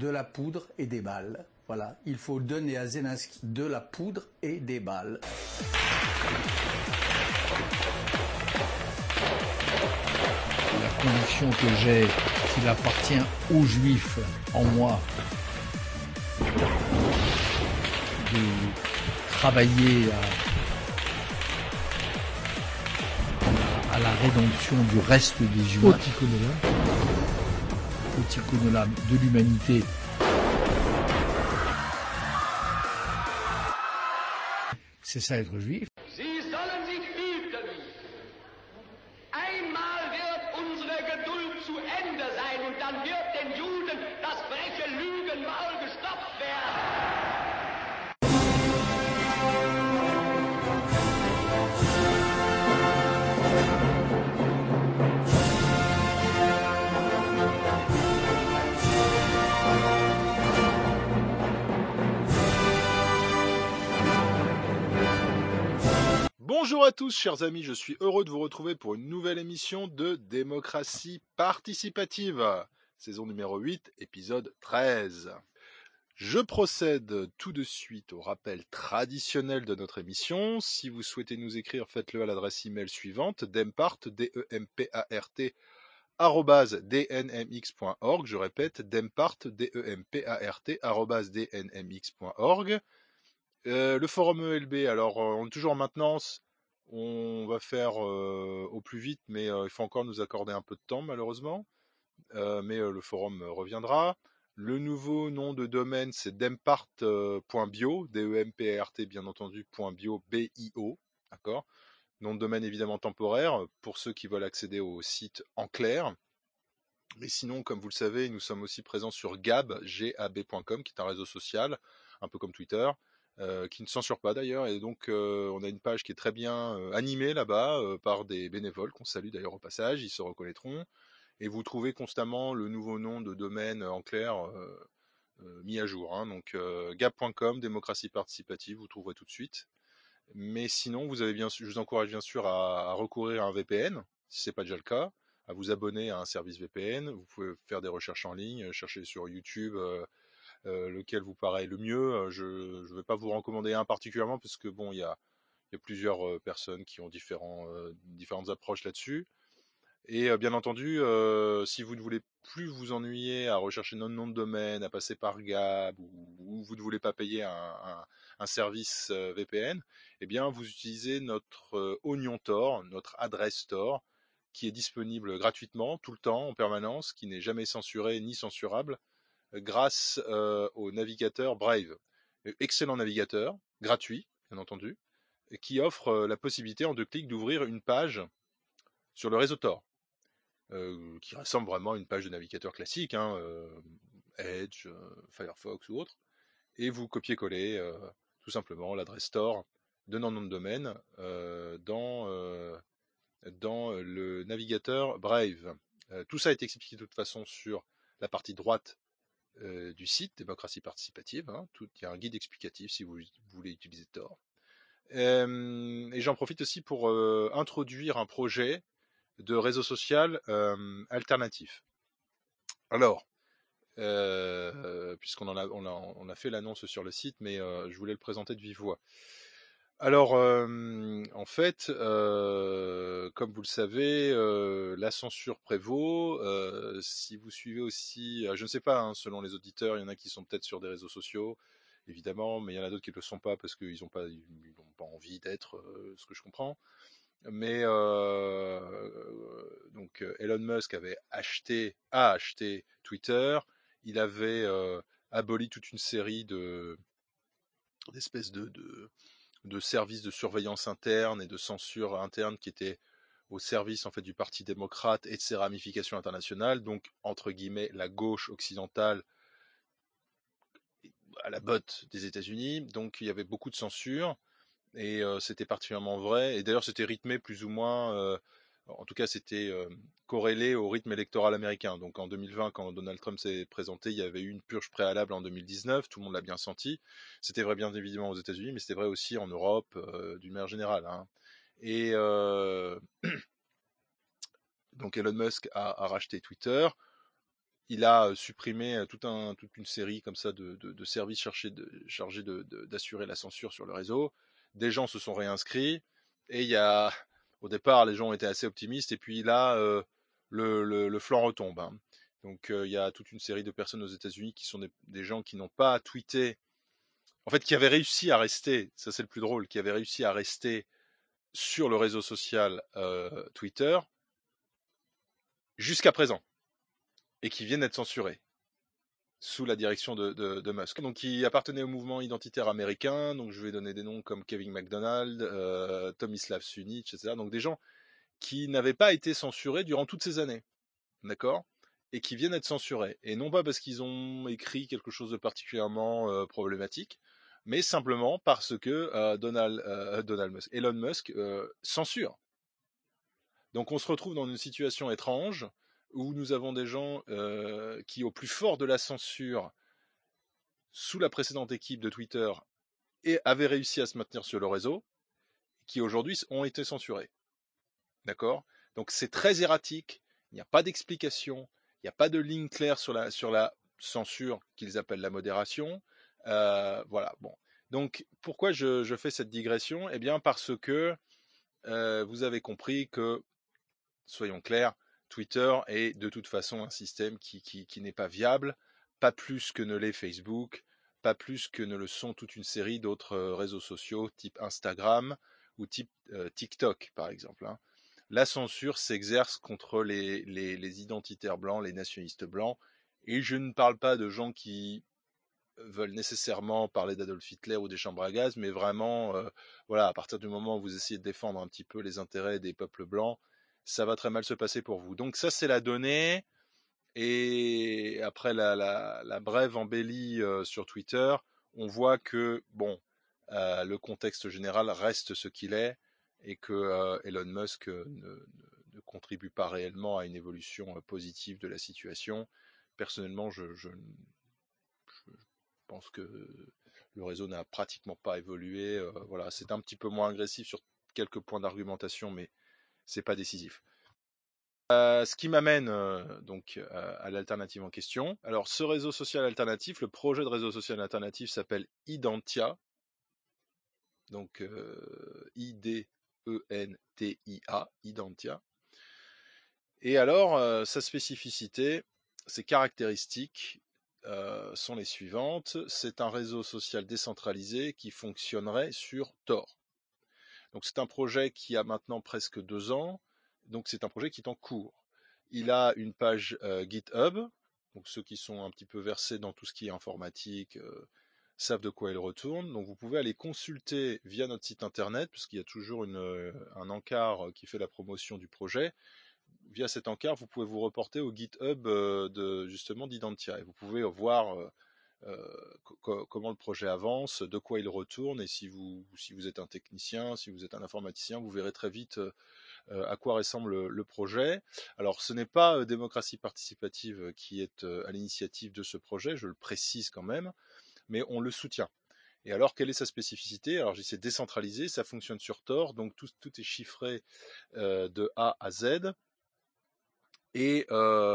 de la poudre et des balles. Voilà, il faut donner à Zelensky de la poudre et des balles. La conviction que j'ai qu'il appartient aux Juifs, en moi, de travailler à la rédemption du reste des humains, au tikkun de l'humanité. C'est ça être juif. Sie sollen sich hüten. Einmal wird unsere Geduld zu Ende sein und dann wird den Juden das freche Lügenmaul gestopft werden. Bonjour à tous, chers amis, je suis heureux de vous retrouver pour une nouvelle émission de Démocratie Participative, saison numéro 8, épisode 13. Je procède tout de suite au rappel traditionnel de notre émission. Si vous souhaitez nous écrire, faites-le à l'adresse email suivante, dempart, D-E-M-P-A-R-T, @dnmx.org. Je répète, dempart, D-E-M-P-A-R-T, @dnmx.org. Le forum ELB, alors on est toujours en maintenance, on va faire au plus vite, mais il faut encore nous accorder un peu de temps malheureusement, mais le forum reviendra. Le nouveau nom de domaine c'est dempart.bio, D-E-M-P-A-R-T bien entendu, .bio, B-I-O, d'accord. Nom de domaine évidemment temporaire, pour ceux qui veulent accéder au site en clair. Mais sinon, comme vous le savez, nous sommes aussi présents sur gab.com, qui est un réseau social, un peu comme Twitter, qui ne censure pas d'ailleurs, et donc on a une page qui est très bien animée là-bas par des bénévoles qu'on salue d'ailleurs au passage, ils se reconnaîtront, et vous trouvez constamment le nouveau nom de domaine en clair mis à jour, hein. Donc gab.com, démocratie participative, vous trouverez tout de suite. Mais sinon, je vous encourage bien sûr à recourir à un VPN, si c'est pas déjà le cas, à vous abonner à un service VPN. Vous pouvez faire des recherches en ligne, chercher sur YouTube lequel vous paraît le mieux. Je ne vais pas vous recommander un particulièrement parce que bon, il y a plusieurs personnes qui ont différentes approches là-dessus. Et bien entendu, si vous ne voulez plus vous ennuyer à rechercher notre nom de domaine, à passer par Gab, ou vous ne voulez pas payer un service VPN, eh bien vous utilisez notre Oignon Tor, notre adresse Tor, qui est disponible gratuitement, tout le temps, en permanence, qui n'est jamais censuré ni censurable, grâce au navigateur Brave. Excellent navigateur, gratuit, bien entendu, qui offre la possibilité en 2 clics d'ouvrir une page sur le réseau Tor. Qui ressemble vraiment à une page de navigateur classique, hein, Edge, Firefox ou autre, et vous copiez-collez tout simplement l'adresse Tor de notre nom de domaine dans le navigateur Brave. Tout ça est expliqué de toute façon sur la partie droite du site Démocratie Participative, hein. Il y a un guide explicatif si vous voulez utiliser Tor. Et j'en profite aussi pour introduire un projet de réseau social alternatif. Alors, puisqu'on on a fait l'annonce sur le site, mais je voulais le présenter de vive voix. Alors, en fait, comme vous le savez, la censure prévaut. Si vous suivez aussi, je ne sais pas, hein, selon les auditeurs, il y en a qui sont peut-être sur des réseaux sociaux, évidemment, mais il y en a d'autres qui ne le sont pas parce qu'ils n'ont pas envie d'être, ce que je comprends. Mais donc Elon Musk a acheté Twitter. Il avait aboli toute une série d'espèces de services de surveillance interne et de censure interne qui étaient au service en fait du Parti démocrate et de ses ramifications internationales. Donc entre guillemets la gauche occidentale à la botte des États-Unis. Donc il y avait beaucoup de censure. Et c'était particulièrement vrai. Et d'ailleurs, c'était rythmé plus ou moins, en tout cas, c'était corrélé au rythme électoral américain. Donc en 2020, quand Donald Trump s'est présenté, il y avait eu une purge préalable en 2019. Tout le monde l'a bien senti. C'était vrai bien évidemment aux États-Unis, mais c'était vrai aussi en Europe, d'une manière générale, hein. Et donc Elon Musk a racheté Twitter. il a supprimé toute une série comme ça de services chargés d'assurer la censure sur le réseau. Des gens se sont réinscrits et au départ, les gens ont été assez optimistes et puis là, le flanc retombe, hein. Donc, il y a toute une série de personnes aux États-Unis qui sont des gens qui n'ont pas tweeté, en fait, qui avaient réussi à rester, ça c'est le plus drôle, qui avaient réussi à rester sur le réseau social Twitter jusqu'à présent et qui viennent d'être censurés sous la direction de Musk. Donc, qui appartenaient au mouvement identitaire américain. Donc, je vais donner des noms comme Kevin McDonald, Tomislav Sunic, etc. Donc, des gens qui n'avaient pas été censurés durant toutes ces années, d'accord, et qui viennent d'être censurés. Et non pas parce qu'ils ont écrit quelque chose de particulièrement problématique, mais simplement parce que Elon Musk censure. Donc on se retrouve dans une situation étrange où nous avons des gens qui, au plus fort de la censure, sous la précédente équipe de Twitter, avaient réussi à se maintenir sur le réseau, qui aujourd'hui ont été censurés. D'accord ? Donc c'est très erratique, il n'y a pas d'explication, il n'y a pas de ligne claire sur la censure qu'ils appellent la modération. Voilà, bon. Donc pourquoi je fais cette digression ? Eh bien parce que vous avez compris que, soyons clairs, Twitter est de toute façon un système qui n'est pas viable, pas plus que ne l'est Facebook, pas plus que ne le sont toute une série d'autres réseaux sociaux type Instagram ou type TikTok par exemple, hein. La censure s'exerce contre les identitaires blancs, les nationalistes blancs, et je ne parle pas de gens qui veulent nécessairement parler d'Adolf Hitler ou des chambres à gaz, mais vraiment, voilà, à partir du moment où vous essayez de défendre un petit peu les intérêts des peuples blancs, ça va très mal se passer pour vous. Donc ça, c'est la donnée. Et après la brève embellie sur Twitter, on voit que, bon, le contexte général reste ce qu'il est et que Elon Musk ne contribue pas réellement à une évolution positive de la situation. Personnellement, je pense que le réseau n'a pratiquement pas évolué. Voilà, c'est un petit peu moins agressif sur quelques points d'argumentation, mais c'est pas décisif. Ce qui m'amène donc à l'alternative en question. Alors, ce réseau social alternatif, le projet de réseau social alternatif s'appelle Identia. Donc, I-D-E-N-T-I-A, Identia. Et alors, sa spécificité, ses caractéristiques sont les suivantes. C'est un réseau social décentralisé qui fonctionnerait sur Tor. Donc, c'est un projet qui a maintenant presque 2 ans. Donc, c'est un projet qui est en cours. Il a une page GitHub. Donc, ceux qui sont un petit peu versés dans tout ce qui est informatique savent de quoi il retourne. Donc, vous pouvez aller consulter via notre site internet, puisqu'il y a toujours un encart qui fait la promotion du projet. Via cet encart, vous pouvez vous reporter au GitHub justement d'Identia. Et vous pouvez voir comment le projet avance, de quoi il retourne, et si vous êtes un technicien, si vous êtes un informaticien, vous verrez très vite à quoi ressemble le projet. Alors, ce n'est pas démocratie participative qui est à l'initiative de ce projet, je le précise quand même, mais on le soutient. Et alors, quelle est sa spécificité ? Alors, c'est décentralisé, ça fonctionne sur Tor, donc tout est chiffré de A à Z. Et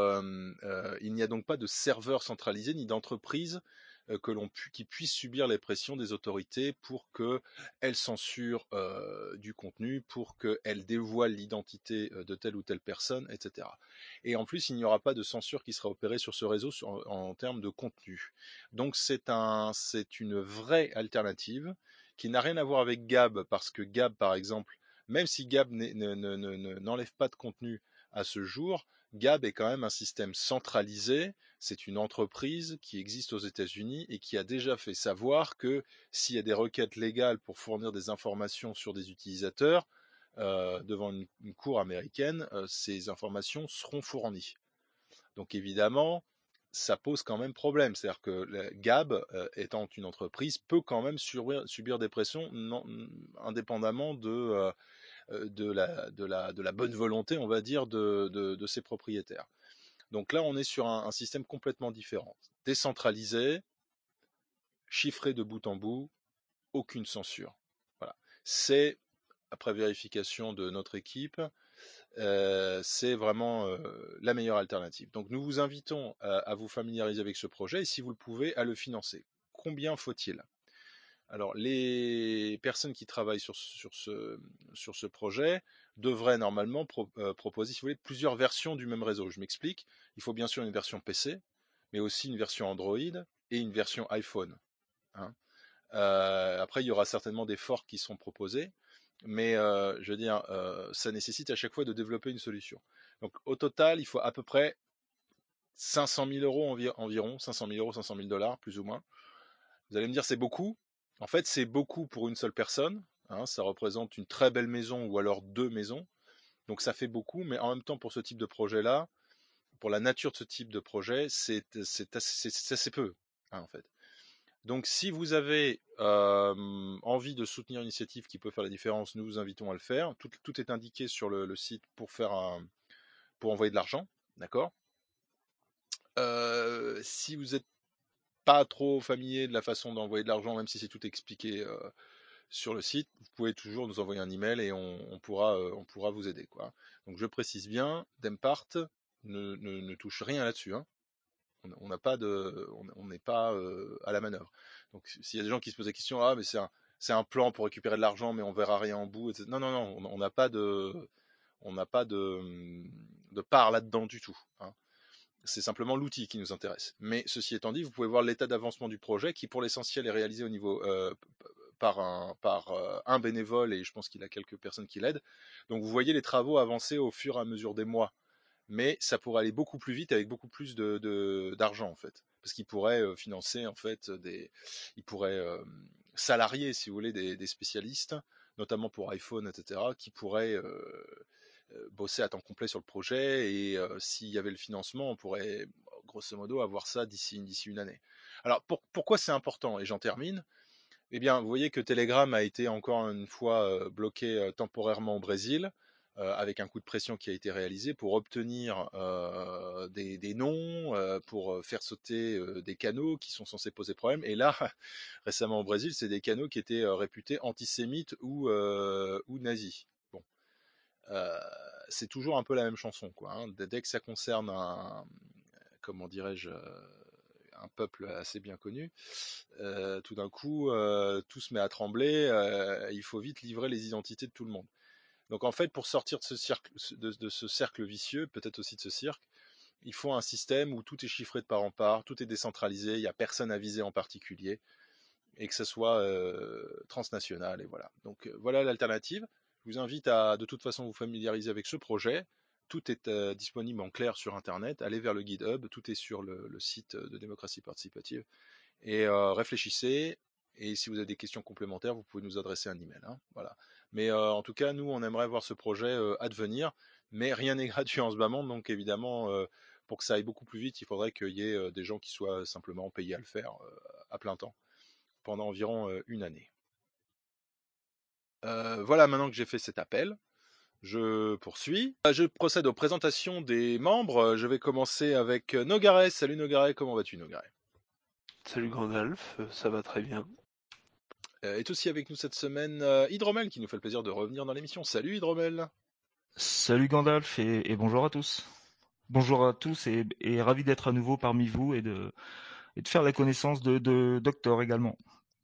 il n'y a donc pas de serveur centralisé ni d'entreprise qui puisse subir les pressions des autorités pour qu'elles censurent du contenu, pour qu'elles dévoilent l'identité de telle ou telle personne, etc. Et en plus, il n'y aura pas de censure qui sera opérée sur ce réseau en termes de contenu. Donc c'est une vraie alternative qui n'a rien à voir avec Gab, parce que Gab, par exemple, même si Gab n'enlève pas de contenu à ce jour, Gab est quand même un système centralisé. C'est une entreprise qui existe aux États-Unis et qui a déjà fait savoir que s'il y a des requêtes légales pour fournir des informations sur des utilisateurs devant une cour américaine, ces informations seront fournies. Donc évidemment, ça pose quand même problème. C'est-à-dire que Gab, étant une entreprise, peut quand même subir des pressions indépendamment de la bonne volonté, on va dire, de ses propriétaires. Donc là, on est sur un système complètement différent. Décentralisé, chiffré de bout en bout, aucune censure. Voilà. C'est, après vérification de notre équipe, c'est vraiment la meilleure alternative. Donc nous vous invitons à vous familiariser avec ce projet et si vous le pouvez, à le financer. Combien faut-il? Alors les personnes qui travaillent sur ce projet devraient normalement proposer, si vous voulez, plusieurs versions du même réseau. Je m'explique. Il faut bien sûr une version PC, mais aussi une version Android et une version iPhone. Hein. Après, il y aura certainement des forks qui seront proposés, mais je veux dire, ça nécessite à chaque fois de développer une solution. Donc au total, il faut à peu près 500 000 euros environ, 500 000 euros, 500 000 dollars, plus ou moins. Vous allez me dire, c'est beaucoup. En fait, c'est beaucoup pour une seule personne. Hein, ça représente une très belle maison ou alors 2 maisons. Donc ça fait beaucoup, mais en même temps, pour ce type de projet-là, pour la nature de ce type de projet, c'est assez peu, hein, en fait. Donc si vous avez envie de soutenir une initiative qui peut faire la différence, nous vous invitons à le faire. Tout est indiqué sur le site pour envoyer de l'argent, d'accord. Si vous n'êtes pas trop familier de la façon d'envoyer de l'argent, même si c'est tout expliqué sur le site, vous pouvez toujours nous envoyer un email et on pourra vous aider, quoi. Donc je précise bien, Dempart ne touche rien là-dessus, hein. On n'a pas de, on n'est pas à la manœuvre. Donc s'il y a des gens qui se posent la question, ah mais c'est un plan pour récupérer de l'argent, mais on verra rien en bout, etc. Non, on n'a pas de part là-dedans du tout, hein. C'est simplement l'outil qui nous intéresse. Mais ceci étant dit, vous pouvez voir l'état d'avancement du projet qui, pour l'essentiel, est réalisé au niveau par un bénévole et je pense qu'il a quelques personnes qui l'aident. Donc vous voyez les travaux avancer au fur et à mesure des mois. Mais ça pourrait aller beaucoup plus vite avec beaucoup plus d'argent en fait, parce qu'il pourrait financer en fait il pourrait salarier, si vous voulez, des spécialistes, notamment pour iPhone, etc., qui pourraient bosser à temps complet sur le projet et s'il y avait le financement, on pourrait grosso modo avoir ça d'ici une année. Alors pourquoi c'est important, et j'en termine. Eh bien, vous voyez que Telegram a été encore une fois bloqué temporairement au Brésil, avec un coup de pression qui a été réalisé pour obtenir des noms, pour faire sauter des canaux qui sont censés poser problème. Et là, récemment au Brésil, c'est des canaux qui étaient réputés antisémites ou nazis. Bon, euh, c'est toujours un peu la même chanson, quoi. Hein. Dès que ça concerne comment dirais-je, un peuple assez bien connu, tout d'un coup, tout se met à trembler, il faut vite livrer les identités de tout le monde. Donc en fait, pour sortir de ce cercle vicieux, peut-être aussi de ce cirque, il faut un système où tout est chiffré de part en part, tout est décentralisé, il n'y a personne à viser en particulier, et que ce soit transnational, et voilà. Donc voilà l'alternative. Je vous invite à de toute façon vous familiariser avec ce projet. Tout est disponible en clair sur Internet. Allez vers le GitHub, tout est sur le site de démocratie participative. Et réfléchissez. Et si vous avez des questions complémentaires, vous pouvez nous adresser un email. Hein, voilà. Mais en tout cas, nous, on aimerait voir ce projet advenir. Mais rien n'est gratuit en ce moment. Donc évidemment, pour que ça aille beaucoup plus vite, il faudrait qu'il y ait des gens qui soient simplement payés à le faire à plein temps pendant environ une année. Voilà, maintenant que j'ai fait cet appel, je poursuis. Je procède aux présentations des membres. Je vais commencer avec Nogaret. Salut Nogaret, comment vas-tu Nogaret? Salut Gandalf, ça va très bien. Est aussi avec nous cette semaine Hydromel qui nous fait le plaisir de revenir dans l'émission. Salut Hydromel. Salut Gandalf et bonjour à tous. Bonjour à tous et ravi d'être à nouveau parmi vous et de faire la connaissance de Doctor également.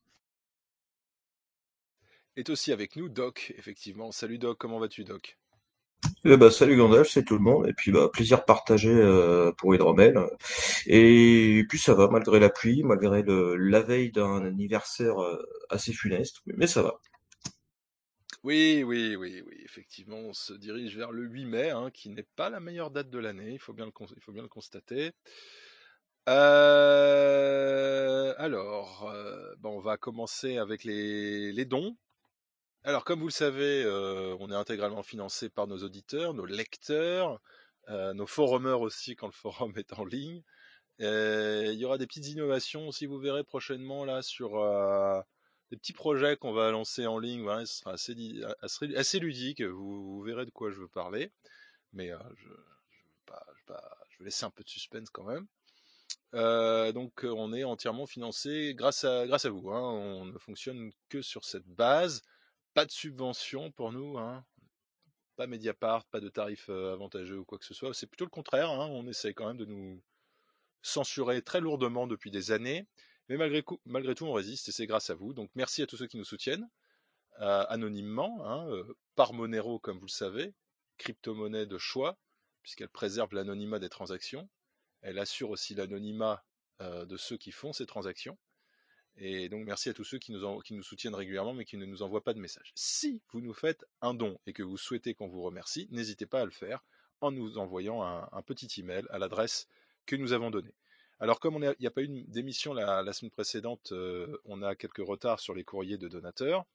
Est aussi avec nous Doc, effectivement. Salut Doc, comment vas-tu Doc? Salut Gandalf, c'est tout le monde, et puis plaisir partagé pour Hydromel. Et puis ça va, malgré la pluie, malgré la veille d'un anniversaire assez funeste, mais ça va. Oui, effectivement, on se dirige vers le 8 mai, hein, qui n'est pas la meilleure date de l'année, il faut bien le constater. Alors, on va commencer avec les dons. Alors, comme vous le savez, on est intégralement financé par nos auditeurs, nos lecteurs, nos forumers aussi quand le forum est en ligne. Il y aura des petites innovations aussi, vous verrez prochainement là sur des petits projets qu'on va lancer en ligne. Voilà, ce sera assez ludique. Vous verrez de quoi je veux parler, mais je vais laisser un peu de suspense quand même. Donc on est entièrement financé grâce à vous. Hein. On ne fonctionne que sur cette base. Pas de subvention pour nous, hein. pas Mediapart, pas de tarifs avantageux ou quoi que ce soit. C'est plutôt le contraire, hein. On essaie quand même de nous censurer très lourdement depuis des années. Mais malgré tout, on résiste et c'est grâce à vous. Donc merci à tous ceux qui nous soutiennent anonymement, hein, par Monero, comme vous le savez, crypto-monnaie de choix, puisqu'elle préserve l'anonymat des transactions. Elle assure aussi l'anonymat de ceux qui font ces transactions. Et donc merci à tous ceux qui nous soutiennent régulièrement mais qui ne nous envoient pas de messages. Si vous nous faites un don et que vous souhaitez qu'on vous remercie, n'hésitez pas à le faire en nous envoyant un petit email à l'adresse que nous avons donnée. Alors comme il n'y a pas eu d'émission la semaine précédente, on a quelques retards sur les courriers de donateurs.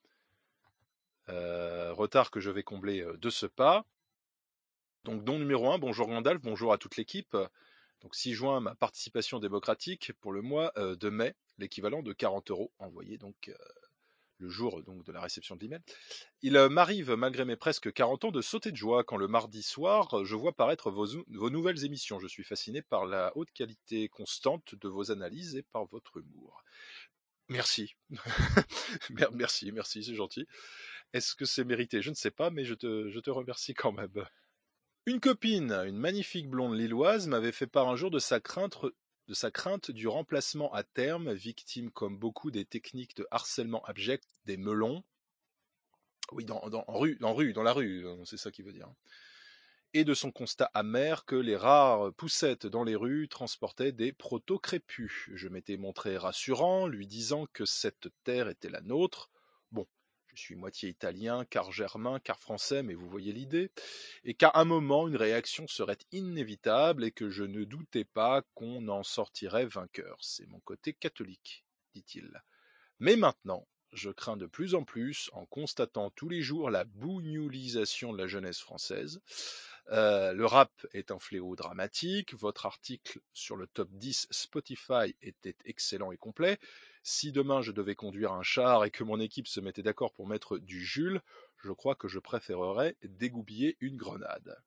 Retard que je vais combler de ce pas. Donc don numéro 1, bonjour Gandalf, bonjour à toute l'équipe. Donc 6 juin, ma participation démocratique pour le mois de mai, l'équivalent de 40 € envoyés donc le jour donc, de la réception de l'email. Il m'arrive, malgré mes presque 40 ans, de sauter de joie quand le mardi soir, je vois paraître vos nouvelles émissions. Je suis fasciné par la haute qualité constante de vos analyses et par votre humour. Merci. merci, c'est gentil. Est-ce que c'est mérité? Je ne sais pas, mais je te remercie quand même. Une copine, une magnifique blonde lilloise, m'avait fait part un jour de sa crainte du remplacement à terme, victime comme beaucoup des techniques de harcèlement abject des melons. Oui, dans la rue, c'est ça qu'il veut dire. Et de son constat amer que les rares poussettes dans les rues transportaient des proto-crépus. Je m'étais montré rassurant, lui disant que cette terre était la nôtre. Bon, je suis moitié italien, quart germain, quart français, mais vous voyez l'idée. Et qu'à un moment, une réaction serait inévitable et que je ne doutais pas qu'on en sortirait vainqueur. C'est mon côté catholique, dit-il. Mais maintenant, je crains de plus en plus, en constatant tous les jours la bougnolisation de la jeunesse française. Le rap est un fléau dramatique. Votre article sur le top 10 Spotify était excellent et complet. Si demain je devais conduire un char et que mon équipe se mettait d'accord pour mettre du Jules, je crois que je préférerais dégoupiller une grenade.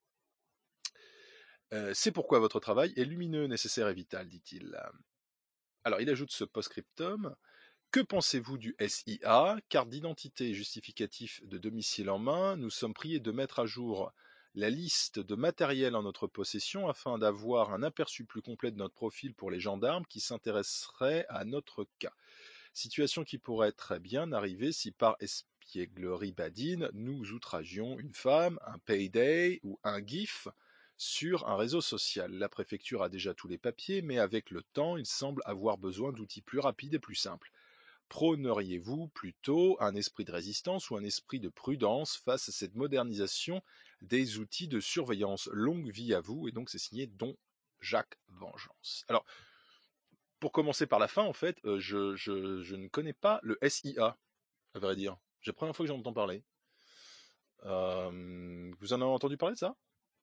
C'est pourquoi votre travail est lumineux, nécessaire et vital, dit-il. Alors il ajoute ce post-scriptum. Que pensez-vous du SIA, carte d'identité et justificatif de domicile en main? Nous sommes priés de mettre à jour la liste de matériel en notre possession afin d'avoir un aperçu plus complet de notre profil pour les gendarmes qui s'intéresseraient à notre cas. Situation qui pourrait très bien arriver si par espièglerie badine nous outragions une femme, un payday ou un gif sur un réseau social. La préfecture a déjà tous les papiers, mais avec le temps, il semble avoir besoin d'outils plus rapides et plus simples. Prôneriez-vous plutôt un esprit de résistance ou un esprit de prudence face à cette modernisation des outils de surveillance? Longue vie à vous, et donc c'est signé Don Jacques Vengeance. Alors, pour commencer par la fin, en fait, je ne connais pas le SIA, à vrai dire. C'est la première fois que j'en entends parler. Vous en avez entendu parler de ça?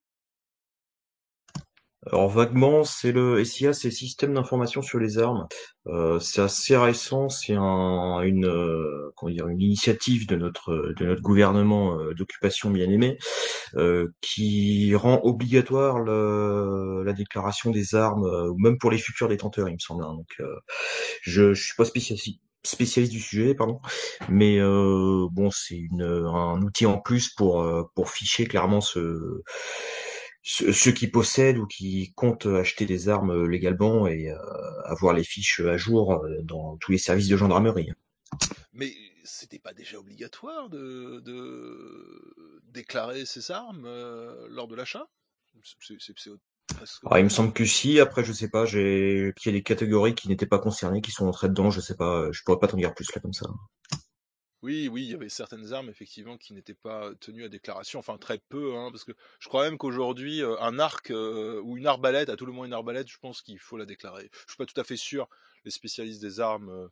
Alors vaguement, c'est le SIA, c'est le système d'information sur les armes. C'est assez récent, c'est une initiative de notre gouvernement d'occupation bien aimé, qui rend obligatoire la déclaration des armes, ou même pour les futurs détenteurs, il me semble. Hein. Donc, je suis pas spécialiste du sujet, pardon, mais bon, c'est un outil en plus pour ficher clairement ceux qui possèdent ou qui comptent acheter des armes légalement et avoir les fiches à jour dans tous les services de gendarmerie. Mais c'était pas déjà obligatoire de déclarer ses armes lors de l'achat? Alors, il me semble que si, après je sais pas, qu'il y a des catégories qui n'étaient pas concernées, qui sont entrées dedans, je sais pas, je pourrais pas t'en dire plus là comme ça. Oui, il y avait certaines armes effectivement qui n'étaient pas tenues à déclaration, enfin très peu, hein, parce que je crois même qu'aujourd'hui un arc ou une arbalète, à tout le moins une arbalète, je pense qu'il faut la déclarer. Je suis pas tout à fait sûr, les spécialistes des armes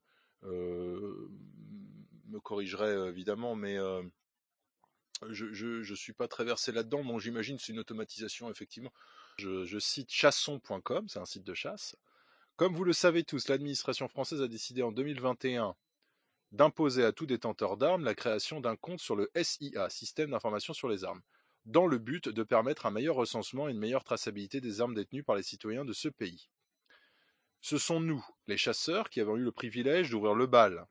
me corrigeraient évidemment, mais je suis pas très versé là-dedans. Bon, j'imagine que c'est une automatisation effectivement. Je cite chasson.com, c'est un site de chasse. Comme vous le savez tous, l'administration française a décidé en 2021 d'imposer à tout détenteur d'armes la création d'un compte sur le SIA, Système d'information sur les armes, dans le but de permettre un meilleur recensement et une meilleure traçabilité des armes détenues par les citoyens de ce pays. Ce sont nous, les chasseurs, qui avons eu le privilège d'ouvrir le bal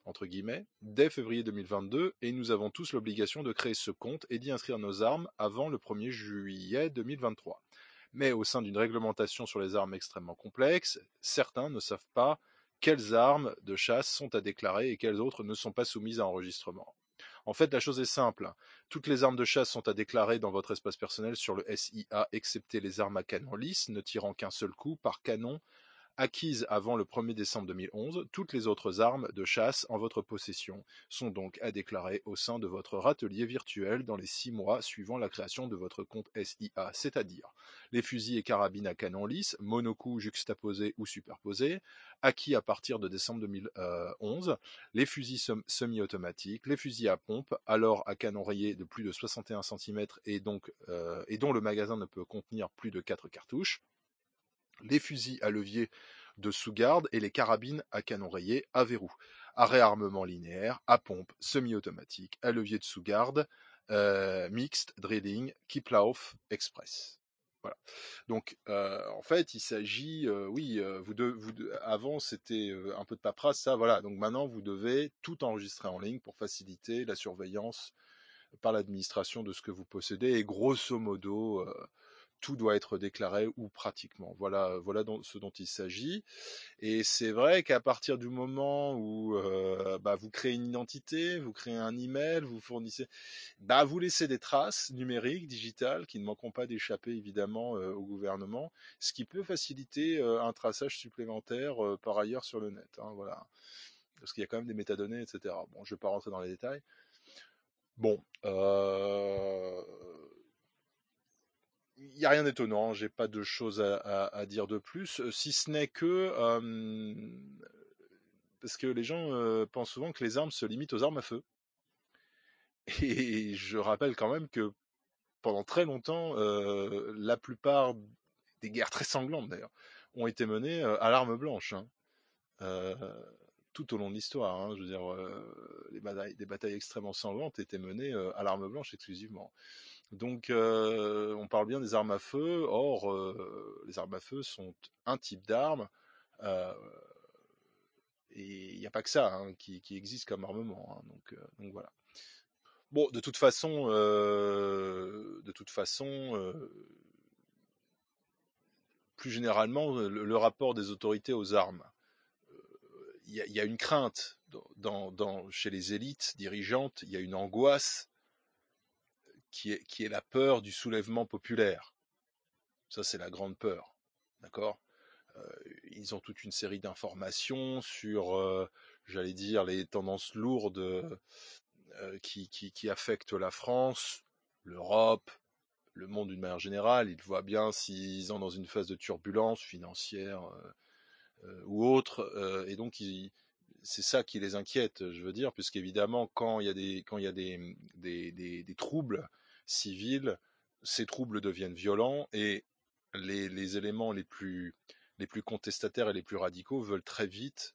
entre guillemets, dès février 2022, et nous avons tous l'obligation de créer ce compte et d'y inscrire nos armes avant le 1er juillet 2023. Mais au sein d'une réglementation sur les armes extrêmement complexe, certains ne savent pas quelles armes de chasse sont à déclarer et quelles autres ne sont pas soumises à enregistrement. En fait, la chose est simple. Toutes les armes de chasse sont à déclarer dans votre espace personnel sur le SIA, excepté les armes à canon lisse, ne tirant qu'un seul coup par canon, acquises avant le 1er décembre 2011. Toutes les autres armes de chasse en votre possession sont donc à déclarer au sein de votre râtelier virtuel dans les 6 mois suivant la création de votre compte SIA, c'est-à-dire les fusils et carabines à canon lisse, monocoup juxtaposés ou superposés, acquis à partir de décembre 2011, les fusils semi-automatiques, les fusils à pompe, alors à canon rayé de plus de 61 cm et dont le magasin ne peut contenir plus de 4 cartouches, les fusils à levier de sous-garde et les carabines à canon rayé à verrou, à réarmement linéaire, à pompe, semi-automatique, à levier de sous-garde, mixte, drilling, Kipplauf, express. Voilà. Donc, en fait, il s'agit, avant c'était un peu de paperasse, ça, voilà. Donc maintenant, vous devez tout enregistrer en ligne pour faciliter la surveillance par l'administration de ce que vous possédez et grosso modo, tout doit être déclaré ou pratiquement. Voilà ce dont il s'agit. Et c'est vrai qu'à partir du moment où vous créez une identité, vous créez un email, vous fournissez, vous laissez des traces numériques, digitales, qui ne manqueront pas d'échapper évidemment au gouvernement, ce qui peut faciliter un traçage supplémentaire par ailleurs sur le net. Hein, voilà. Parce qu'il y a quand même des métadonnées, etc. Bon, je ne vais pas rentrer dans les détails. Bon, il n'y a rien d'étonnant, j'ai pas de choses à dire de plus, si ce n'est que parce que les gens pensent souvent que les armes se limitent aux armes à feu. Et je rappelle quand même que pendant très longtemps, la plupart des guerres très sanglantes d'ailleurs ont été menées à l'arme blanche. Hein. Tout au long de l'histoire, hein, je veux dire, des batailles extrêmement sanglantes étaient menées à l'arme blanche exclusivement. Donc, on parle bien des armes à feu. Or, les armes à feu sont un type d'arme, et il n'y a pas que ça hein, qui existe comme armement. Hein, donc voilà. Bon, de toute façon, plus généralement, le rapport des autorités aux armes. Il y a une crainte chez les élites dirigeantes. Il y a une angoisse qui est la peur du soulèvement populaire. Ça, c'est la grande peur. D'accord ? Ils ont toute une série d'informations sur, j'allais dire, les tendances lourdes qui affectent la France, l'Europe, le monde d'une manière générale. Ils voient bien s'ils sont dans une phase de turbulence financière ou autre. Et donc, c'est ça qui les inquiète, je veux dire, puisqu'évidemment, quand il y a des troubles civils, ces troubles deviennent violents et les éléments les plus contestataires et les plus radicaux veulent très vite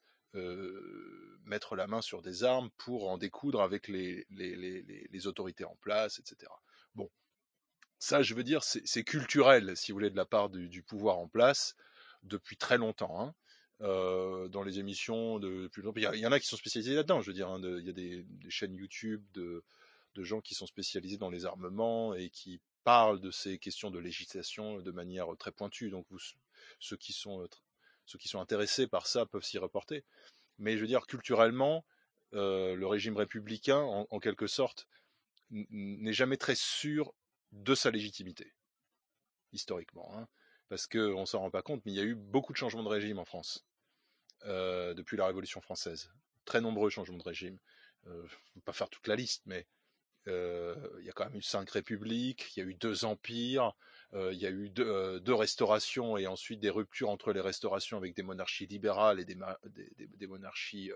mettre la main sur des armes pour en découdre avec les autorités en place, etc. Bon, ça, je veux dire, c'est culturel, si vous voulez, de la part du pouvoir en place depuis très longtemps. Hein. Dans les émissions depuis longtemps, il y en a qui sont spécialisés là-dedans. Je veux dire, il y a des chaînes YouTube de gens qui sont spécialisés dans les armements et qui parlent de ces questions de législation de manière très pointue. Donc, ceux qui sont intéressés par ça peuvent s'y reporter. Mais je veux dire, culturellement, le régime républicain, en quelque sorte, n'est jamais très sûr de sa légitimité, historiquement. Hein, parce qu'on ne s'en rend pas compte, mais il y a eu beaucoup de changements de régime en France depuis la Révolution française. Très nombreux changements de régime. Je ne vais pas faire toute la liste, mais il y a quand même eu 5 républiques, il y a eu 2 empires, il y a eu 2 restaurations et ensuite des ruptures entre les restaurations avec des monarchies libérales et des monarchies,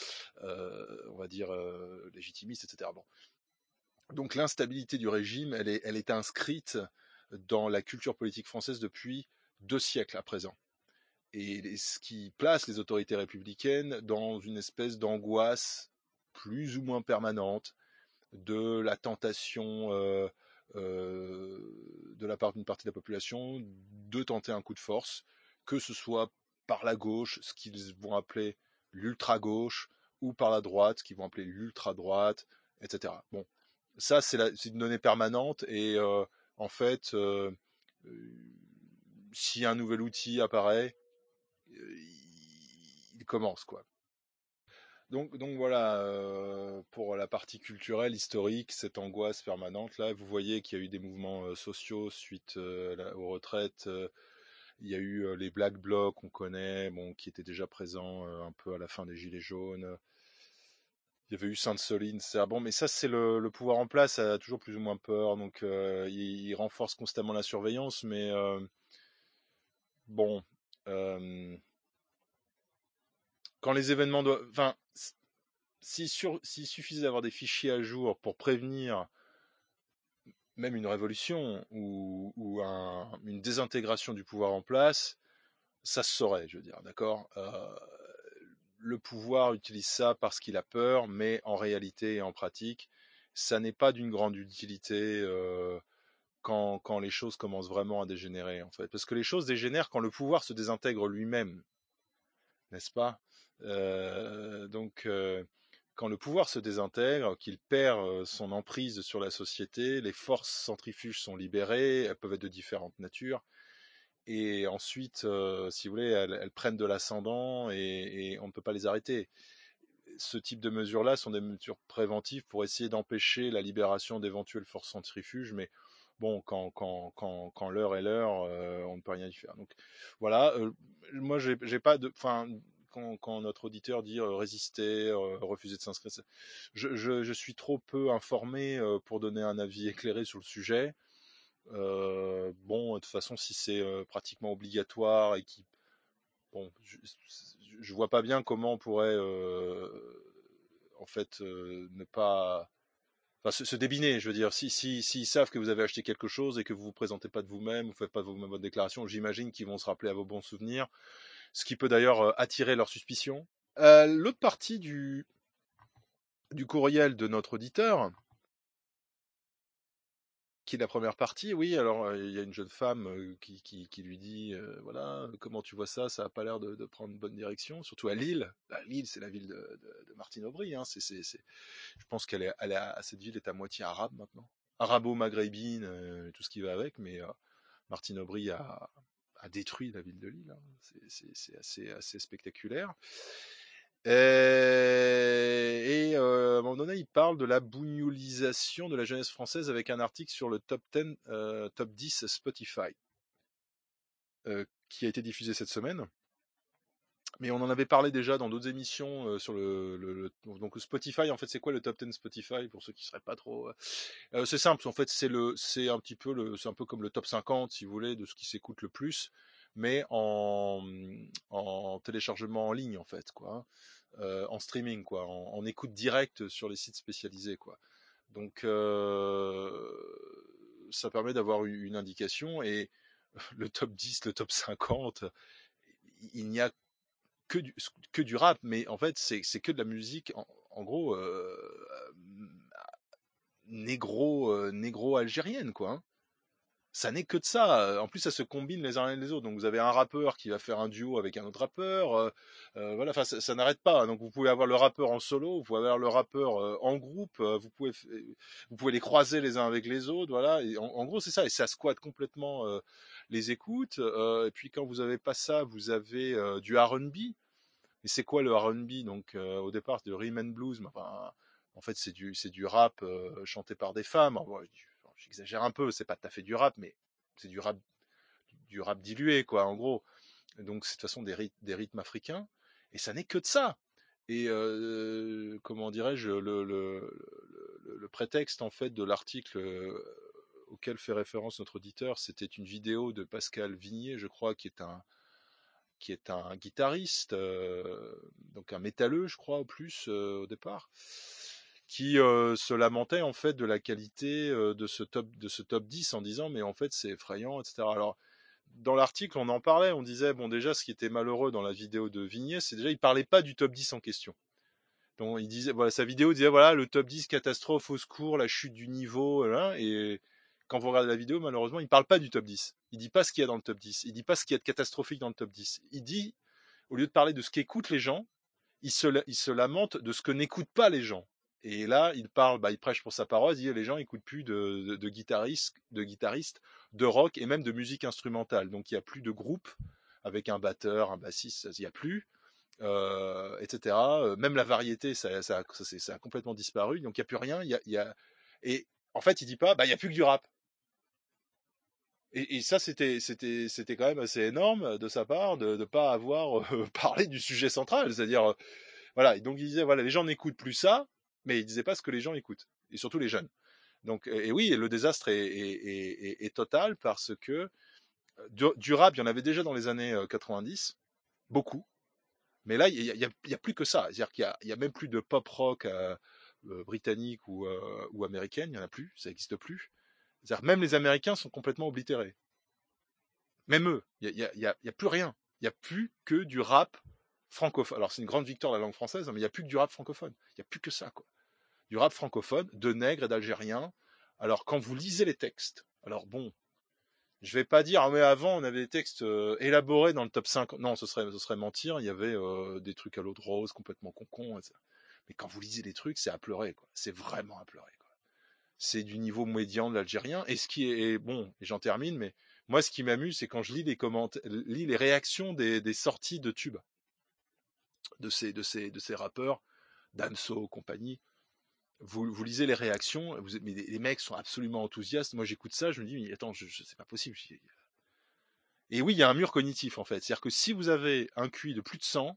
on va dire, légitimistes, etc. Bon. Donc l'instabilité du régime, elle est inscrite dans la culture politique française depuis 2 siècles à présent. Et ce qui place les autorités républicaines dans une espèce d'angoisse plus ou moins permanente de la tentation de la part d'une partie de la population de tenter un coup de force, que ce soit par la gauche, ce qu'ils vont appeler l'ultra-gauche, ou par la droite, qu'ils vont appeler l'ultra-droite, etc. Bon, ça, c'est une donnée permanente et en fait, si un nouvel outil apparaît, il commence, quoi. Donc voilà, pour la partie culturelle, historique, cette angoisse permanente, là, vous voyez qu'il y a eu des mouvements sociaux suite aux retraites. Il y a eu les Black Blocs qu'on connaît, bon, qui étaient déjà présents un peu à la fin des Gilets jaunes. Il y avait eu Sainte-Soline, c'est bon, mais ça, c'est le pouvoir en place a toujours plus ou moins peur, donc il renforce constamment la surveillance, mais bon, quand les événements doivent, enfin, s'il suffisait d'avoir des fichiers à jour pour prévenir même une révolution ou une désintégration du pouvoir en place, ça se saurait, je veux dire, d'accord. Le pouvoir utilise ça parce qu'il a peur, mais en réalité et en pratique, ça n'est pas d'une grande utilité quand les choses commencent vraiment à dégénérer, en fait. Parce que les choses dégénèrent quand le pouvoir se désintègre lui-même, n'est-ce pas? Donc, quand le pouvoir se désintègre, qu'il perd son emprise sur la société, les forces centrifuges sont libérées, elles peuvent être de différentes natures, et ensuite, si vous voulez, elles prennent de l'ascendant et on ne peut pas les arrêter. Ce type de mesures-là sont des mesures préventives pour essayer d'empêcher la libération d'éventuelles forces centrifuges, mais bon, quand l'heure est l'heure, on ne peut rien y faire. Donc voilà, moi j'ai pas de, enfin, quand notre auditeur dit résister, refuser de s'inscrire, je suis trop peu informé pour donner un avis éclairé sur le sujet. Bon, de toute façon, si c'est pratiquement obligatoire et qui, bon, je vois pas bien comment on pourrait en fait ne pas, enfin, se débiner. Je veux dire, s'ils savent que vous avez acheté quelque chose et que vous vous présentez pas de vous-même, vous faites pas de vous-même votre déclaration, j'imagine qu'ils vont se rappeler à vos bons souvenirs, ce qui peut d'ailleurs attirer leur suspicion. L'autre partie du courriel de notre auditeur, qui est la première partie, oui, alors il y a une jeune femme qui lui dit voilà, comment tu vois ça, ça a pas l'air de prendre une bonne direction, surtout à Lille. Bah, Lille, c'est la ville de Martine Aubry, hein. Je pense cette ville est à moitié arabe maintenant, arabo-maghrébine, tout ce qui va avec, mais Martine Aubry a détruit la ville de Lille, hein. C'est assez spectaculaire. Et à un moment donné, il parle de la bougnolisation de la jeunesse française avec un article sur le top 10 Spotify, qui a été diffusé cette semaine. Mais on en avait parlé déjà dans d'autres émissions sur donc Spotify. En fait, c'est quoi le top 10 Spotify pour ceux qui seraient pas trop. C'est simple. En fait, c'est un peu comme le top 50, si vous voulez, de ce qui s'écoute le plus, mais en téléchargement en ligne, en fait, quoi. En streaming, quoi, en écoute directe sur les sites spécialisés, quoi. Donc ça permet d'avoir une indication, et le top 10, le top 50, il n'y a que du rap, mais en fait c'est que de la musique en gros négro algérienne, quoi, hein. Ça n'est que de ça. En plus, ça se combine les uns avec les autres. Donc, vous avez un rappeur qui va faire un duo avec un autre rappeur. Voilà, enfin, ça n'arrête pas. Donc, vous pouvez avoir le rappeur en solo, vous pouvez avoir le rappeur en groupe. Vous pouvez les croiser les uns avec les autres. Voilà. Et en gros, c'est ça. Et ça squatte complètement les écoutes. Et puis, quand vous n'avez pas ça, vous avez du R&B. Et c'est quoi le R&B? Donc, au départ, c'est du rhythm and blues. Mais, enfin, en fait, c'est du rap chanté par des femmes. Alors, bon, j'exagère un peu, c'est pas tout à fait du rap, mais c'est du rap dilué, quoi, en gros. Donc, c'est de toute façon des rythmes africains, et ça n'est que de ça. Et comment dirais-je, le prétexte, en fait, de l'article auquel fait référence notre auditeur, c'était une vidéo de Pascal Vignier, je crois, qui est un guitariste, donc un métalleux, je crois, au plus, au départ, qui se lamentait en fait de la qualité de ce top 10 en disant mais en fait c'est effrayant, etc. Alors dans l'article on en parlait, on disait bon, déjà ce qui était malheureux dans la vidéo de Vignier, c'est déjà il parlait pas du top 10 en question. Donc il disait, voilà, sa vidéo disait voilà, le top 10 catastrophe, au secours, la chute du niveau, là, et quand vous regardez la vidéo, malheureusement, il parle pas du top 10. Il dit pas ce qu'il y a dans le top 10. Il dit pas ce qu'il y a de catastrophique dans le top 10. Il dit, au lieu de parler de ce qu'écoutent les gens, il se lamente de ce que n'écoutent pas les gens. Et là, il prêche pour sa paroisse, il dit les gens n'écoutent plus de guitaristes, de rock et même de musique instrumentale. Donc il n'y a plus de groupe avec un batteur, un bassiste, il n'y a plus, etc. Même la variété, ça a complètement disparu. Donc il n'y a plus rien. Et en fait, il dit pas, il n'y a plus que du rap. Et ça, c'était quand même assez énorme de sa part de ne pas avoir parlé du sujet central. C'est-à-dire, voilà. Et donc il disait, voilà, les gens n'écoutent plus ça, mais il disait pas ce que les gens écoutent, et surtout les jeunes. Donc, et oui, le désastre est total parce que du rap, il y en avait déjà dans les années 90, beaucoup. Mais là, il y a plus que ça. C'est-à-dire qu'il y a même plus de pop rock britannique ou américaine. Il y en a plus, ça n'existe plus. C'est-à-dire même les Américains sont complètement oblitérés. Même eux, il y a plus rien. Il y a plus que du rap francophone. Alors c'est une grande victoire de la langue française, mais il y a plus que du rap francophone. Il y a plus que ça, quoi. Du rap francophone, de nègres et d'Algériens. Alors quand vous lisez les textes, alors bon, je vais pas dire, mais avant on avait des textes élaborés dans le top 5. Non, ce serait mentir. Il y avait des trucs à l'eau de rose, complètement concon, etc. Mais quand vous lisez les trucs, c'est à pleurer, quoi. C'est vraiment à pleurer, quoi. C'est du niveau médian de l'algérien. Et ce qui est bon, et j'en termine, mais moi, ce qui m'amuse, c'est quand je lis les réactions des sorties de tubes de ces rappeurs, Damso, compagnie. Vous lisez les réactions, mais les mecs sont absolument enthousiastes. Moi, j'écoute ça, je me dis, mais attends, c'est pas possible. Et oui, il y a un mur cognitif, en fait. C'est-à-dire que si vous avez un QI de plus de 100,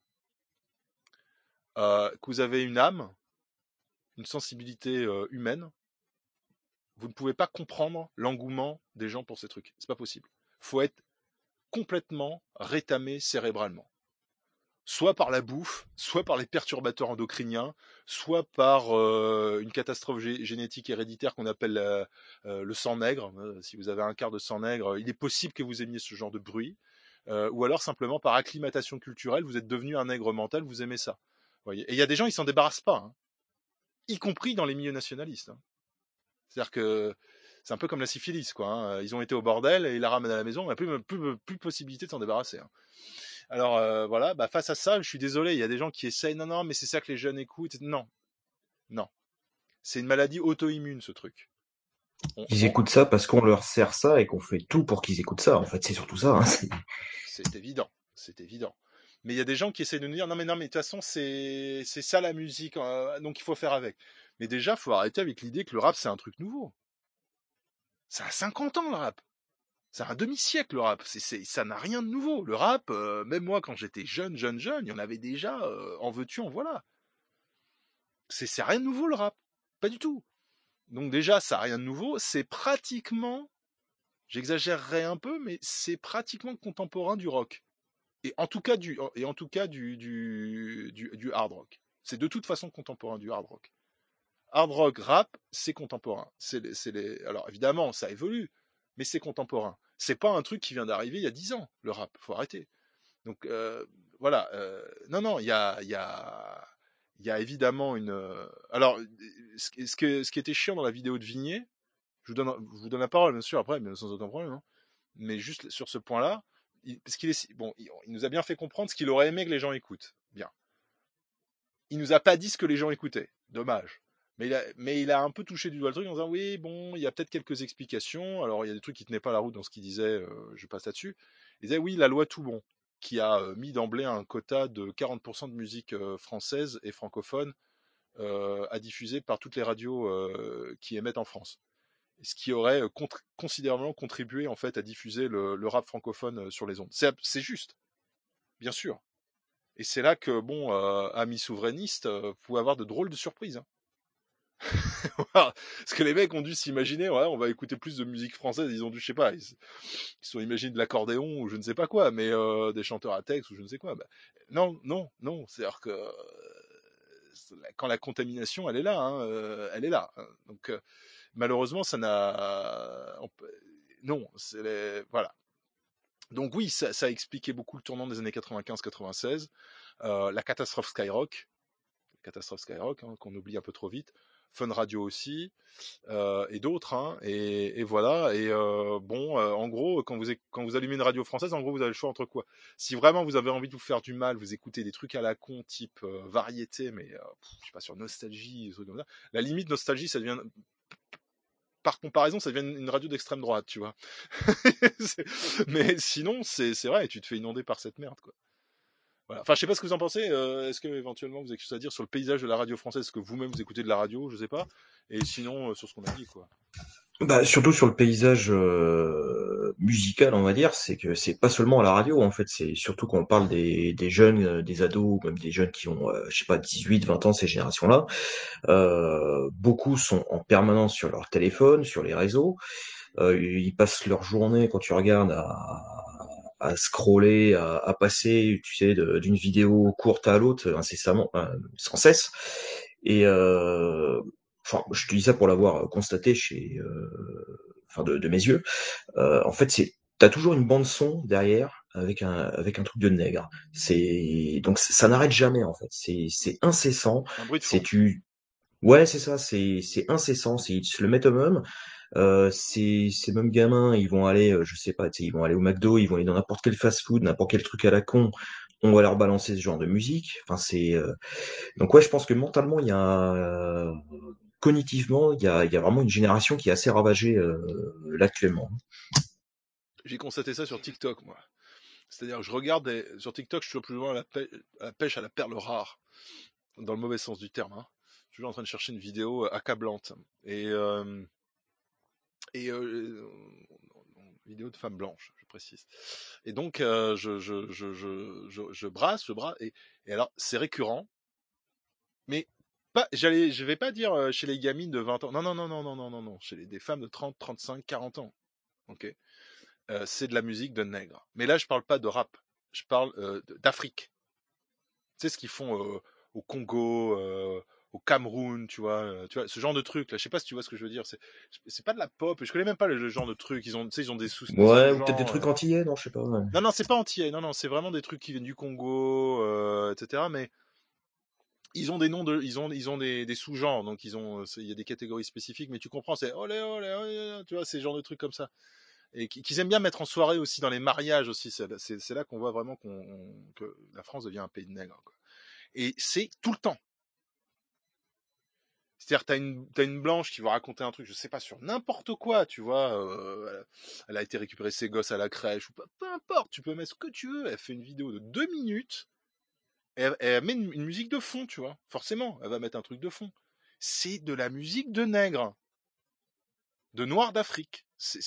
que vous avez une âme, une sensibilité humaine, vous ne pouvez pas comprendre l'engouement des gens pour ces trucs. C'est pas possible. Faut être complètement rétamé cérébralement. Soit par la bouffe, soit par les perturbateurs endocriniens, soit par une catastrophe génétique héréditaire qu'on appelle le sang nègre. Si vous avez un quart de sang nègre, il est possible que vous aimiez ce genre de bruit. Ou alors simplement par acclimatation culturelle, vous êtes devenu un nègre mental, vous aimez ça. Voyez. Et il y a des gens, ils s'en débarrassent pas, hein, y compris dans les milieux nationalistes. Hein. C'est-à-dire que c'est un peu comme la syphilis, quoi. Hein. Ils ont été au bordel et ils la ramènent à la maison, on n'a plus possibilité de s'en débarrasser. Hein. Alors voilà, face à ça, je suis désolé, il y a des gens qui essayent, non, mais c'est ça que les jeunes écoutent. Non. C'est une maladie auto-immune, ce truc. Ils écoutent ça parce qu'on leur sert ça et qu'on fait tout pour qu'ils écoutent ça. En fait, c'est surtout ça. Hein. C'est évident. Mais il y a des gens qui essaient de nous dire, non, mais de toute façon, c'est ça la musique, donc il faut faire avec. Mais déjà, il faut arrêter avec l'idée que le rap, c'est un truc nouveau. Ça a 50 ans, le rap. C'est un demi-siècle, le rap. Ça n'a rien de nouveau. Le rap, même moi, quand j'étais jeune, il y en avait déjà, en veux-tu, en voilà. C'est rien de nouveau, le rap. Pas du tout. Donc déjà, ça n'a rien de nouveau. C'est pratiquement, j'exagérerais un peu, mais c'est pratiquement contemporain du rock. Et en tout cas du hard rock. C'est de toute façon contemporain du hard rock. Hard rock, rap, c'est contemporain. Alors évidemment, ça évolue, mais c'est contemporain. C'est pas un truc qui vient d'arriver il y a 10 ans, le rap. Faut arrêter. Donc voilà. Non, il y a évidemment une. Alors, ce qui était chiant dans la vidéo de Vigné, je vous donne la parole, bien sûr, après, mais sans aucun problème. Hein. Mais juste sur ce point-là, parce qu'il il nous a bien fait comprendre ce qu'il aurait aimé que les gens écoutent. Bien. Il nous a pas dit ce que les gens écoutaient. Dommage. Mais il a un peu touché du doigt le truc en disant oui, bon, il y a peut-être quelques explications. Alors, il y a des trucs qui tenaient pas la route dans ce qu'il disait, je passe là-dessus. Il disait oui, la loi Toubon, qui a mis d'emblée un quota de 40% de musique française et francophone à diffuser par toutes les radios qui émettent en France. Ce qui aurait considérablement contribué en fait à diffuser le rap francophone sur les ondes. C'est juste, bien sûr. Et c'est là que, bon, amis souverainistes, pouvaient avoir de drôles de surprises. Hein. Parce que les mecs ont dû s'imaginer, ouais, on va écouter plus de musique française, ils ont dû, je sais pas, ils se sont imaginés de l'accordéon ou je ne sais pas quoi, mais des chanteurs à texte ou je ne sais quoi. Bah, non, c'est-à-dire que quand la contamination, elle est là, hein, elle est là. Hein. Donc, malheureusement, ça n'a... Non, voilà. Donc oui, ça a expliqué beaucoup le tournant des années 95-96, la catastrophe Skyrock, Catastrophe Skyrock, hein, qu'on oublie un peu trop vite, Fun Radio aussi, et d'autres, hein, et voilà. Et en gros, quand vous allumez une radio française, en gros, vous avez le choix entre quoi? Si vraiment vous avez envie de vous faire du mal, vous écoutez des trucs à la con, type variété, mais je sais pas, sur Nostalgie, des trucs comme ça. La limite Nostalgie, ça devient, par comparaison, ça devient une radio d'extrême droite, tu vois. Mais sinon, c'est vrai, tu te fais inonder par cette merde, quoi. Voilà. Enfin, je sais pas ce que vous en pensez. Est-ce que éventuellement vous avez quelque chose à dire sur le paysage de la radio française? Est-ce que vous-même vous écoutez de la radio? Je sais pas. Et sinon, sur ce qu'on a dit, quoi. Bah, surtout sur le paysage musical, on va dire, c'est que c'est pas seulement à la radio, en fait, c'est surtout quand on parle des jeunes, des ados, ou même des jeunes qui ont, je sais pas, 18, 20 ans, ces générations-là. Beaucoup sont en permanence sur leur téléphone, sur les réseaux. Ils passent leur journée, quand tu regardes, à scroller, à passer, tu sais, d'une vidéo courte à l'autre, incessamment, sans cesse. Et enfin, je te dis ça pour l'avoir constaté enfin, de mes yeux. En fait, t'as toujours une bande son derrière avec un truc de nègre. Donc ça n'arrête jamais, en fait. C'est incessant. Un bruit de C'est fond. Ouais, c'est ça. C'est incessant. Ils se le mettent eux-mêmes. Ces mêmes gamins, ils vont aller, je sais pas, tu sais, ils vont aller au McDo, ils vont aller dans n'importe quel fast-food, n'importe quel truc à la con. On va leur balancer ce genre de musique. Enfin, donc ouais, je pense que mentalement, cognitivement, il y a vraiment une génération qui est assez ravagée là actuellement. J'ai constaté ça sur TikTok, moi. C'est-à-dire que je regarde sur TikTok, je suis plus ou moins à la pêche à la perle rare, dans le mauvais sens du terme. Hein. Je suis toujours en train de chercher une vidéo accablante. Vidéo de femme blanche, je précise. Et donc, je brasse, et alors, c'est récurrent, mais je vais pas dire chez les gamines de 20 ans. Non, non, non, non, non, non, non, non, chez des femmes de 30, 35, 40 ans. Ok. C'est de la musique de nègre. Mais là, je parle pas de rap. Je parle d'Afrique. Tu sais ce qu'ils font au Congo, au Cameroun, tu vois, ce genre de truc là. Je sais pas si tu vois ce que je veux dire. C'est pas de la pop. Je connais même pas le genre de truc. Ils ont, tu sais, ils ont des Ouais, ou peut-être des sous-genres. trucs antillais, non, je sais pas. Ouais. Non, non, c'est pas entier. Non, non, c'est vraiment des trucs qui viennent du Congo, etc. Mais ils ont des noms ils ont des sous-genres. Donc il y a des catégories spécifiques. Mais tu comprends, c'est olé, olé, olé, tu vois, ces genres de trucs comme ça. Et qu'ils aiment bien mettre en soirée aussi dans les mariages aussi. C'est là qu'on voit vraiment que la France devient un pays de nègres, quoi. Et c'est tout le temps. C'est-à-dire, t'as une blanche qui va raconter un truc, je sais pas, sur n'importe quoi, tu vois. Elle a été récupérer ses gosses à la crèche, ou pas, peu importe, tu peux mettre ce que tu veux. Elle fait une vidéo de 2 minutes, et elle met une musique de fond, tu vois. Forcément, elle va mettre un truc de fond. C'est de la musique de nègre, de noir d'Afrique.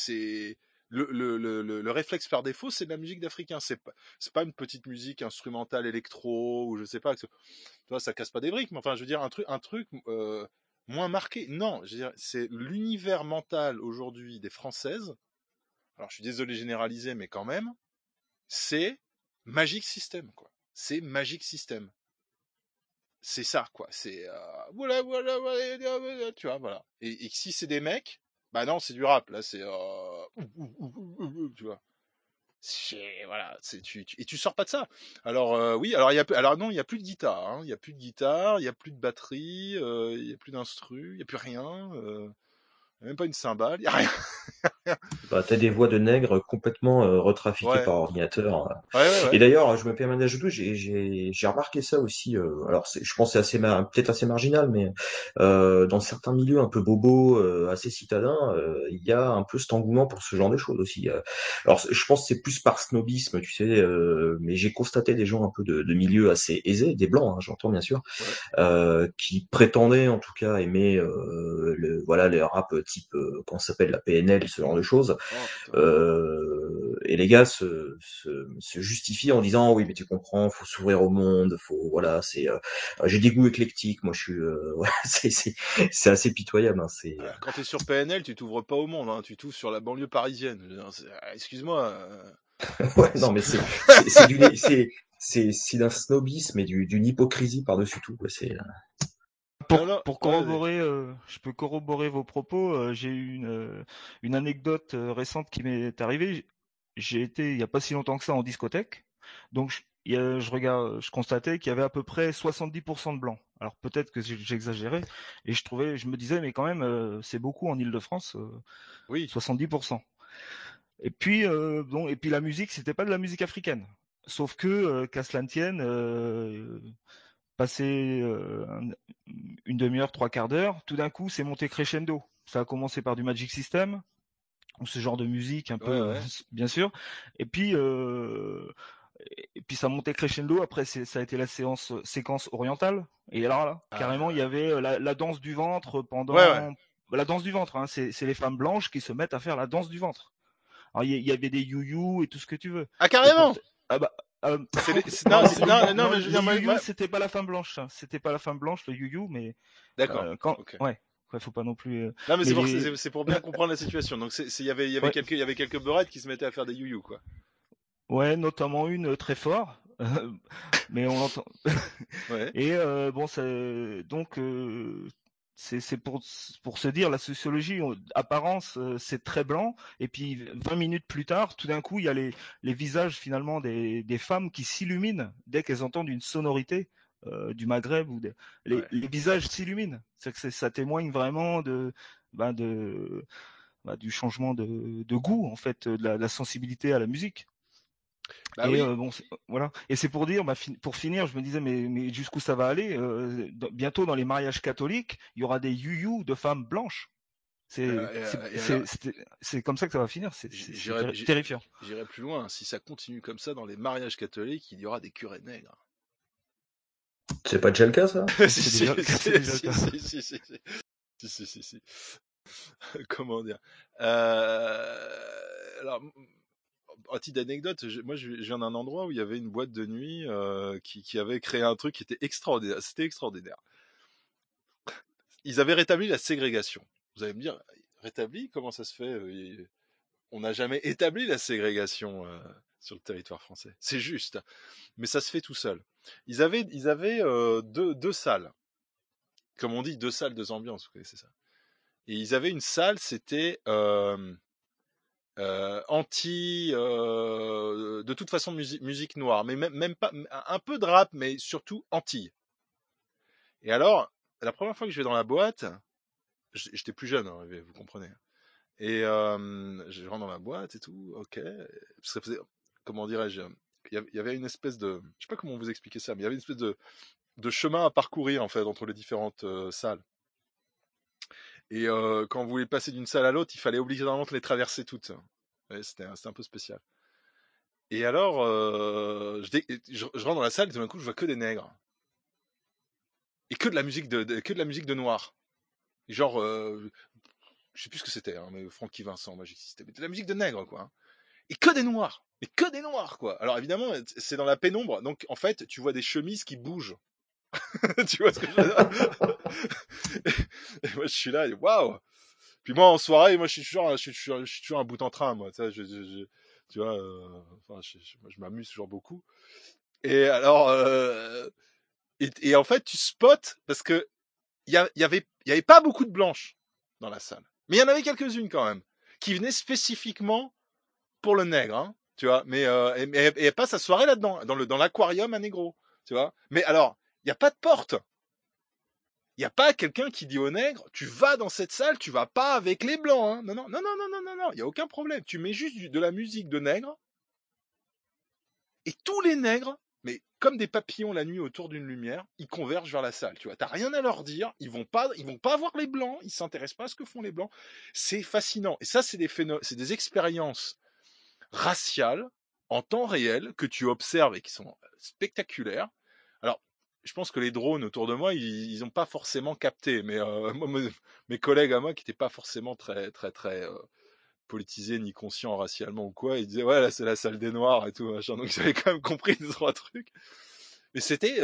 Le réflexe par défaut, c'est de la musique d'Africain. C'est pas une petite musique instrumentale électro, ou je sais pas. Tu vois, ça casse pas des briques, mais enfin, je veux dire, un truc moins marqué. Non, je veux dire, c'est l'univers mental aujourd'hui des Françaises. Alors, je suis désolé de généraliser, mais quand même, c'est Magic System, quoi. C'est Magic System. C'est ça, quoi. C'est voilà, tu vois, voilà. Et si c'est des mecs, bah non, c'est du rap. Là, c'est tu vois. Voilà, et tu sors pas de ça. Alors oui, alors non, il y a plus de guitare, hein. Il y a plus de guitare, il y a plus de batterie, il y a plus d'instru, il y a plus rien, il y a même pas une cymbale, il y a rien. Bah, t'as des voix de nègres complètement retrafiquées Ouais. par ordinateur. Ouais. Et d'ailleurs, je me permets d'ajouter, j'ai remarqué ça aussi. Alors, je pense que c'est peut-être assez marginal, mais dans certains milieux un peu bobos, assez citadins, il y a un peu cet engouement pour ce genre de choses aussi. Alors, je pense que c'est plus par snobisme, tu sais, mais j'ai constaté des gens un peu de milieux assez aisés, des blancs, hein, j'entends bien sûr, qui prétendaient en tout cas aimer voilà les rap type comment ça s'appelle la PNL, ce genre de choses. Oh, Et les gars se justifient en disant oui mais tu comprends, faut s'ouvrir au monde, faut voilà j'ai des goûts éclectiques, moi je suis ouais, c'est assez pitoyable. Hein, quand t'es sur PNL, tu t'ouvres pas au monde, hein, tu t'ouvres sur la banlieue parisienne. Excuse-moi. Ouais, non mais c'est d'un snobisme et d'une hypocrisie par-dessus tout. Quoi. Pour corroborer, je peux corroborer vos propos. J'ai eu une anecdote récente qui m'est arrivée. J'ai été il y a pas si longtemps que ça en discothèque Donc je constatais qu'il y avait à peu près 70% de blancs. Alors peut-être que j'exagérais, et je me disais mais quand même c'est beaucoup en Île-de-France, Oui. 70%. Et puis et puis la musique, c'était pas de la musique africaine. Sauf que qu'à cela ne tienne, passé une demi-heure, trois quarts d'heure, tout d'un coup c'est monté crescendo. Ça a commencé par du Magic System, ou ce genre de musique un peu, Ouais. bien sûr. Et puis ça montait crescendo. Après ça a été la séquence orientale. Et alors là, carrément il y avait la danse du ventre Ouais. la danse du ventre. Hein, c'est les femmes blanches qui se mettent à faire la danse du ventre. Alors il y avait des you-you et tout ce que tu veux. Ah, Et pour carrément! ah bah Non, non, mais je veux dire, les you-you c'était pas la femme blanche. Hein. C'était pas la femme blanche le you-you, mais d'accord. Ok. ouais, faut pas non plus. Non, mais Mais c'est pour bien comprendre la situation. Donc, il y avait ouais, quelques beurettes qui se mettaient à faire des you quoi. ouais, notamment une très fort, mais on l'entend. Ouais. Et donc c'est pour se dire la sociologie apparence c'est très blanc, et puis 20 minutes plus tard tout d'un coup il y a les visages finalement des femmes qui s'illuminent dès qu'elles entendent une sonorité du Maghreb, Ouais. les visages s'illuminent. Ça témoigne vraiment du changement de goût, en fait, de la sensibilité à la musique. Bah Et oui. voilà. Et c'est pour dire, pour finir, je me disais, mais jusqu'où ça va aller bientôt dans les mariages catholiques, il y aura des you-you de femmes blanches. Et alors, C'est comme ça que ça va finir. C'est terrifiant. j'irai plus loin. Si ça continue comme ça dans les mariages catholiques, il y aura des curés nègres. C'est pas déjà le cas, ça? C'est déjà le cas. Si. Comment dire? Alors, à titre d'anecdote, moi je viens d'un endroit où il y avait une boîte de nuit qui avait créé un truc qui était extraordinaire. C'était extraordinaire. Ils avaient rétabli la ségrégation. Vous allez me dire, rétabli? Comment ça se fait? On n'a jamais établi la ségrégation sur le territoire français. C'est juste, mais ça se fait tout seul. Ils avaient deux salles. Comme on dit, deux salles, deux ambiances, vous connaissez ça. Et ils avaient une salle, c'était anti, de toute façon musique noire, mais même pas, un peu de rap, mais surtout anti. Et alors, la première fois que je vais dans la boîte, j'étais plus jeune, hein, vous comprenez. Et je rentre dans la boîte et tout, ok. Ça faisait, comment dirais-je, il y avait une espèce de, je sais pas comment vous expliquer ça, mais il y avait une espèce de chemin à parcourir en fait entre les différentes salles. Et quand vous voulez passer d'une salle à l'autre, il fallait obligatoirement les traverser toutes. Ouais, c'était un peu spécial. Et alors, je rentre dans la salle et tout d'un coup, je vois que des nègres. Et que de la musique de noir. Et genre, je sais plus ce que c'était, hein, mais Francky Vincent, Magic System. De la musique de nègres, quoi. Et que des noirs. Et que des noirs, quoi. Alors évidemment, c'est dans la pénombre. Donc en fait, tu vois des chemises qui bougent. Tu vois ce que je veux dire? Et moi, je suis là, et waouh! Puis moi, en soirée, moi, je suis toujours un bout en train, moi. Tu vois, enfin, je m'amuse toujours beaucoup. Et alors, et en fait, tu spots parce que il y avait pas beaucoup de blanches dans la salle, mais il y en avait quelques-unes quand même qui venaient spécifiquement pour le nègre, hein, tu vois. Mais et passe sa soirée là-dedans, dans l'aquarium à négro, tu vois. Mais alors, il y a pas de porte. Il y a pas quelqu'un qui dit au nègre, tu vas dans cette salle, tu vas pas avec les blancs, hein. Non, il y a aucun problème. Tu mets juste de la musique de nègre. Et tous les nègres, mais comme des papillons la nuit autour d'une lumière, ils convergent vers la salle. Tu vois, t'as rien à leur dire. Ils vont pas voir les blancs. Ils s'intéressent pas à ce que font les blancs. C'est fascinant. Et ça, c'est des expériences raciales en temps réel que tu observes et qui sont spectaculaires. Alors, je pense que les drones autour de moi, ils ont pas forcément capté, mais mes collègues à moi qui n'étaient pas forcément très politisé ni conscient racialement ou quoi, ils disaient ouais là c'est la salle des noirs et tout machin, donc ils avaient quand même compris 2-3 trucs. Mais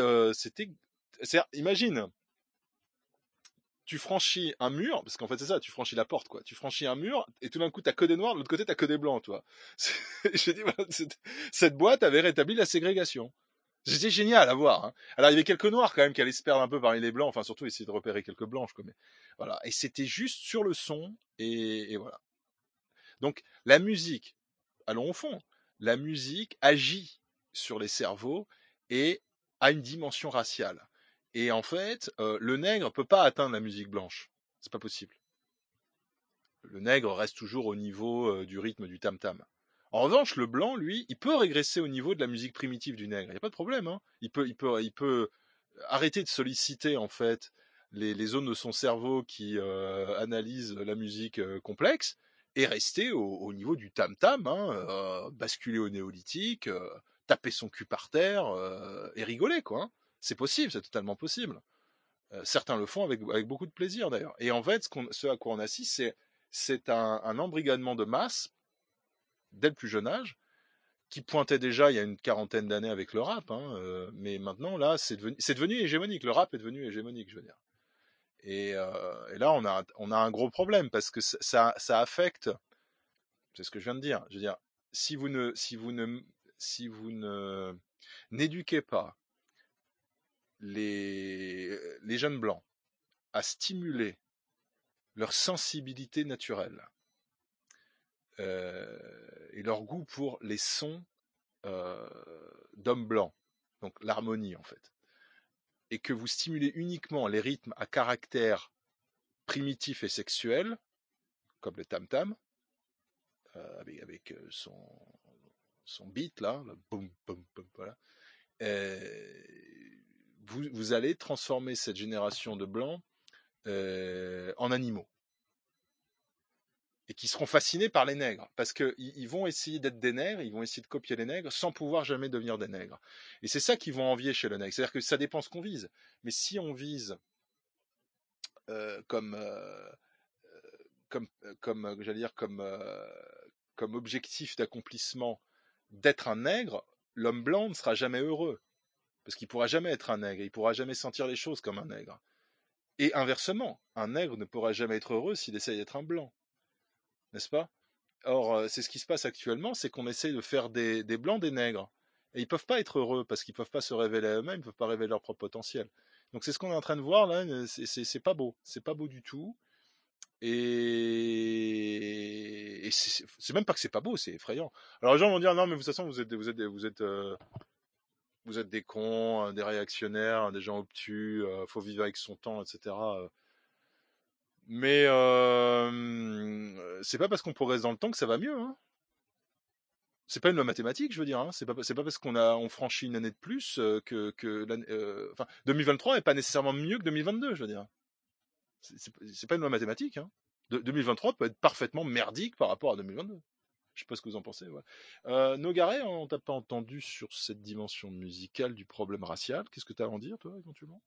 imagine, tu franchis un mur, parce qu'en fait c'est ça, tu franchis la porte quoi, tu franchis un mur et tout d'un coup t'as que des noirs, de l'autre côté t'as que des blancs, toi. Je dis voilà, cette boîte avait rétabli la ségrégation. C'était génial à voir. Hein. Alors il y avait quelques noirs quand même qui allaient se perdre un peu parmi les blancs, enfin surtout essayer de repérer quelques blanches quoi, mais voilà. Et c'était juste sur le son et voilà. Donc la musique, allons au fond, la musique agit sur les cerveaux et a une dimension raciale. Et en fait, le nègre peut pas atteindre la musique blanche. C'est pas possible. Le nègre reste toujours au niveau du rythme du tam-tam. En revanche, le blanc, lui, il peut régresser au niveau de la musique primitive du nègre. Il n'y a pas de problème. Hein. Il peut arrêter de solliciter en fait les zones de son cerveau qui analysent la musique complexe et rester au niveau du tam-tam, hein, basculer au néolithique, taper son cul par terre et rigoler, quoi. Hein. C'est possible, c'est totalement possible. Certains le font avec beaucoup de plaisir d'ailleurs. Et en fait, ce à quoi on assiste, c'est un embrigadement de masse dès le plus jeune âge, qui pointait déjà il y a une quarantaine d'années avec le rap, hein, mais maintenant là c'est devenu hégémonique. Le rap est devenu hégémonique, je veux dire. Et là on a un gros problème parce que ça affecte. C'est ce que je viens de dire. Je veux dire, si vous n'éduquez pas les jeunes blancs à stimuler leur sensibilité naturelle et leur goût pour les sons d'hommes blancs, donc l'harmonie en fait, et que vous stimulez uniquement les rythmes à caractère primitif et sexuel, comme le tam-tam, avec son beat là, boum boum boum, voilà, vous allez transformer cette génération de blancs en animaux. Et qui seront fascinés par les nègres, parce qu'ils vont essayer d'être des nègres, ils vont essayer de copier les nègres, sans pouvoir jamais devenir des nègres. Et c'est ça qu'ils vont envier chez le nègre. C'est-à-dire que ça dépend ce qu'on vise. Mais si on vise comme objectif d'accomplissement d'être un nègre, l'homme blanc ne sera jamais heureux, parce qu'il ne pourra jamais être un nègre, il ne pourra jamais sentir les choses comme un nègre. Et inversement, un nègre ne pourra jamais être heureux s'il essaye d'être un blanc. N'est-ce pas? Or, c'est ce qui se passe actuellement, c'est qu'on essaye de faire des blancs des nègres. Et ils peuvent pas être heureux parce qu'ils peuvent pas se révéler à eux-mêmes, ils peuvent pas révéler leur propre potentiel. Donc c'est ce qu'on est en train de voir là, c'est pas beau. C'est pas beau du tout. Et c'est même pas que c'est pas beau, c'est effrayant. Alors les gens vont dire non mais de toute façon vous êtes des cons, des réactionnaires, des gens obtus, faut vivre avec son temps, etc. Mais c'est pas parce qu'on progresse dans le temps que ça va mieux. Hein. C'est pas une loi mathématique, je veux dire. Hein. C'est pas parce on franchit une année de plus que 2023 est pas nécessairement mieux que 2022, je veux dire. C'est pas une loi mathématique. Hein. 2023 peut être parfaitement merdique par rapport à 2022. Je sais pas ce que vous en pensez. Ouais. Nogaret, on t'a pas entendu sur cette dimension musicale du problème racial. Qu'est-ce que tu as à en dire, toi, éventuellement?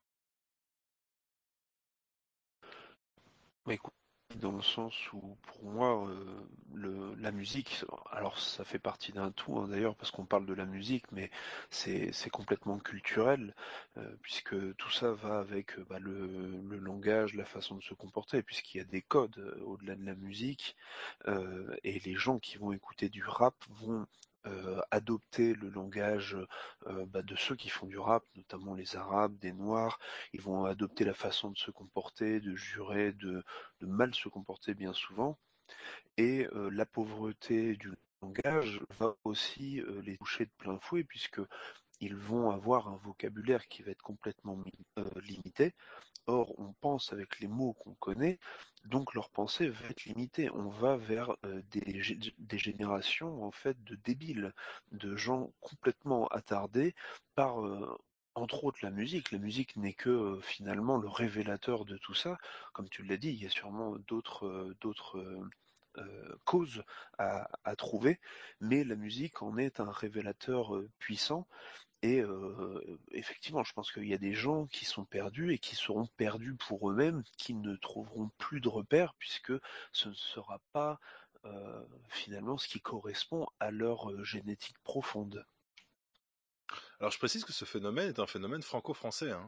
Bah, écoute, dans le sens où, pour moi, la musique, alors ça fait partie d'un tout, hein, d'ailleurs, parce qu'on parle de la musique, mais c'est complètement culturel, puisque tout ça va avec le langage, la façon de se comporter, puisqu'il y a des codes au-delà de la musique, et les gens qui vont écouter du rap vont adopter le langage de ceux qui font du rap, notamment les Arabes, des Noirs. Ils vont adopter la façon de se comporter, de jurer, de mal se comporter bien souvent. Et la pauvreté du langage va aussi les toucher de plein fouet, puisque ils vont avoir un vocabulaire qui va être complètement limité. Or, on pense avec les mots qu'on connaît, donc leur pensée va être limitée. On va vers des générations en fait de débiles, de gens complètement attardés par, entre autres, la musique. La musique n'est que finalement le révélateur de tout ça. Comme tu l'as dit, il y a sûrement d'autres causes à trouver, mais la musique en est un révélateur puissant. Et effectivement, je pense qu'il y a des gens qui sont perdus et qui seront perdus pour eux-mêmes, qui ne trouveront plus de repères puisque ce ne sera pas finalement ce qui correspond à leur génétique profonde. Alors je précise que ce phénomène est un phénomène franco-français. Hein.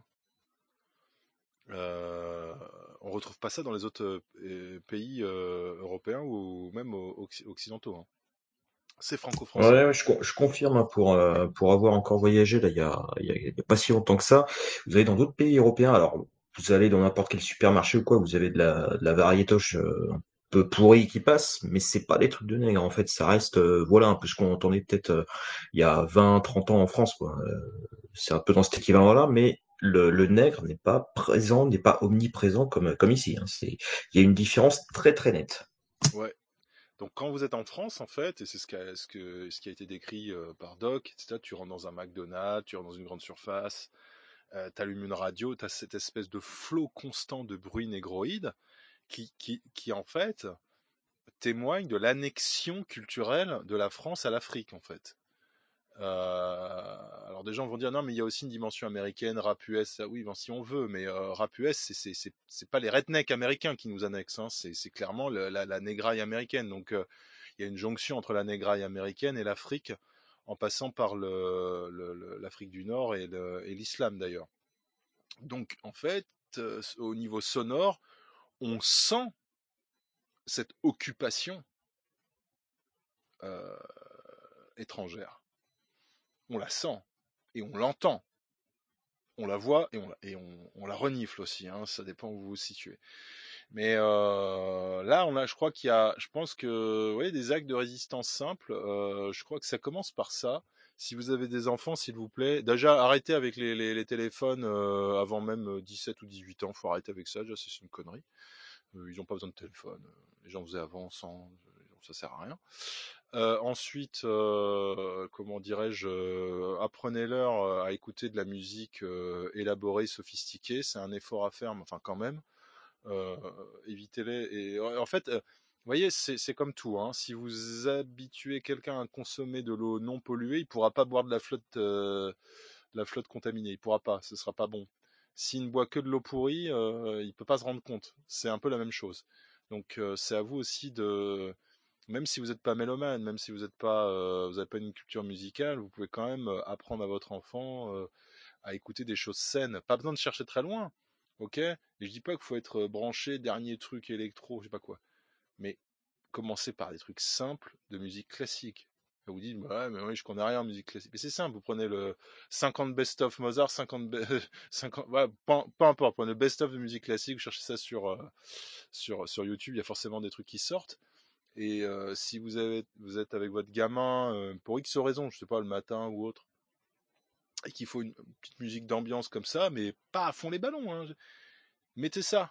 On retrouve pas ça dans les autres pays européens ou même occidentaux. Hein. C'est franco-français. Ouais, je confirme, hein, pour avoir encore voyagé là, il y a pas si longtemps que ça. Vous allez dans d'autres pays européens, alors vous allez dans n'importe quel supermarché ou quoi, vous avez de la variétoche peu pourris qui passent, mais c'est pas des trucs de nègre. En fait, ça reste, voilà, un peu ce qu'on entendait peut-être il y a 20, 30 ans en France, quoi. C'est un peu dans cet équivalent-là, mais le nègre n'est pas présent, n'est pas omniprésent comme ici, hein. Il y a une différence très très nette. Ouais. Donc quand vous êtes en France, en fait, et c'est ce qui a été décrit par Doc, etc., tu rentres dans un McDonald's, tu rentres dans une grande surface, t'allumes une radio, t'as cette espèce de flot constant de bruit négroïde qui en fait témoigne de l'annexion culturelle de la France à l'Afrique, en fait. Alors des gens vont dire non mais il y a aussi une dimension américaine, rap US, ça, oui ben, si on veut, mais rap US c'est pas les rednecks américains qui nous annexent, hein, c'est clairement la négraille américaine. Donc il y a une jonction entre la négraille américaine et l'Afrique, en passant par l'Afrique du Nord et l'islam d'ailleurs. Donc en fait au niveau sonore on sent cette occupation euh, étrangère, on la sent et on l'entend. On la voit et on la renifle aussi, hein, ça dépend où vous vous situez. Mais là, je crois qu'il y a, je pense que, oui, des actes de résistance simples. Je crois que ça commence par ça. Si vous avez des enfants, s'il vous plaît, déjà arrêtez avec les téléphones avant même 17 ou 18 ans. Faut arrêter avec ça. Déjà, c'est une connerie. Ils n'ont pas besoin de téléphone. Les gens faisaient avant sans, ça sert à rien. Ensuite, comment dirais-je, apprenez-leur à écouter de la musique élaborée, sophistiquée. C'est un effort à faire, mais enfin quand même. Évitez-les. Et en fait, vous voyez, c'est comme tout, hein. Si vous habituez quelqu'un à consommer de l'eau non polluée, il pourra pas boire de la flotte contaminée. Il pourra pas. Ce sera pas bon. S'il ne boit que de l'eau pourrie, il peut pas se rendre compte. C'est un peu la même chose. Donc c'est à vous aussi de, même si vous n'êtes pas mélomane, même si vous n'êtes pas, vous n'avez pas une culture musicale, vous pouvez quand même apprendre à votre enfant à écouter des choses saines. Pas besoin de chercher très loin, ok? Et je dis pas qu'il faut être branché, dernier truc électro, je sais pas quoi. Mais commencez par des trucs simples de musique classique. Vous vous dites, ouais, mais oui, je connais rien en musique classique. Mais c'est simple, vous prenez le 50 best-of Mozart, 50, ouais, peu importe, prenez le best-of de musique classique, vous cherchez ça sur YouTube, il y a forcément des trucs qui sortent. Et si vous êtes avec votre gamin pour X raisons, je sais pas, le matin ou autre, et qu'il faut une petite musique d'ambiance comme ça, mais pas à fond les ballons, hein. Mettez ça.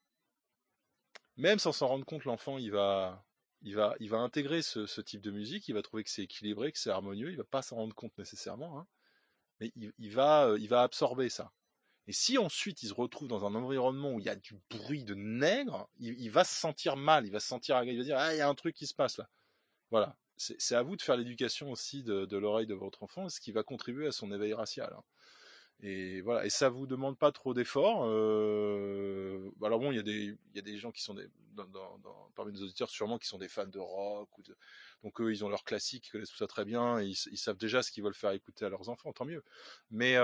Même sans s'en rendre compte, l'enfant, il va intégrer ce type de musique, il va trouver que c'est équilibré, que c'est harmonieux, il va pas s'en rendre compte nécessairement, hein, mais il va absorber ça. Et si ensuite il se retrouve dans un environnement où il y a du bruit de nègre, il va se sentir mal, il va se sentir agréable, il va dire ah il y a un truc qui se passe là. Voilà, c'est à vous de faire l'éducation aussi de l'oreille de votre enfant, ce qui va contribuer à son éveil racial, hein. Et voilà, et ça vous demande pas trop d'efforts. Alors bon, il y a des gens qui sont parmi nos auditeurs sûrement qui sont des fans de rock donc eux ils ont leur classique, ils connaissent tout ça très bien, et ils savent déjà ce qu'ils veulent faire écouter à leurs enfants, tant mieux. Mais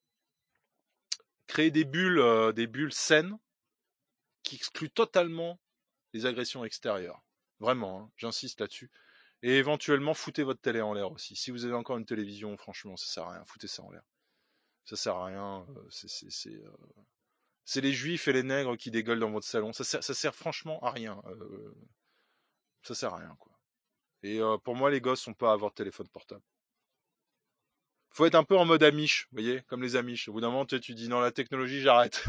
créer des bulles saines qui excluent totalement les agressions extérieures. Vraiment, hein, j'insiste là-dessus. Et éventuellement, foutez votre télé en l'air aussi. Si vous avez encore une télévision, franchement, ça sert à rien. Foutez ça en l'air. Ça sert à rien. C'est les juifs et les nègres qui dégueulent dans votre salon. Ça sert franchement à rien. Ça sert à rien, quoi. Et pour moi, les gosses sont pas à avoir de téléphone portable. Faut être un peu en mode Amish, vous voyez, comme les Amish. Au bout d'un moment, tu dis non, la technologie, j'arrête.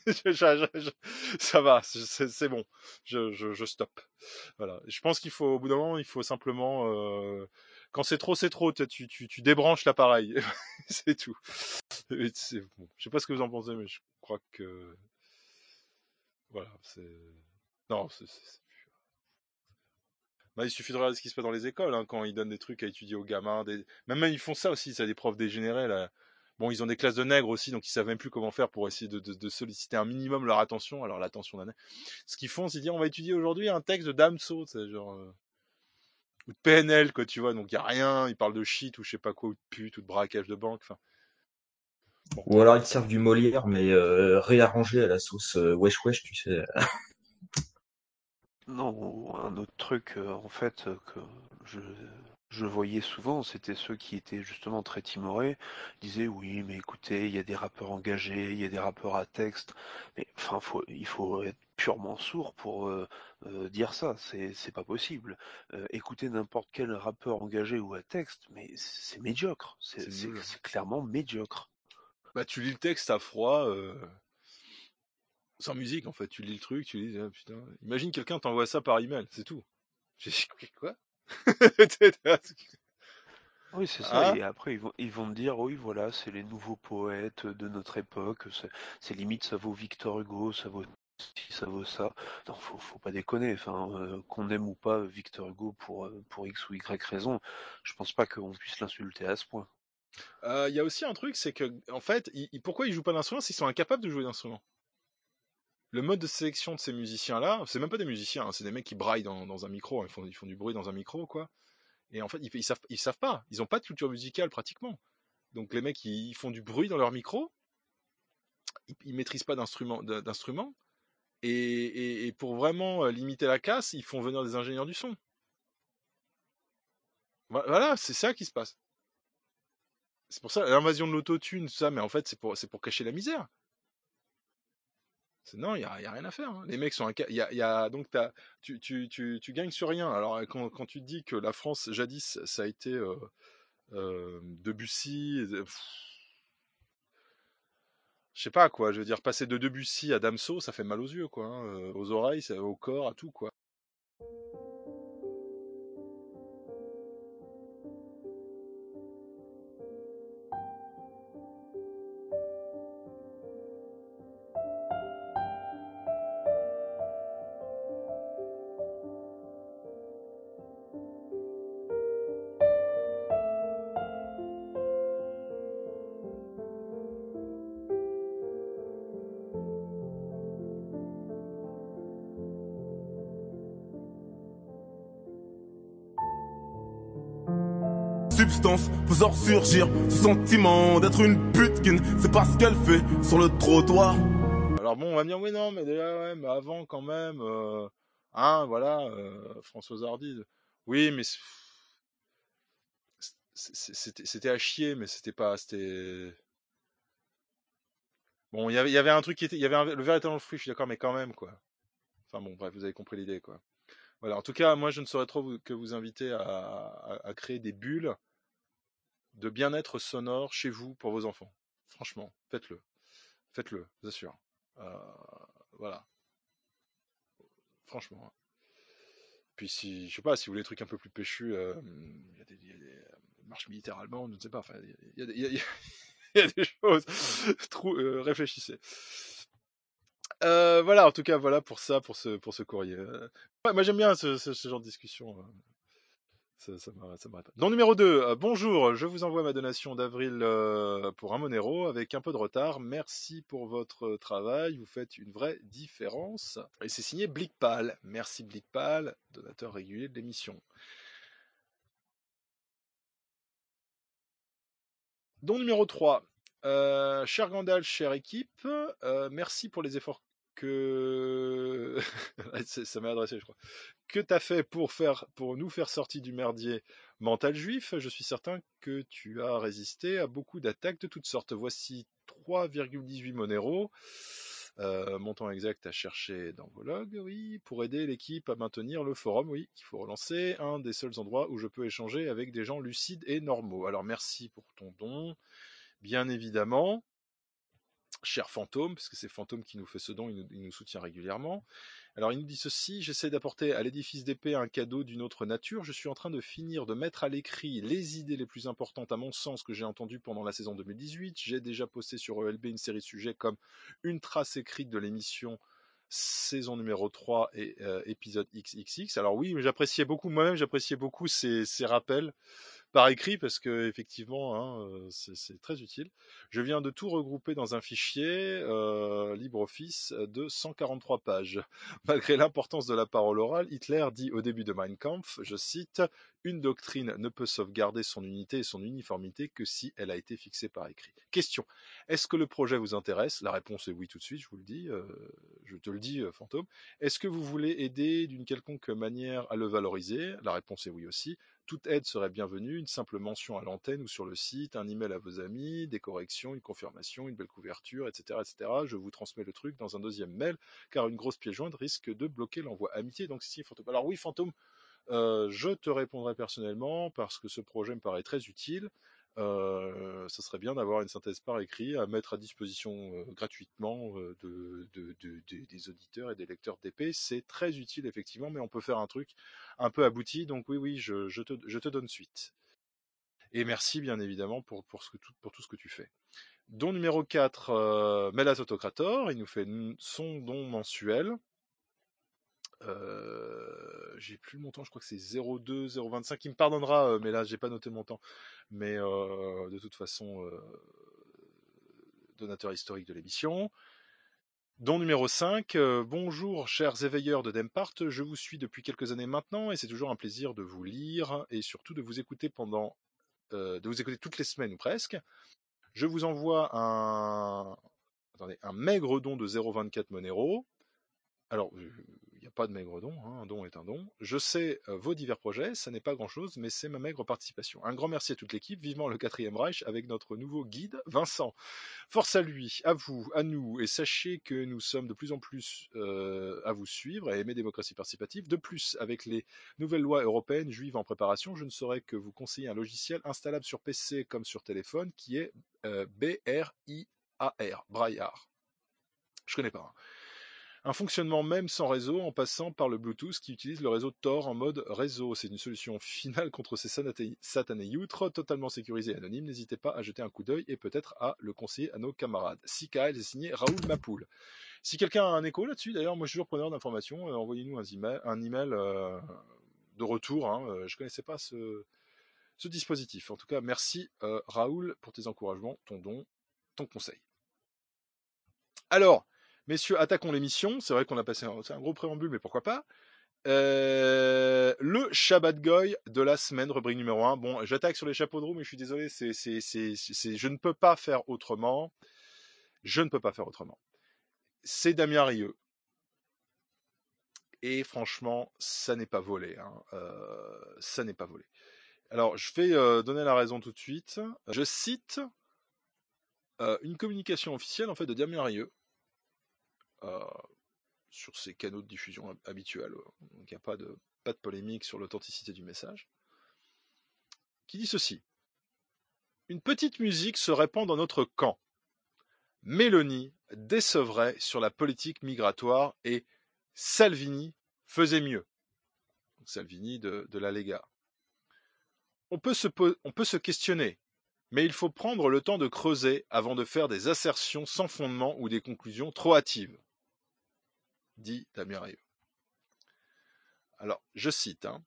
Ça va, c'est bon. Je stoppe. Voilà. Je pense au bout d'un moment, il faut simplement, quand c'est trop, tu débranches l'appareil. C'est tout. Bon. Je sais pas ce que vous en pensez, mais je crois que, voilà, non, bah, il suffit de regarder ce qui se passe dans les écoles, hein, quand ils donnent des trucs à étudier aux gamins. Même ils font ça aussi, ça, des profs dégénérés, là. Bon, ils ont des classes de nègres aussi, donc ils savent même plus comment faire pour essayer de solliciter un minimum leur attention. Alors l'attention d'un nègre. Ce qu'ils font, c'est dire on va étudier aujourd'hui un texte de Damso, genre ou de PNL, quoi, tu vois. Donc il y a rien, ils parlent de shit ou je sais pas quoi, ou de pute ou de braquage de banque. Enfin, bon. Ou alors ils servent du Molière, mais réarrangé à la sauce wesh wesh, tu sais. Non, un autre truc, en fait, que je, je voyais souvent, c'était ceux qui étaient justement très timorés, disaient oui, mais écoutez, il y a des rappeurs engagés, il y a des rappeurs à texte, mais enfin, il faut être purement sourd pour dire ça. C'est pas possible. Écoutez n'importe quel rappeur engagé ou à texte, mais c'est médiocre. C'est nul. C'est clairement médiocre. Bah, tu lis le texte à froid, sans musique, en fait. Tu lis le truc, tu lis, ah, putain. Imagine quelqu'un t'envoie ça par email, c'est tout. J'ai dit, quoi? Oui, c'est ça. Hein? Et après, ils vont me dire, oui, voilà, c'est les nouveaux poètes de notre époque. C'est limite, ça vaut Victor Hugo, ça vaut ci, ça vaut ça. Non, faut pas déconner. Enfin, qu'on aime ou pas Victor Hugo pour X ou Y raison, je pense pas qu'on puisse l'insulter à ce point. Il y a aussi un truc, c'est que, en fait, pourquoi ils jouent pas d'instruments s'ils sont incapables de jouer d'instruments? Le mode de sélection de ces musiciens-là, c'est même pas des musiciens, hein, c'est des mecs qui braillent dans un micro, hein, ils font du bruit dans un micro, quoi. Et en fait, ils savent pas, ils ont pas de culture musicale pratiquement. Donc les mecs, ils font du bruit dans leur micro, ils maîtrisent pas d'instruments, et pour vraiment limiter la casse, ils font venir des ingénieurs du son. Voilà, c'est ça qui se passe. C'est pour ça, l'invasion de l'autotune, ça, mais en fait, c'est pour cacher la misère. Non, il y a rien à faire. Hein. Les mecs sont donc tu gagnes sur rien. Alors quand tu te dis que la France jadis ça a été Debussy, je sais pas quoi. Je veux dire passer de Debussy à Damso, ça fait mal aux yeux quoi, hein, aux oreilles, au corps, à tout quoi. Substance faisant ressurgir ce sentiment d'être une pute qui ne sait pas ce qu'elle fait sur le trottoir. Alors bon, on va me dire oui non, mais déjà ouais, mais avant quand même, hein, voilà, Françoise Hardy. Oui, mais c'était à chier, mais c'était. Bon, il y avait un truc il y avait le verre était dans le fruit, je suis d'accord, mais quand même quoi. Enfin bon, bref, vous avez compris l'idée quoi. Voilà, en tout cas, moi je ne saurais trop que vous inviter à créer des bulles de bien-être sonore chez vous pour vos enfants. Franchement, faites-le, je vous assure. Voilà, franchement. Puis si, je sais pas, si vous voulez des trucs un peu plus péchus, il y a des marches militaires allemandes, je ne sais pas. Enfin, il y a des choses. Réfléchissez. Voilà, en tout cas, voilà pour ça, pour ce courrier. Ouais, moi j'aime bien ce genre de discussion. Ça m'arrête pas. Dans numéro 2, bonjour, je vous envoie ma donation d'avril pour un Monero avec un peu de retard. Merci pour votre travail, vous faites une vraie différence. Et c'est signé Blickpal. Merci Blickpal, donateur régulier de l'émission. Don numéro 3, cher Gandalf, chère équipe, merci pour les efforts que ça m'est adressé, je crois. Que t'as fait pour nous faire sortir du merdier mental juif? Je suis certain que tu as résisté à beaucoup d'attaques de toutes sortes. Voici 3,18 Monero. Montant exact à chercher dans vos logs, oui, pour aider l'équipe à maintenir le forum, oui, qu'il faut relancer, un des seuls endroits où je peux échanger avec des gens lucides et normaux. Alors merci pour ton don, bien évidemment. Cher Fantôme, parce que c'est Fantôme qui nous fait ce don, il nous soutient régulièrement. Alors il nous dit ceci: j'essaie d'apporter à l'édifice d'épée un cadeau d'une autre nature. Je suis en train de finir de mettre à l'écrit les idées les plus importantes à mon sens que j'ai entendues pendant la saison 2018. J'ai déjà posté sur ELB une série de sujets comme une trace écrite de l'émission saison numéro 3 et épisode XXX. Alors oui, j'appréciais beaucoup ces rappels par écrit parce que effectivement hein, c'est très utile. Je viens de tout regrouper dans un fichier LibreOffice de 143 pages. Malgré l'importance de la parole orale, Hitler dit au début de Mein Kampf, je cite, Une doctrine ne peut sauvegarder son unité et son uniformité que si elle a été fixée par écrit. Question. Est-ce que le projet vous intéresse? La réponse est oui tout de suite, je vous le dis. Je te le dis, Fantôme. Est-ce que vous voulez aider d'une quelconque manière à le valoriser? La réponse est oui aussi. Toute aide serait bienvenue, une simple mention à l'antenne ou sur le site, un email à vos amis, des corrections, une confirmation, une belle couverture, etc., etc. Je vous transmets le truc dans un deuxième mail, car une grosse pièce jointe risque de bloquer l'envoi. Amitié, donc si, Fantôme. Alors oui, Fantôme, je te répondrai personnellement parce que ce projet me paraît très utile. Ça serait bien d'avoir une synthèse par écrit à mettre à disposition gratuitement des auditeurs et des lecteurs d'épée. C'est très utile effectivement, mais on peut faire un truc un peu abouti. Donc oui, je te donne suite. Et merci bien évidemment pour tout ce que tu fais. Don numéro 4, Melas Autocrator, il nous fait son don mensuel. J'ai plus le montant, je crois que c'est 0,2, 0,25. Il me pardonnera, mais là j'ai pas noté le montant. Mais de toute façon, donateur historique de l'émission. Don numéro 5, bonjour chers éveilleurs de Dempart, je vous suis depuis quelques années maintenant et c'est toujours un plaisir de vous lire et surtout de vous écouter toutes les semaines ou presque. Je vous envoie un maigre don de 0,24 Monero. Alors, il n'y a pas de maigre don, hein, un don est un don. Je sais vos divers projets, ça n'est pas grand-chose, mais c'est ma maigre participation. Un grand merci à toute l'équipe, vivement le 4e Reich avec notre nouveau guide, Vincent. Force à lui, à vous, à nous, et sachez que nous sommes de plus en plus à vous suivre et à aimer démocratie participative. De plus, avec les nouvelles lois européennes juives en préparation, je ne saurais que vous conseiller un logiciel installable sur PC comme sur téléphone qui est BRIAR, Braillard. Je connais pas. Hein. Un fonctionnement même sans réseau en passant par le Bluetooth qui utilise le réseau Tor en mode réseau. C'est une solution finale contre ces satanés youtres, totalement sécurisé et anonyme. N'hésitez pas à jeter un coup d'œil et peut-être à le conseiller à nos camarades. Sikael, c'est signé Raoul Mapoul. Si quelqu'un a un écho là-dessus, d'ailleurs, moi je suis toujours preneur d'informations, envoyez-nous un email de retour. Hein. Je connaissais pas ce dispositif. En tout cas, merci Raoul pour tes encouragements, ton don, ton conseil. Alors, messieurs, attaquons l'émission. C'est vrai qu'on a passé un gros préambule, mais pourquoi pas. Le Shabbat Goy de la semaine, rubrique numéro 1. Bon, j'attaque sur les chapeaux de roue, mais je suis désolé, je ne peux pas faire autrement. C'est Damien Rieu. Et franchement, ça n'est pas volé. Hein. Ça n'est pas volé. Alors, je vais donner la raison tout de suite. Je cite une communication officielle en fait de Damien Rieu. Sur ses canaux de diffusion habituels, donc il n'y a pas de polémique sur l'authenticité du message, qui dit ceci. Une petite musique se répand dans notre camp. Mélanie décevrait sur la politique migratoire et Salvini faisait mieux. Donc Salvini de la Lega. On peut se questionner, mais il faut prendre le temps de creuser avant de faire des assertions sans fondement ou des conclusions trop hâtives. Dit Damien Rieu. Alors, je cite. Hein.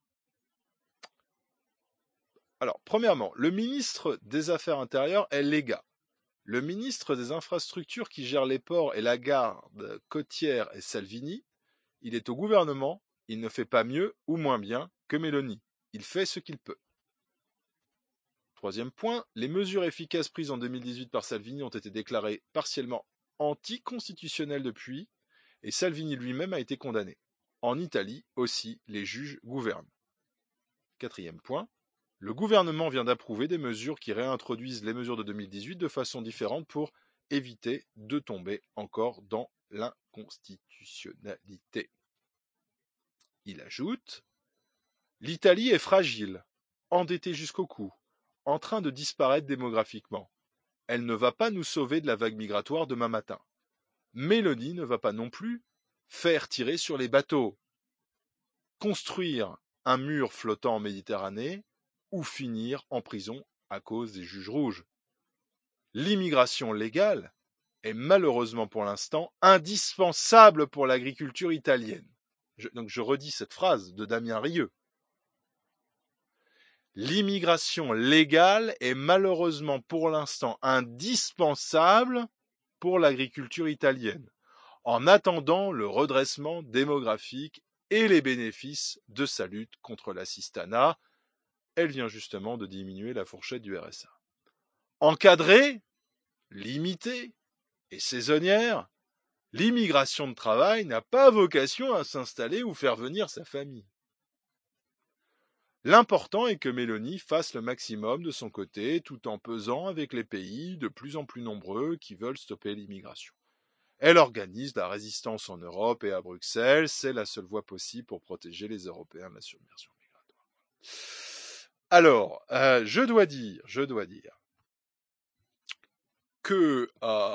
Alors, premièrement, le ministre des Affaires intérieures est Lega. Le ministre des Infrastructures qui gère les ports et la garde côtière est Salvini. Il est au gouvernement, il ne fait pas mieux ou moins bien que Mélanie. Il fait ce qu'il peut. Troisième point, les mesures efficaces prises en 2018 par Salvini ont été déclarées partiellement anticonstitutionnelles depuis, et Salvini lui-même a été condamné. En Italie aussi, les juges gouvernent. Quatrième point, le gouvernement vient d'approuver des mesures qui réintroduisent les mesures de 2018 de façon différente pour éviter de tomber encore dans l'inconstitutionnalité. Il ajoute, l'Italie est fragile, endettée jusqu'au cou, en train de disparaître démographiquement. Elle ne va pas nous sauver de la vague migratoire demain matin. Mélanie ne va pas non plus faire tirer sur les bateaux, construire un mur flottant en Méditerranée ou finir en prison à cause des juges rouges. L'immigration légale est malheureusement pour l'instant indispensable pour l'agriculture italienne. Donc je redis cette phrase de Damien Rieu. L'immigration légale est malheureusement pour l'instant indispensable pour l'agriculture italienne, en attendant le redressement démographique et les bénéfices de sa lutte contre l'assistanat. elle vient justement de diminuer la fourchette du RSA. Encadrée, limitée et saisonnière, l'immigration de travail n'a pas vocation à s'installer ou faire venir sa famille. L'important est que Mélanie fasse le maximum de son côté tout en pesant avec les pays de plus en plus nombreux qui veulent stopper l'immigration. Elle organise la résistance en Europe et à Bruxelles, c'est la seule voie possible pour protéger les Européens de la submersion migratoire. Alors, je dois dire que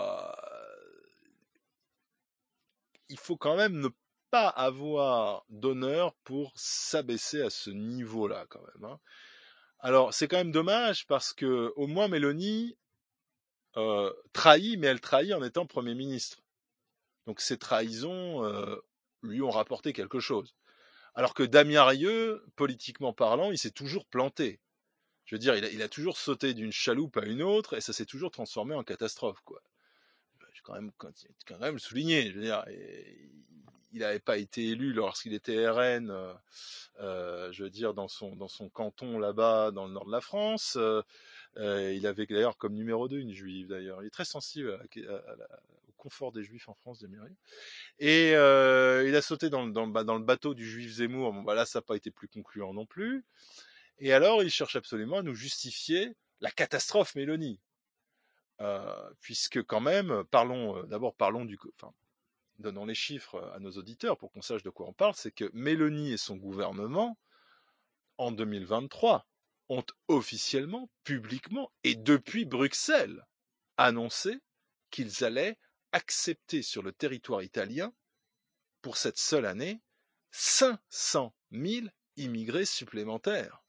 il faut quand même ne pas avoir d'honneur pour s'abaisser à ce niveau-là quand même. Hein. Alors, c'est quand même dommage parce que au moins Mélanie trahit, mais elle trahit en étant Premier ministre. Donc ces trahisons lui ont rapporté quelque chose. Alors que Damien Rieu, politiquement parlant, il s'est toujours planté. Je veux dire, il a toujours sauté d'une chaloupe à une autre et ça s'est toujours transformé en catastrophe, quoi. Je quand même le souligner. Je veux dire, il n'avait pas été élu lorsqu'il était RN, je veux dire, dans son canton là-bas, dans le nord de la France. Il avait d'ailleurs comme numéro 2 une juive, d'ailleurs. Il est très sensible au confort des juifs en France, Damien Rieu. Et il a sauté dans le bateau du juif Zemmour. Bon, bah là, ça n'a pas été plus concluant non plus. Et alors, il cherche absolument à nous justifier la catastrophe Mélanie. Puisque quand même, donnons les chiffres à nos auditeurs pour qu'on sache de quoi on parle, c'est que Mélanie et son gouvernement, en 2023, ont officiellement, publiquement et depuis Bruxelles, annoncé qu'ils allaient accepter sur le territoire italien, pour cette seule année, 500 000 immigrés supplémentaires.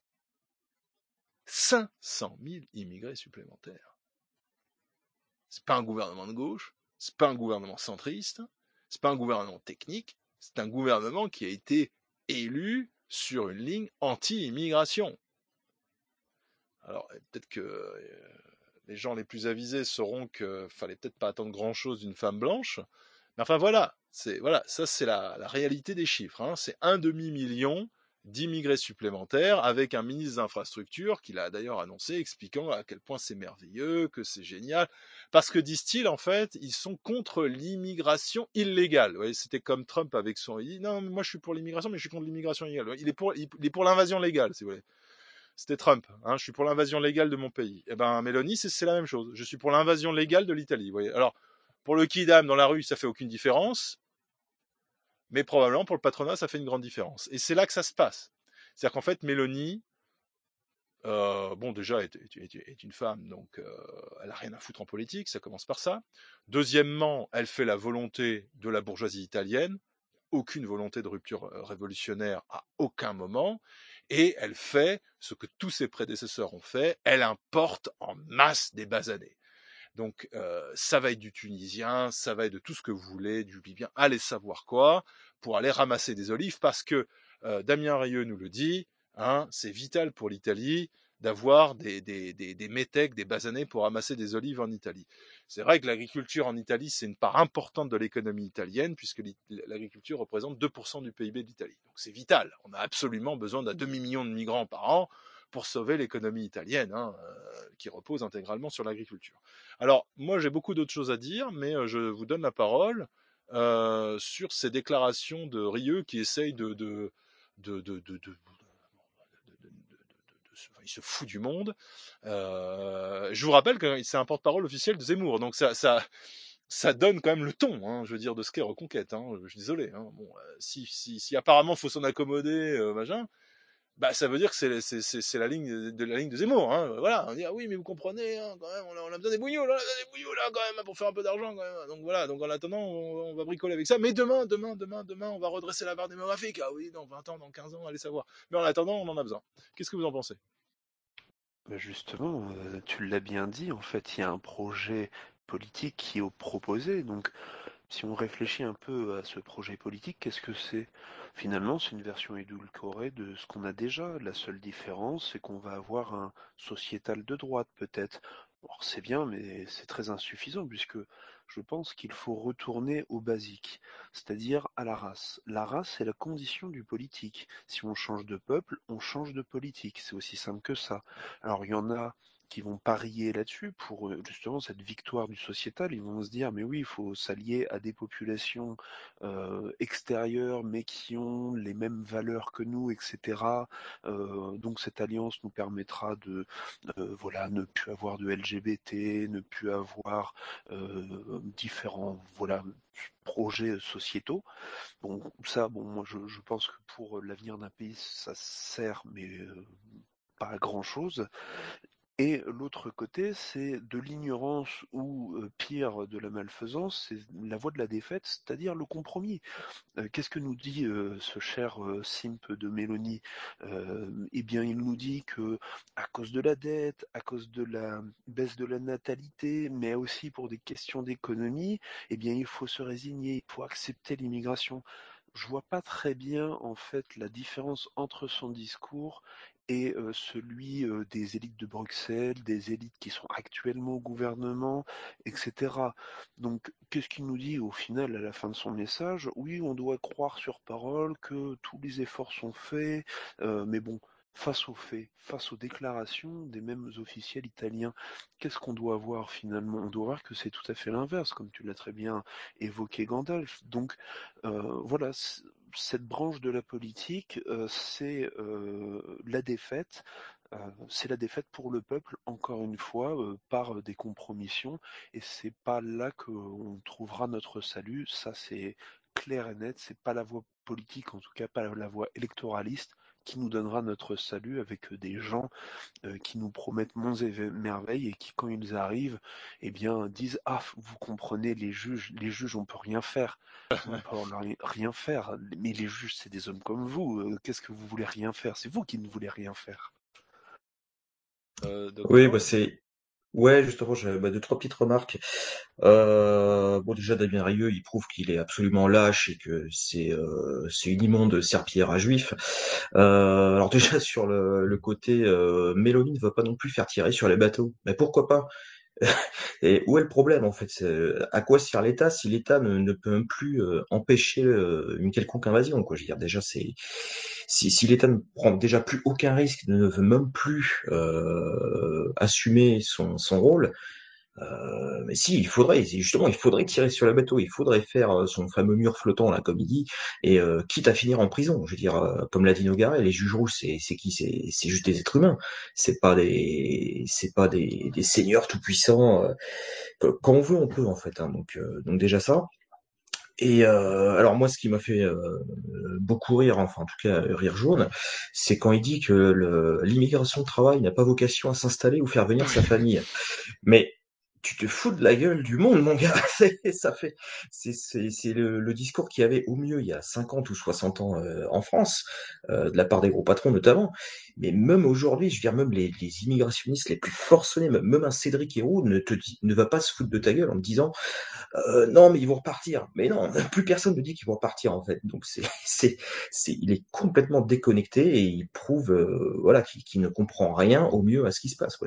500 000 immigrés supplémentaires. C'est pas un gouvernement de gauche, c'est pas un gouvernement centriste, c'est pas un gouvernement technique, c'est un gouvernement qui a été élu sur une ligne anti-immigration. Alors, peut-être que les gens les plus avisés sauront qu'il fallait peut-être pas attendre grand-chose d'une femme blanche, mais enfin voilà, ça c'est la réalité des chiffres. Hein. C'est 1,5 million d'immigrés supplémentaires avec un ministre d'infrastructure qui l'a d'ailleurs annoncé, expliquant à quel point c'est merveilleux, que c'est génial, parce que disent-ils en fait, ils sont contre l'immigration illégale. Vous voyez, c'était comme Trump avec son, il dit non, moi je suis pour l'immigration, mais je suis contre l'immigration illégale. Il est pour l'invasion légale, si vous voulez. C'était Trump. Hein, je suis pour l'invasion légale de mon pays. Eh ben, Mélanie, c'est la même chose. Je suis pour l'invasion légale de l'Italie. Vous voyez. Alors, pour le kidam dans la rue, ça fait aucune différence. Mais probablement pour le patronat, ça fait une grande différence. Et c'est là que ça se passe. C'est-à-dire qu'en fait, Mélanie, déjà, est une femme, donc elle n'a rien à foutre en politique, ça commence par ça. Deuxièmement, elle fait la volonté de la bourgeoisie italienne, aucune volonté de rupture révolutionnaire à aucun moment, et elle fait ce que tous ses prédécesseurs ont fait, elle importe en masse des basanés. Donc ça va être du tunisien, ça va être de tout ce que vous voulez, du libyen, allez savoir quoi, pour aller ramasser des olives, parce que Damien Rieu nous le dit, hein, c'est vital pour l'Italie d'avoir des métèques, des basanés pour ramasser des olives en Italie. C'est vrai que l'agriculture en Italie, c'est une part importante de l'économie italienne, puisque l'agriculture représente 2% du PIB de l'Italie. Donc c'est vital, on a absolument besoin d'un demi-million de migrants par an pour sauver l'économie italienne, hein, qui repose intégralement sur l'agriculture. Alors, moi, j'ai beaucoup d'autres choses à dire, mais je vous donne la parole sur ces déclarations de Rieu qui essaye il se fout du monde. Je vous rappelle que c'est un porte-parole officiel de Zemmour, donc ça donne quand même le ton, hein, je veux dire, de ce qu'est Reconquête. Hein, je suis désolé. Hein, bon, si apparemment faut s'en accommoder, machin. Bah, ça veut dire que c'est la ligne de Zemmour, hein. Voilà. On dit, ah oui, mais vous comprenez, hein, quand même, on a besoin des bouillots, là, quand même, pour faire un peu d'argent, quand même. Donc voilà. Donc en attendant, on va bricoler avec ça. Mais demain, on va redresser la barre démographique. Ah oui, dans 20 ans, dans 15 ans, allez savoir. Mais en attendant, on en a besoin. Qu'est-ce que vous en pensez? Justement, tu l'as bien dit, en fait, il y a un projet politique qui est proposé. Donc, si on réfléchit un peu à ce projet politique, qu'est-ce que c'est? Finalement, c'est une version édulcorée de ce qu'on a déjà. La seule différence, c'est qu'on va avoir un sociétal de droite, peut-être. Alors, c'est bien, mais c'est très insuffisant puisque je pense qu'il faut retourner au basique, c'est-à-dire à la race. La race, c'est la condition du politique. Si on change de peuple, on change de politique. C'est aussi simple que ça. Alors, il y en a qui vont parier là-dessus pour justement cette victoire du sociétal. Ils vont se dire, mais oui, il faut s'allier à des populations extérieures, mais qui ont les mêmes valeurs que nous, etc. Donc cette alliance nous permettra de voilà, ne plus avoir de LGBT, ne plus avoir différents voilà, projets sociétaux. Bon, ça, bon, moi je pense que pour l'avenir d'un pays, ça sert, mais pas à grand chose. Et l'autre côté, c'est de l'ignorance ou pire, de la malfaisance, c'est la voie de la défaite, c'est-à-dire le compromis. Qu'est-ce que nous dit ce cher simp de Mélanie? Eh bien, il nous dit que à cause de la dette, à cause de la baisse de la natalité, mais aussi pour des questions d'économie, eh bien, il faut se résigner, il faut accepter l'immigration. Je vois pas très bien en fait la différence entre son discours et celui des élites de Bruxelles, des élites qui sont actuellement au gouvernement, etc. Donc, qu'est-ce qu'il nous dit au final à la fin de son message? Oui, on doit croire sur parole que tous les efforts sont faits, mais bon, face aux faits, face aux déclarations des mêmes officiels italiens, qu'est-ce qu'on doit voir finalement? On doit voir que c'est tout à fait l'inverse, comme tu l'as très bien évoqué, Gandalf. Donc, voilà, cette branche de la politique, c'est la défaite. C'est la défaite pour le peuple, encore une fois, par des compromissions, et c'est pas là qu'on trouvera notre salut. Ça, c'est clair et net. C'est pas la voie politique, en tout cas pas la voie électoraliste, qui nous donnera notre salut avec des gens qui nous promettent monts et merveilles et qui, quand ils arrivent, eh bien, disent ah, vous comprenez, les juges, on peut rien faire. On peut rien faire. Mais les juges, c'est des hommes comme vous. Qu'est-ce que vous voulez rien faire? C'est vous qui ne voulez rien faire. Oui, Docteur? ouais, justement, j'avais deux, trois petites remarques. Bon, déjà, Damien Rieu, il prouve qu'il est absolument lâche et que c'est une immonde serpillière à juifs. Alors déjà, sur le côté, Mélanie ne veut pas non plus faire tirer sur les bateaux. Mais pourquoi pas? Et où est le problème en fait? À quoi sert l'État si l'État ne peut même plus empêcher une quelconque invasion, quoi? Je veux dire, déjà, si l'État ne prend déjà plus aucun risque, ne veut même plus assumer son rôle, mais si, il faudrait tirer sur le bateau, il faudrait faire son fameux mur flottant là, comme il dit, et quitte à finir en prison. Je veux dire, comme l'a dit Nogaret, les juges rouges, c'est qui? C'est juste des êtres humains. C'est pas des seigneurs tout puissants. Quand on veut, on peut en fait. Hein, donc déjà ça. Et alors moi, ce qui m'a fait beaucoup rire, enfin en tout cas rire jaune, c'est quand il dit que l'immigration de travail n'a pas vocation à s'installer ou faire venir sa famille. Mais tu te fous de la gueule du monde, mon gars. C'est le discours qu'il y avait au mieux il y a 50 ou 60 ans en France, de la part des gros patrons notamment. Mais même aujourd'hui, je veux dire, même les immigrationnistes les plus forcenés, même un Cédric Héroux ne va pas se foutre de ta gueule en te disant non, mais ils vont repartir. Mais non, plus personne ne dit qu'ils vont repartir en fait. Donc il est complètement déconnecté et il prouve voilà qu'il ne comprend rien au mieux à ce qui se passe. Quoi.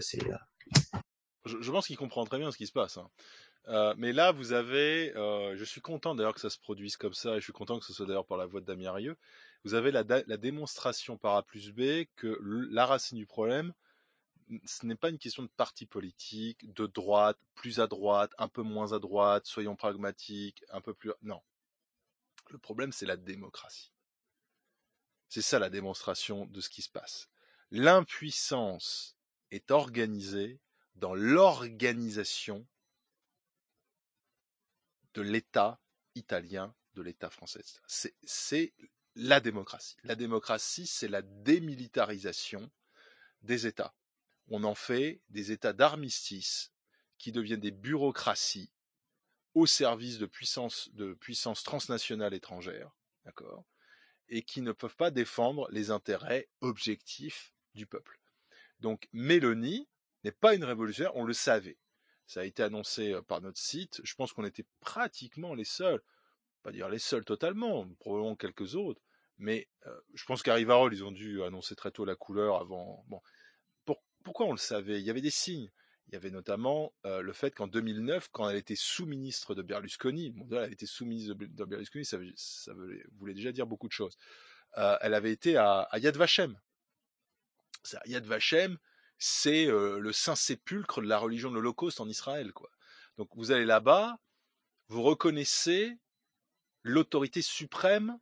Je pense qu'il comprend très bien ce qui se passe. Hein. Mais là, vous avez, je suis content d'ailleurs que ça se produise comme ça, et je suis content que ce soit d'ailleurs par la voix de Damien Rieu. Vous avez la démonstration par A plus B que la racine du problème, ce n'est pas une question de parti politique, de droite, plus à droite, un peu moins à droite, soyons pragmatiques, un peu plus... Non. Le problème, c'est la démocratie. C'est ça la démonstration de ce qui se passe. L'impuissance est organisée dans l'organisation de l'État italien, de l'État français. C'est la démocratie. La démocratie, c'est la démilitarisation des États. On en fait des États d'armistice qui deviennent des bureaucraties au service de puissances transnationales étrangères, d'accord, et qui ne peuvent pas défendre les intérêts objectifs du peuple. Donc Mélanie n'est pas une révolutionnaire, on le savait. Ça a été annoncé par notre site. Je pense qu'on était pratiquement les seuls, pas dire les seuls totalement, probablement quelques autres, mais je pense qu'à Rivarol, ils ont dû annoncer très tôt la couleur avant. Bon, pourquoi on le savait? Il y avait des signes. Il y avait notamment le fait qu'en 2009, quand elle était sous-ministre de Berlusconi, bon, là, elle était sous-ministre de Berlusconi, ça voulait déjà dire beaucoup de choses. Elle avait été à Yad Vashem. Yad Vashem, c'est le saint-sépulcre de la religion de l'Holocauste en Israël, quoi. Donc vous allez là-bas, vous reconnaissez l'autorité suprême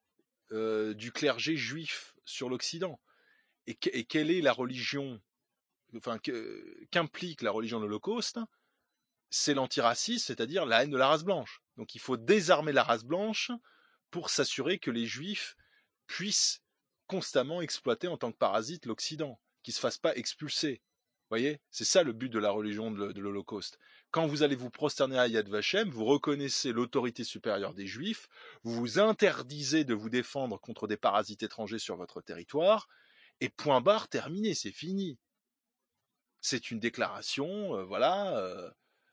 du clergé juif sur l'Occident. Et quelle est la religion, enfin, qu'implique la religion de l'Holocauste? C'est l'antiracisme, c'est-à-dire la haine de la race blanche. Donc il faut désarmer la race blanche pour s'assurer que les juifs puissent constamment exploiter en tant que parasites l'Occident, qu'ils ne se fassent pas expulser. Vous voyez, c'est ça le but de la religion de l'Holocauste. Quand vous allez vous prosterner à Yad Vashem, vous reconnaissez l'autorité supérieure des Juifs, vous vous interdisez de vous défendre contre des parasites étrangers sur votre territoire, et point barre, terminé, c'est fini. C'est une déclaration, voilà,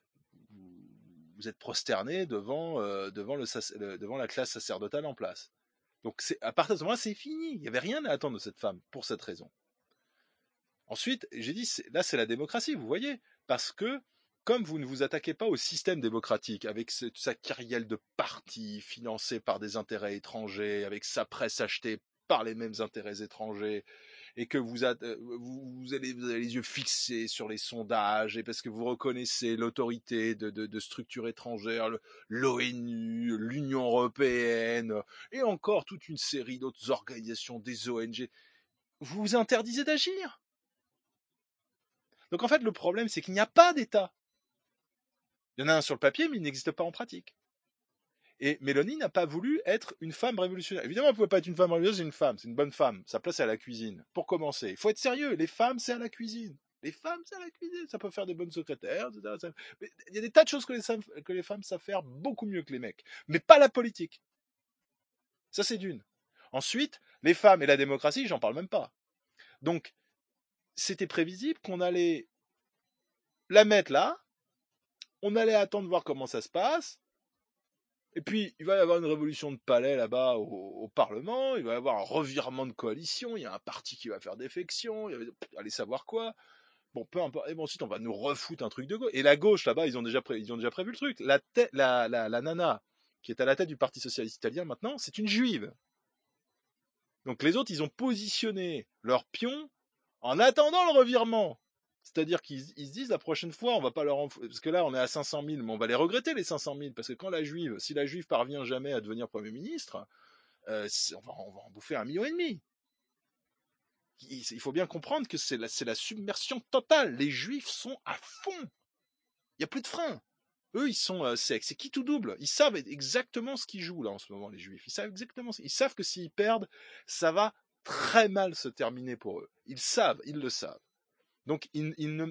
vous êtes prosterné devant la classe sacerdotale en place. Donc à partir de ce moment-là, c'est fini. Il n'y avait rien à attendre de cette femme pour cette raison. Ensuite, j'ai dit, là c'est la démocratie, vous voyez, parce que comme vous ne vous attaquez pas au système démocratique avec sa kyrielle de partis financés par des intérêts étrangers, avec sa presse achetée par les mêmes intérêts étrangers, et que vous avez les yeux fixés sur les sondages, et parce que vous reconnaissez l'autorité de structures étrangères, l'ONU, l'Union européenne, et encore toute une série d'autres organisations, des ONG, vous vous interdisez d'agir. Donc en fait, le problème, c'est qu'il n'y a pas d'État. Il y en a un sur le papier, mais il n'existe pas en pratique. Et Mélanie n'a pas voulu être une femme révolutionnaire. Évidemment, elle ne pouvait pas être une femme révolutionnaire, c'est une femme, c'est une bonne femme. Sa place, c'est à la cuisine. Pour commencer, il faut être sérieux, les femmes, c'est à la cuisine. Les femmes, c'est à la cuisine, ça peut faire des bonnes secrétaires, etc. Mais il y a des tas de choses que les femmes savent faire beaucoup mieux que les mecs. Mais pas la politique. Ça, c'est d'une. Ensuite, les femmes et la démocratie, j'en parle même pas. Donc, c'était prévisible qu'on allait la mettre là, on allait attendre voir comment ça se passe, et puis il va y avoir une révolution de palais là-bas au Parlement, il va y avoir un revirement de coalition, il y a un parti qui va faire défection, allez savoir quoi. Bon, peu importe. Et bon, ensuite on va nous refoutre un truc de gauche. Et la gauche là-bas, ils ont déjà prévu le truc. La nana qui est à la tête du Parti socialiste italien maintenant, c'est une juive. Donc les autres, ils ont positionné leurs pions en attendant le revirement. C'est-à-dire qu'ils se disent la prochaine fois, on va pas leur parce que là on est à 500 000, mais on va les regretter les 500 000 parce que quand si la juive parvient jamais à devenir Premier ministre, on va en bouffer 1,5 million. Il faut bien comprendre que c'est la submersion totale. Les juifs sont à fond. Il y a plus de frein. Eux, ils sont c'est qui tout double. Ils savent exactement ce qu'ils jouent là en ce moment, les juifs. Ils savent exactement. Ils savent que s'ils perdent, ça va très mal se terminer pour eux. Ils le savent. Donc ils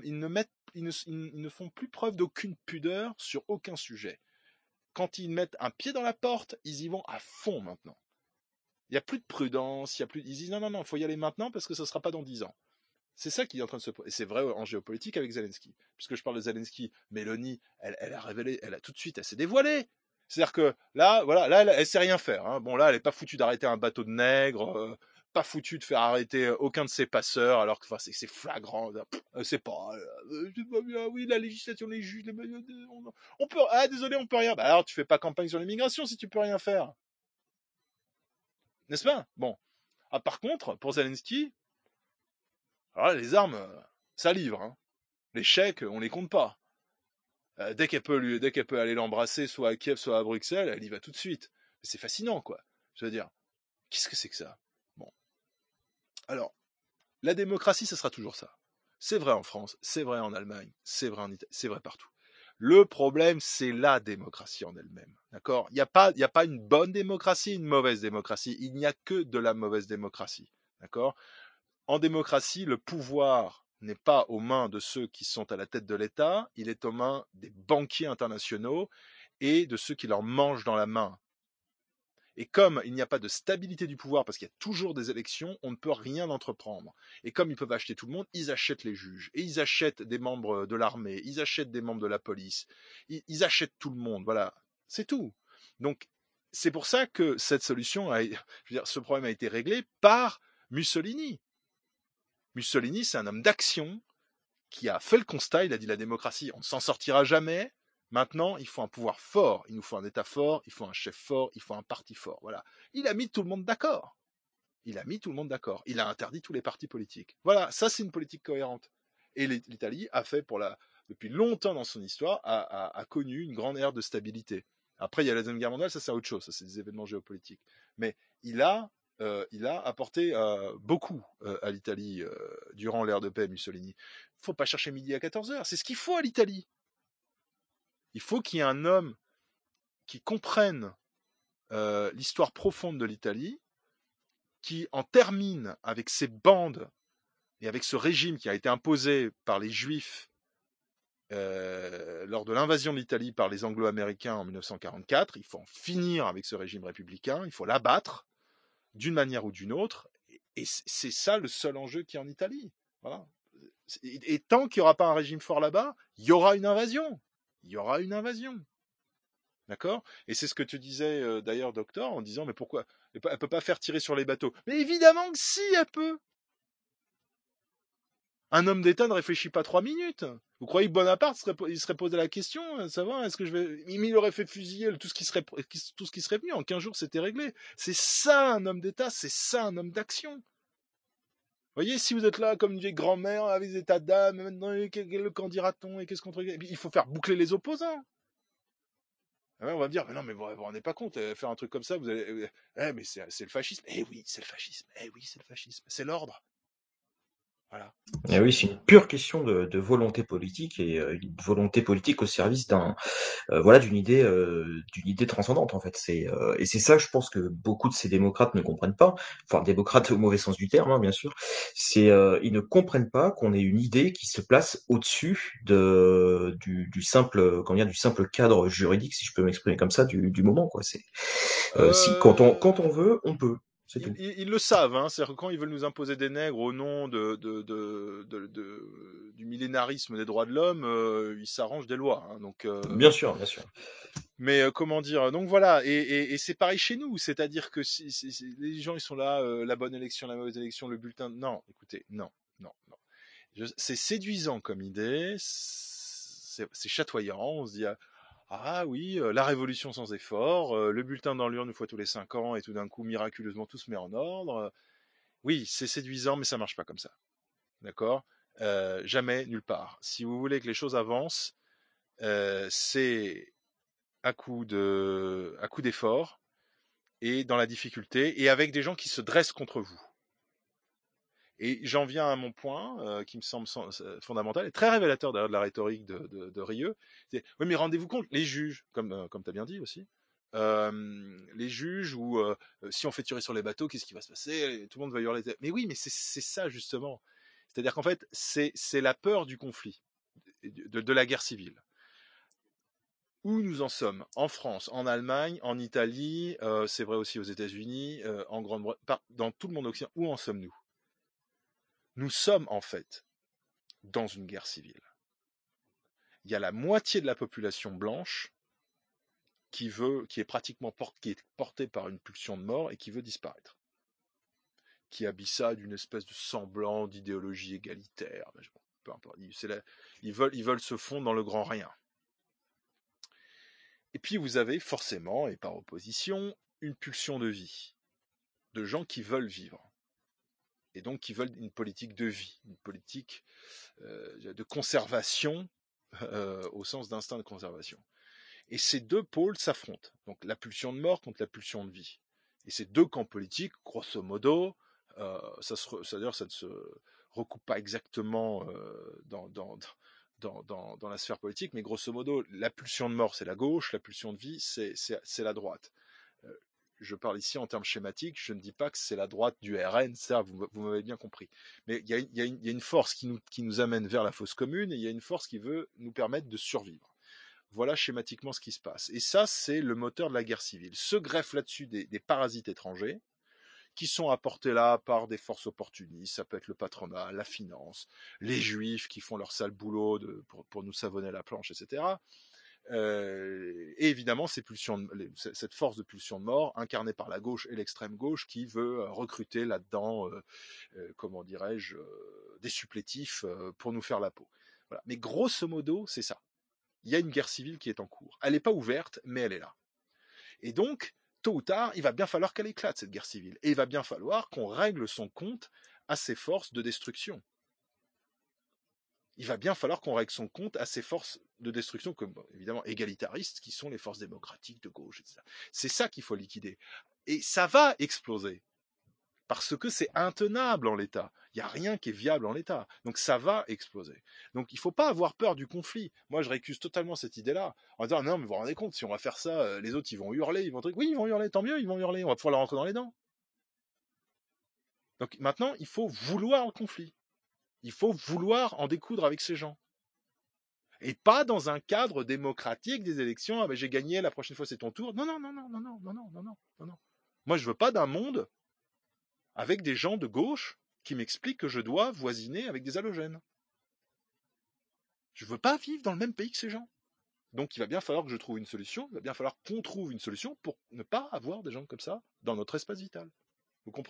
ne font plus preuve d'aucune pudeur sur aucun sujet. Quand ils mettent un pied dans la porte, ils y vont à fond maintenant. Il n'y a plus de prudence, ils disent non, il faut y aller maintenant parce que ça ne sera pas dans 10 ans. C'est ça qui est en train de se passer. Et c'est vrai en géopolitique avec Zelensky. Puisque je parle de Zelensky, Mélanie, elle a révélé, tout de suite, elle s'est dévoilée. C'est-à-dire que là, elle sait rien faire. Hein. Bon, là, elle n'est pas foutue d'arrêter un bateau de nègres, pas foutue de faire arrêter aucun de ses passeurs, alors que c'est flagrant. C'est pas bien, oui, la législation, les juges, on peut, désolé, on peut rien. Bah alors, tu fais pas campagne sur l'immigration si tu peux rien faire. N'est-ce pas? Bon. Ah, par contre, pour Zelensky, alors là, les armes, ça livre. Hein. Les chèques, on les compte pas. Dès qu'elle peut aller l'embrasser, soit à Kiev, soit à Bruxelles, elle y va tout de suite. Mais c'est fascinant, quoi. Je veux dire, qu'est-ce que c'est que ça? Bon. Alors, la démocratie, ce sera toujours ça. C'est vrai en France, c'est vrai en Allemagne, c'est vrai en Italie, c'est vrai partout. Le problème, c'est la démocratie en elle-même. D'accord? Il n'y a pas une bonne démocratie, une mauvaise démocratie. Il n'y a que de la mauvaise démocratie. D'accord? En démocratie, le pouvoir n'est pas aux mains de ceux qui sont à la tête de l'État, il est aux mains des banquiers internationaux et de ceux qui leur mangent dans la main. Et comme il n'y a pas de stabilité du pouvoir, parce qu'il y a toujours des élections, on ne peut rien entreprendre. Et comme ils peuvent acheter tout le monde, ils achètent les juges, et ils achètent des membres de l'armée, ils achètent des membres de la police, ils achètent tout le monde, voilà, c'est tout. Donc, c'est pour ça que cette solution, ce problème a été réglé par Mussolini. Mussolini, c'est un homme d'action qui a fait le constat, il a dit la démocratie, on ne s'en sortira jamais. Maintenant, il faut un pouvoir fort, il nous faut un État fort, il faut un chef fort, il faut un parti fort. Voilà. Il a mis tout le monde d'accord. Il a interdit tous les partis politiques. Voilà, ça c'est une politique cohérente. Et l'Italie a fait depuis longtemps dans son histoire, a connu une grande ère de stabilité. Après, il y a la Deuxième Guerre mondiale, ça c'est autre chose, ça c'est des événements géopolitiques. Mais il a apporté beaucoup à l'Italie durant l'ère de paix, Mussolini. Il ne faut pas chercher midi à 14h, c'est ce qu'il faut à l'Italie. Il faut qu'il y ait un homme qui comprenne l'histoire profonde de l'Italie, qui en termine avec ces bandes et avec ce régime qui a été imposé par les Juifs lors de l'invasion de l'Italie par les Anglo-Américains en 1944. Il faut en finir avec ce régime républicain, il faut l'abattre d'une manière ou d'une autre, et c'est ça le seul enjeu qui est en Italie. Voilà. Et tant qu'il n'y aura pas un régime fort là-bas, il y aura une invasion. D'accord ? Et c'est ce que tu disais d'ailleurs, docteur, en disant, mais pourquoi elle peut pas faire tirer sur les bateaux. Mais évidemment que si, elle peut. Un homme d'État ne réfléchit pas 3 minutes. Vous croyez que Bonaparte il serait posé la question, savoir est-ce que je vais... Il aurait fait fusiller tout ce qui serait venu. En 15 jours, c'était réglé. C'est ça un homme d'État, c'est ça un homme d'action. Vous voyez, si vous êtes là comme une vieille grand-mère avec des états d'âme, maintenant, qu'en dira-t-on et qu'est-ce qu'on... Il faut faire boucler les opposants. On va me dire, mais non, mais vous ne vous rendez pas compte, faire un truc comme ça, vous allez... mais c'est le fascisme. Eh oui, c'est le fascisme. C'est l'ordre. Voilà. Et oui, c'est une pure question de volonté politique et une volonté politique au service d'une idée transcendante en fait. Et c'est ça, je pense que beaucoup de ces démocrates ne comprennent pas. Enfin, démocrates au mauvais sens du terme, hein, bien sûr. Ils ne comprennent pas qu'on ait une idée qui se place au-dessus du simple cadre juridique, si je peux m'exprimer comme ça, du moment quoi. Quand on veut, on peut. Ils le savent, hein, c'est-à-dire que quand ils veulent nous imposer des nègres au nom du millénarisme des droits de l'homme, ils s'arrangent des lois. Hein, donc, bien sûr. Mais comment dire, donc voilà, et c'est pareil chez nous, c'est-à-dire que les gens ils sont là, la bonne élection, la mauvaise élection, le bulletin. Non, écoutez, non. C'est séduisant comme idée, c'est chatoyant, on se dit. Ah oui, la révolution sans effort, le bulletin dans l'urne une fois tous les 5 ans et tout d'un coup, miraculeusement, tout se met en ordre. Oui, c'est séduisant, mais ça marche pas comme ça. D'accord ? Jamais, nulle part. Si vous voulez que les choses avancent, c'est à coup d'effort et dans la difficulté et avec des gens qui se dressent contre vous. Et j'en viens à mon point qui me semble fondamental et très révélateur d'ailleurs de la rhétorique de Rieu. C'est, oui, mais rendez-vous compte, les juges, comme tu as bien dit aussi, les juges où si on fait tirer sur les bateaux, qu'est-ce qui va se passer ? Tout le monde va hurler. Mais oui, mais c'est ça justement. C'est-à-dire qu'en fait, c'est la peur du conflit, de la guerre civile. Où nous en sommes, en France, en Allemagne, en Italie, c'est vrai aussi aux États-Unis, en Grande-Bretagne, dans tout le monde occidental, où en sommes-nous ? Nous sommes en fait dans une guerre civile. Il y a la moitié de la population blanche qui est pratiquement portée par une pulsion de mort et qui veut disparaître. Qui habille ça d'une espèce de semblant d'idéologie égalitaire. Peu importe. Ils veulent se fondre dans le grand rien. Et puis vous avez forcément, et par opposition, une pulsion de vie. De gens qui veulent vivre. Et donc qui veulent une politique de vie, une politique de conservation au sens d'instinct de conservation. Et ces deux pôles s'affrontent. Donc la pulsion de mort contre la pulsion de vie. Et ces deux camps politiques, grosso modo, ça ne se recoupe pas exactement dans la sphère politique, mais grosso modo, la pulsion de mort, c'est la gauche, la pulsion de vie, c'est la droite. Je parle ici en termes schématiques, je ne dis pas que c'est la droite du RN, ça, vous m'avez bien compris. Mais il y a une force qui nous amène vers la fosse commune, et il y a une force qui veut nous permettre de survivre. Voilà schématiquement ce qui se passe. Et ça, c'est le moteur de la guerre civile. Se greffent là-dessus des parasites étrangers, qui sont apportés là par des forces opportunistes, ça peut être le patronat, la finance, les juifs qui font leur sale boulot pour nous savonner la planche, etc., et évidemment cette force de pulsion de mort incarnée par la gauche et l'extrême gauche qui veut recruter là-dedans, comment dirais-je, des supplétifs pour nous faire la peau. Voilà. Mais grosso modo, c'est ça. Il y a une guerre civile qui est en cours. Elle n'est pas ouverte, mais elle est là. Et donc, tôt ou tard, il va bien falloir qu'elle éclate, cette guerre civile. Et il va bien falloir qu'on règle son compte à ces forces de destruction. Il va bien falloir qu'on règle son compte à ces forces de destruction, comme évidemment égalitaristes, qui sont les forces démocratiques de gauche, etc. C'est ça qu'il faut liquider. Et ça va exploser. Parce que c'est intenable en l'état. Il n'y a rien qui est viable en l'état. Donc ça va exploser. Donc il ne faut pas avoir peur du conflit. Moi, je récuse totalement cette idée-là. En disant, non, mais vous vous rendez compte, si on va faire ça, les autres, ils vont hurler, ils vont dire, oui, ils vont hurler, tant mieux, ils vont hurler, on va pouvoir leur rentrer dans les dents. Donc maintenant, il faut vouloir le conflit. Il faut vouloir en découdre avec ces gens. Et pas dans un cadre démocratique des élections, ah ben j'ai gagné, la prochaine fois c'est ton tour. Non, non, non, non, non, non, non, non, non, non, non. Moi, je veux pas d'un monde avec des gens de gauche qui m'expliquent que je dois voisiner avec des halogènes. Je veux pas vivre dans le même pays que ces gens. Donc il va bien falloir que je trouve une solution, il va bien falloir qu'on trouve une solution pour ne pas avoir des gens comme ça dans notre espace vital. Vous comprenez ?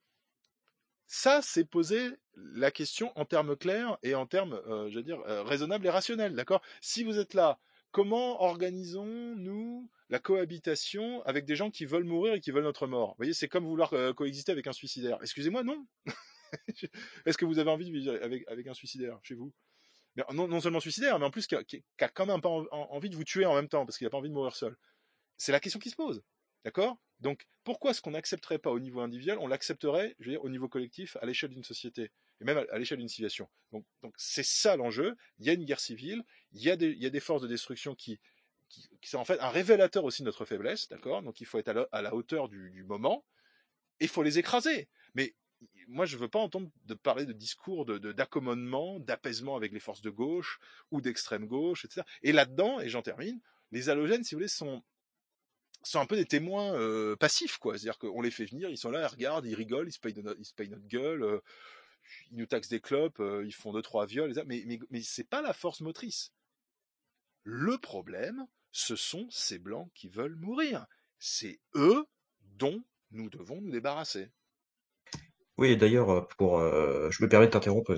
Ça, c'est poser la question en termes clairs et en termes, raisonnables et rationnels, d'accord ? Si vous êtes là, comment organisons-nous la cohabitation avec des gens qui veulent mourir et qui veulent notre mort ? Vous voyez, c'est comme vouloir coexister avec un suicidaire. Excusez-moi, non ? Est-ce que vous avez envie de vivre avec un suicidaire chez vous ? Mais non seulement suicidaire, mais en plus qui a quand même pas envie de vous tuer en même temps, parce qu'il n'a pas envie de mourir seul. C'est la question qui se pose. D'accord ? Donc, pourquoi est-ce qu'on n'accepterait pas au niveau individuel, on l'accepterait, je veux dire, au niveau collectif, à l'échelle d'une société, et même à l'échelle d'une civilisation. Donc c'est ça l'enjeu. Il y a une guerre civile, il y a des forces de destruction qui sont en fait un révélateur aussi de notre faiblesse, d'accord ? Donc il faut être à la hauteur du moment, et il faut les écraser. Mais moi, je ne veux pas entendre parler de discours d'accommodement, d'apaisement avec les forces de gauche ou d'extrême gauche, etc. Et là-dedans, et j'en termine, les halogènes, si vous voulez, sont un peu des témoins passifs, quoi. C'est-à-dire qu'on les fait venir, ils sont là, ils regardent, ils rigolent, ils se payent notre gueule, ils nous taxent des clopes, ils font 2-3 viols, mais c'est pas la force motrice. Le problème, ce sont ces blancs qui veulent mourir. C'est eux dont nous devons nous débarrasser. Oui, et d'ailleurs, je me permets de t'interrompre,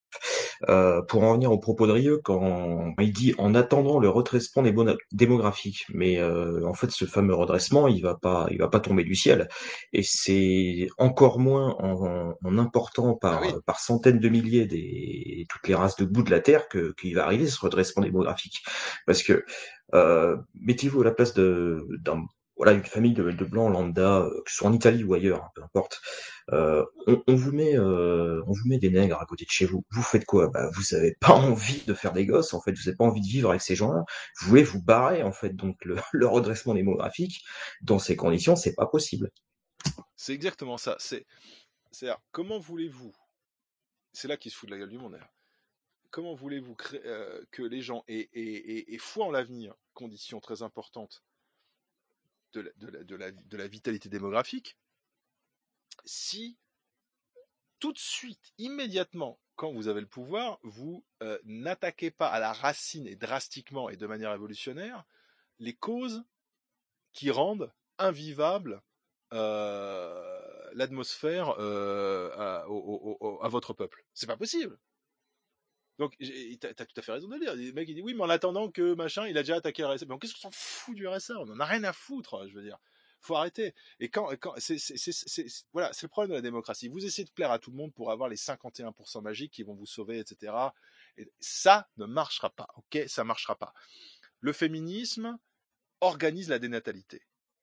pour en revenir au propos de Rieu, quand il dit en attendant le redressement démographique, mais en fait, ce fameux redressement, il va pas tomber du ciel, et c'est encore moins en important par centaines de milliers toutes les races de bout de la terre qu'il va arriver ce redressement démographique, parce que mettez-vous à la place une famille de blancs lambda, que ce soit en Italie ou ailleurs, hein, peu importe. On vous met des nègres à côté de chez vous. Vous faites quoi ? Bah, vous avez pas envie de faire des gosses, en fait. Vous avez pas envie de vivre avec ces gens-là. Vous voulez vous barrer, en fait. Donc, le redressement démographique, dans ces conditions, c'est pas possible. C'est exactement ça. C'est-à-dire, comment voulez-vous, c'est là qu'il se fout de la gueule du monde, d'ailleurs. Comment voulez-vous que les gens aient foi en l'avenir, condition très importante de la vitalité démographique, si tout de suite, immédiatement, quand vous avez le pouvoir, vous n'attaquez pas à la racine et drastiquement et de manière révolutionnaire les causes qui rendent invivable l'atmosphère à votre peuple. C'est pas possible. Donc, t'as tout à fait raison de le dire. Le mec, il dit oui, mais en attendant que machin, il a déjà attaqué le RSA. Mais qu'est-ce qu'on s'en fout du RSA ? On en a rien à foutre, je veux dire. Faut arrêter. Et voilà, c'est le problème de la démocratie. Vous essayez de plaire à tout le monde pour avoir les 51% magiques qui vont vous sauver, etc. Et ça ne marchera pas, ok ? Ça marchera pas. Le féminisme organise la dénatalité.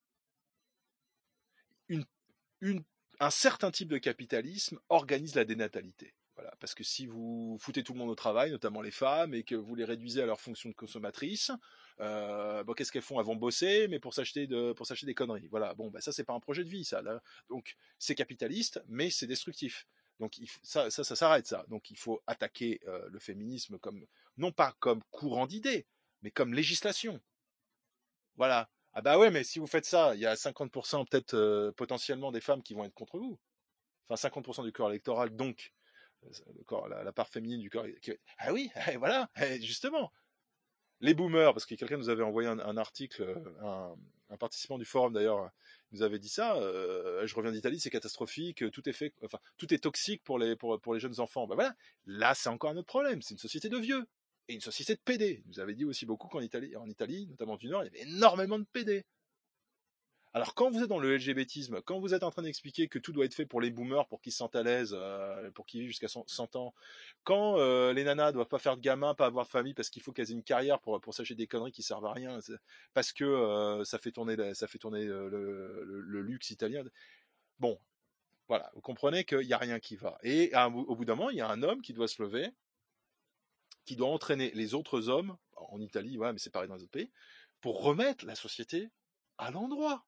Un certain type de capitalisme organise la dénatalité. Voilà, parce que si vous foutez tout le monde au travail, notamment les femmes, et que vous les réduisez à leur fonction de consommatrice, qu'est-ce qu'elles font ? Elles vont bosser, mais pour s'acheter des conneries. Voilà, ça c'est pas un projet de vie, ça. Là. Donc c'est capitaliste, mais c'est destructif. Donc ça s'arrête, ça. Donc il faut attaquer le féminisme non pas comme courant d'idées, mais comme législation. Voilà. Ah bah ouais, mais si vous faites ça, il y a 50% peut-être potentiellement des femmes qui vont être contre vous. Enfin 50% du corps électoral, donc la part féminine du corps. Ah oui, voilà, justement. Les boomers, parce que quelqu'un nous avait envoyé un article, un participant du forum d'ailleurs, nous avait dit ça. Je reviens d'Italie, c'est catastrophique, tout est fait, enfin, tout est toxique pour les jeunes enfants. Ben voilà, là, c'est encore un autre problème. C'est une société de vieux et une société de pédés. Il nous avait dit aussi beaucoup qu'en Italie, notamment du Nord, il y avait énormément de pédés. Alors quand vous êtes dans le LGBTisme, quand vous êtes en train d'expliquer que tout doit être fait pour les boomers, pour qu'ils se sentent à l'aise, pour qu'ils vivent jusqu'à 100 ans, quand les nanas doivent pas faire de gamins, pas avoir de famille, parce qu'il faut qu'elles aient une carrière pour s'acheter des conneries qui servent à rien, parce que ça fait tourner le luxe italien. Bon, voilà, vous comprenez qu'il n'y a rien qui va. Et au bout d'un moment, il y a un homme qui doit se lever, qui doit entraîner les autres hommes, en Italie, ouais, mais c'est pareil dans les autres pays, pour remettre la société à l'endroit.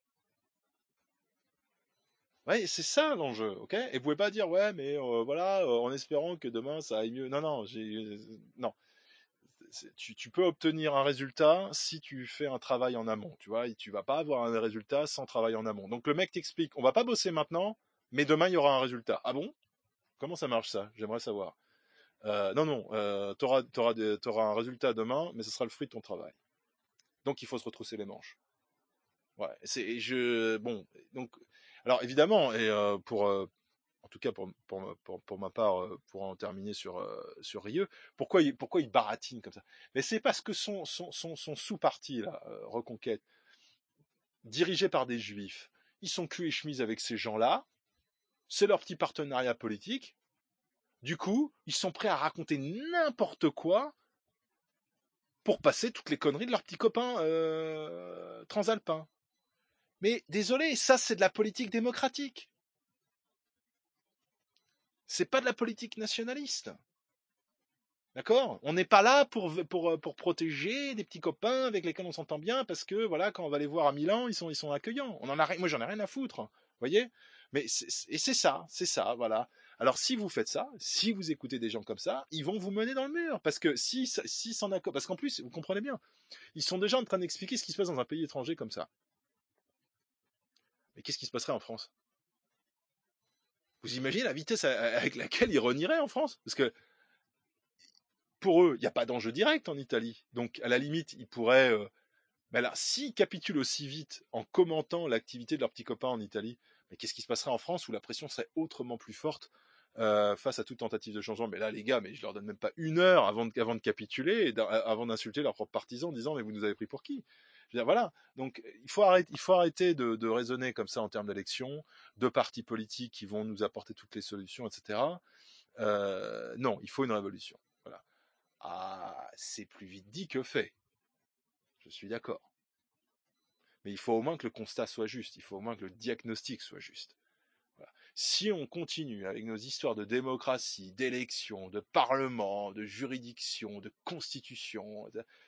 Ouais, c'est ça l'enjeu, ok? Et vous pouvez pas dire ouais, mais voilà, en espérant que demain ça aille mieux. Non, non, non. Tu peux obtenir un résultat si tu fais un travail en amont, tu vois. Et tu vas pas avoir un résultat sans travail en amont. Donc le mec t'explique, on va pas bosser maintenant, mais demain il y aura un résultat. Ah bon? Comment ça marche ça? J'aimerais savoir. Non, non, t'auras un résultat demain, mais ce sera le fruit de ton travail. Donc il faut se retrousser les manches. Ouais, bon, donc, alors évidemment, et en tout cas pour ma part, pour en terminer sur Rieux, pourquoi il baratine comme ça? Mais c'est parce que son sous-parti là, Reconquête, dirigé par des juifs, ils sont cul et chemise avec ces gens-là, c'est leur petit partenariat politique. Du coup, ils sont prêts à raconter n'importe quoi pour passer toutes les conneries de leurs petits copains transalpins. Mais désolé, ça c'est de la politique démocratique. C'est pas de la politique nationaliste. D'accord? On n'est pas là pour protéger des petits copains avec lesquels on s'entend bien parce que voilà, quand on va les voir à Milan, ils sont accueillants. Moi j'en ai rien à foutre. Vous voyez? Mais c'est ça, voilà. Alors si vous faites ça, si vous écoutez des gens comme ça, ils vont vous mener dans le mur parce que si s'en accord, parce qu'en plus, vous comprenez bien, ils sont déjà en train d'expliquer ce qui se passe dans un pays étranger comme ça. Mais qu'est-ce qui se passerait en France? Vous imaginez la vitesse avec laquelle ils renieraient en France? Parce que pour eux, il n'y a pas d'enjeu direct en Italie. Donc, à la limite, ils pourraient... mais là, s'ils capitulent aussi vite en commentant l'activité de leurs petits copains en Italie, mais qu'est-ce qui se passerait en France où la pression serait autrement plus forte face à toute tentative de changement? Mais là, les gars, mais je leur donne même pas une heure avant de capituler, et avant d'insulter leurs propres partisans en disant « mais vous nous avez pris pour qui ?» Je veux dire, voilà. Donc, il faut arrêter de raisonner comme ça en termes d'élections, de partis politiques qui vont nous apporter toutes les solutions, etc. Non, il faut une révolution. Voilà. Ah, c'est plus vite dit que fait. Je suis d'accord. Mais il faut au moins que le constat soit juste. Il faut au moins que le diagnostic soit juste. Voilà. Si on continue avec nos histoires de démocratie, d'élection, de parlement, de juridiction, de constitution,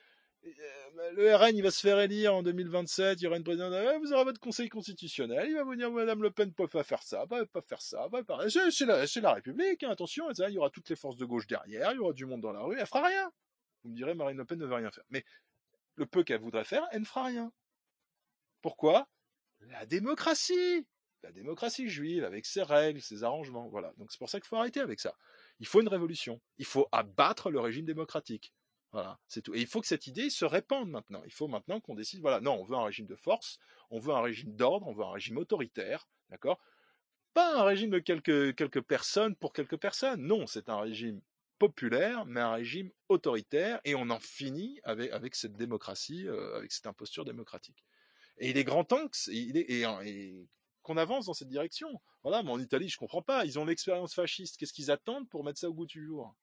le RN, il va se faire élire en 2027, il y aura une présidente, vous aurez votre conseil constitutionnel, il va vous dire, Madame Le Pen ne peut pas faire ça, pas faire ça, c'est la République, hein, attention, il y aura toutes les forces de gauche derrière, il y aura du monde dans la rue, elle fera rien. Vous me direz, Marine Le Pen ne veut rien faire. Mais le peu qu'elle voudrait faire, elle ne fera rien. Pourquoi? La démocratie juive, avec ses règles, ses arrangements, voilà. Donc c'est pour ça qu'il faut arrêter avec ça. Il faut une révolution. Il faut abattre le régime démocratique. Voilà, c'est tout. Et il faut que cette idée se répande maintenant. Il faut maintenant qu'on décide, voilà, non, on veut un régime de force, on veut un régime d'ordre, on veut un régime autoritaire, d'accord? Pas un régime de quelques personnes pour quelques personnes. Non, c'est un régime populaire, mais un régime autoritaire, et on en finit avec cette démocratie, avec cette imposture démocratique. Et il est grand temps qu'on avance dans cette direction. Voilà, mais en Italie, je comprends pas. Ils ont l'expérience fasciste. Qu'est-ce qu'ils attendent pour mettre ça au goût du jour?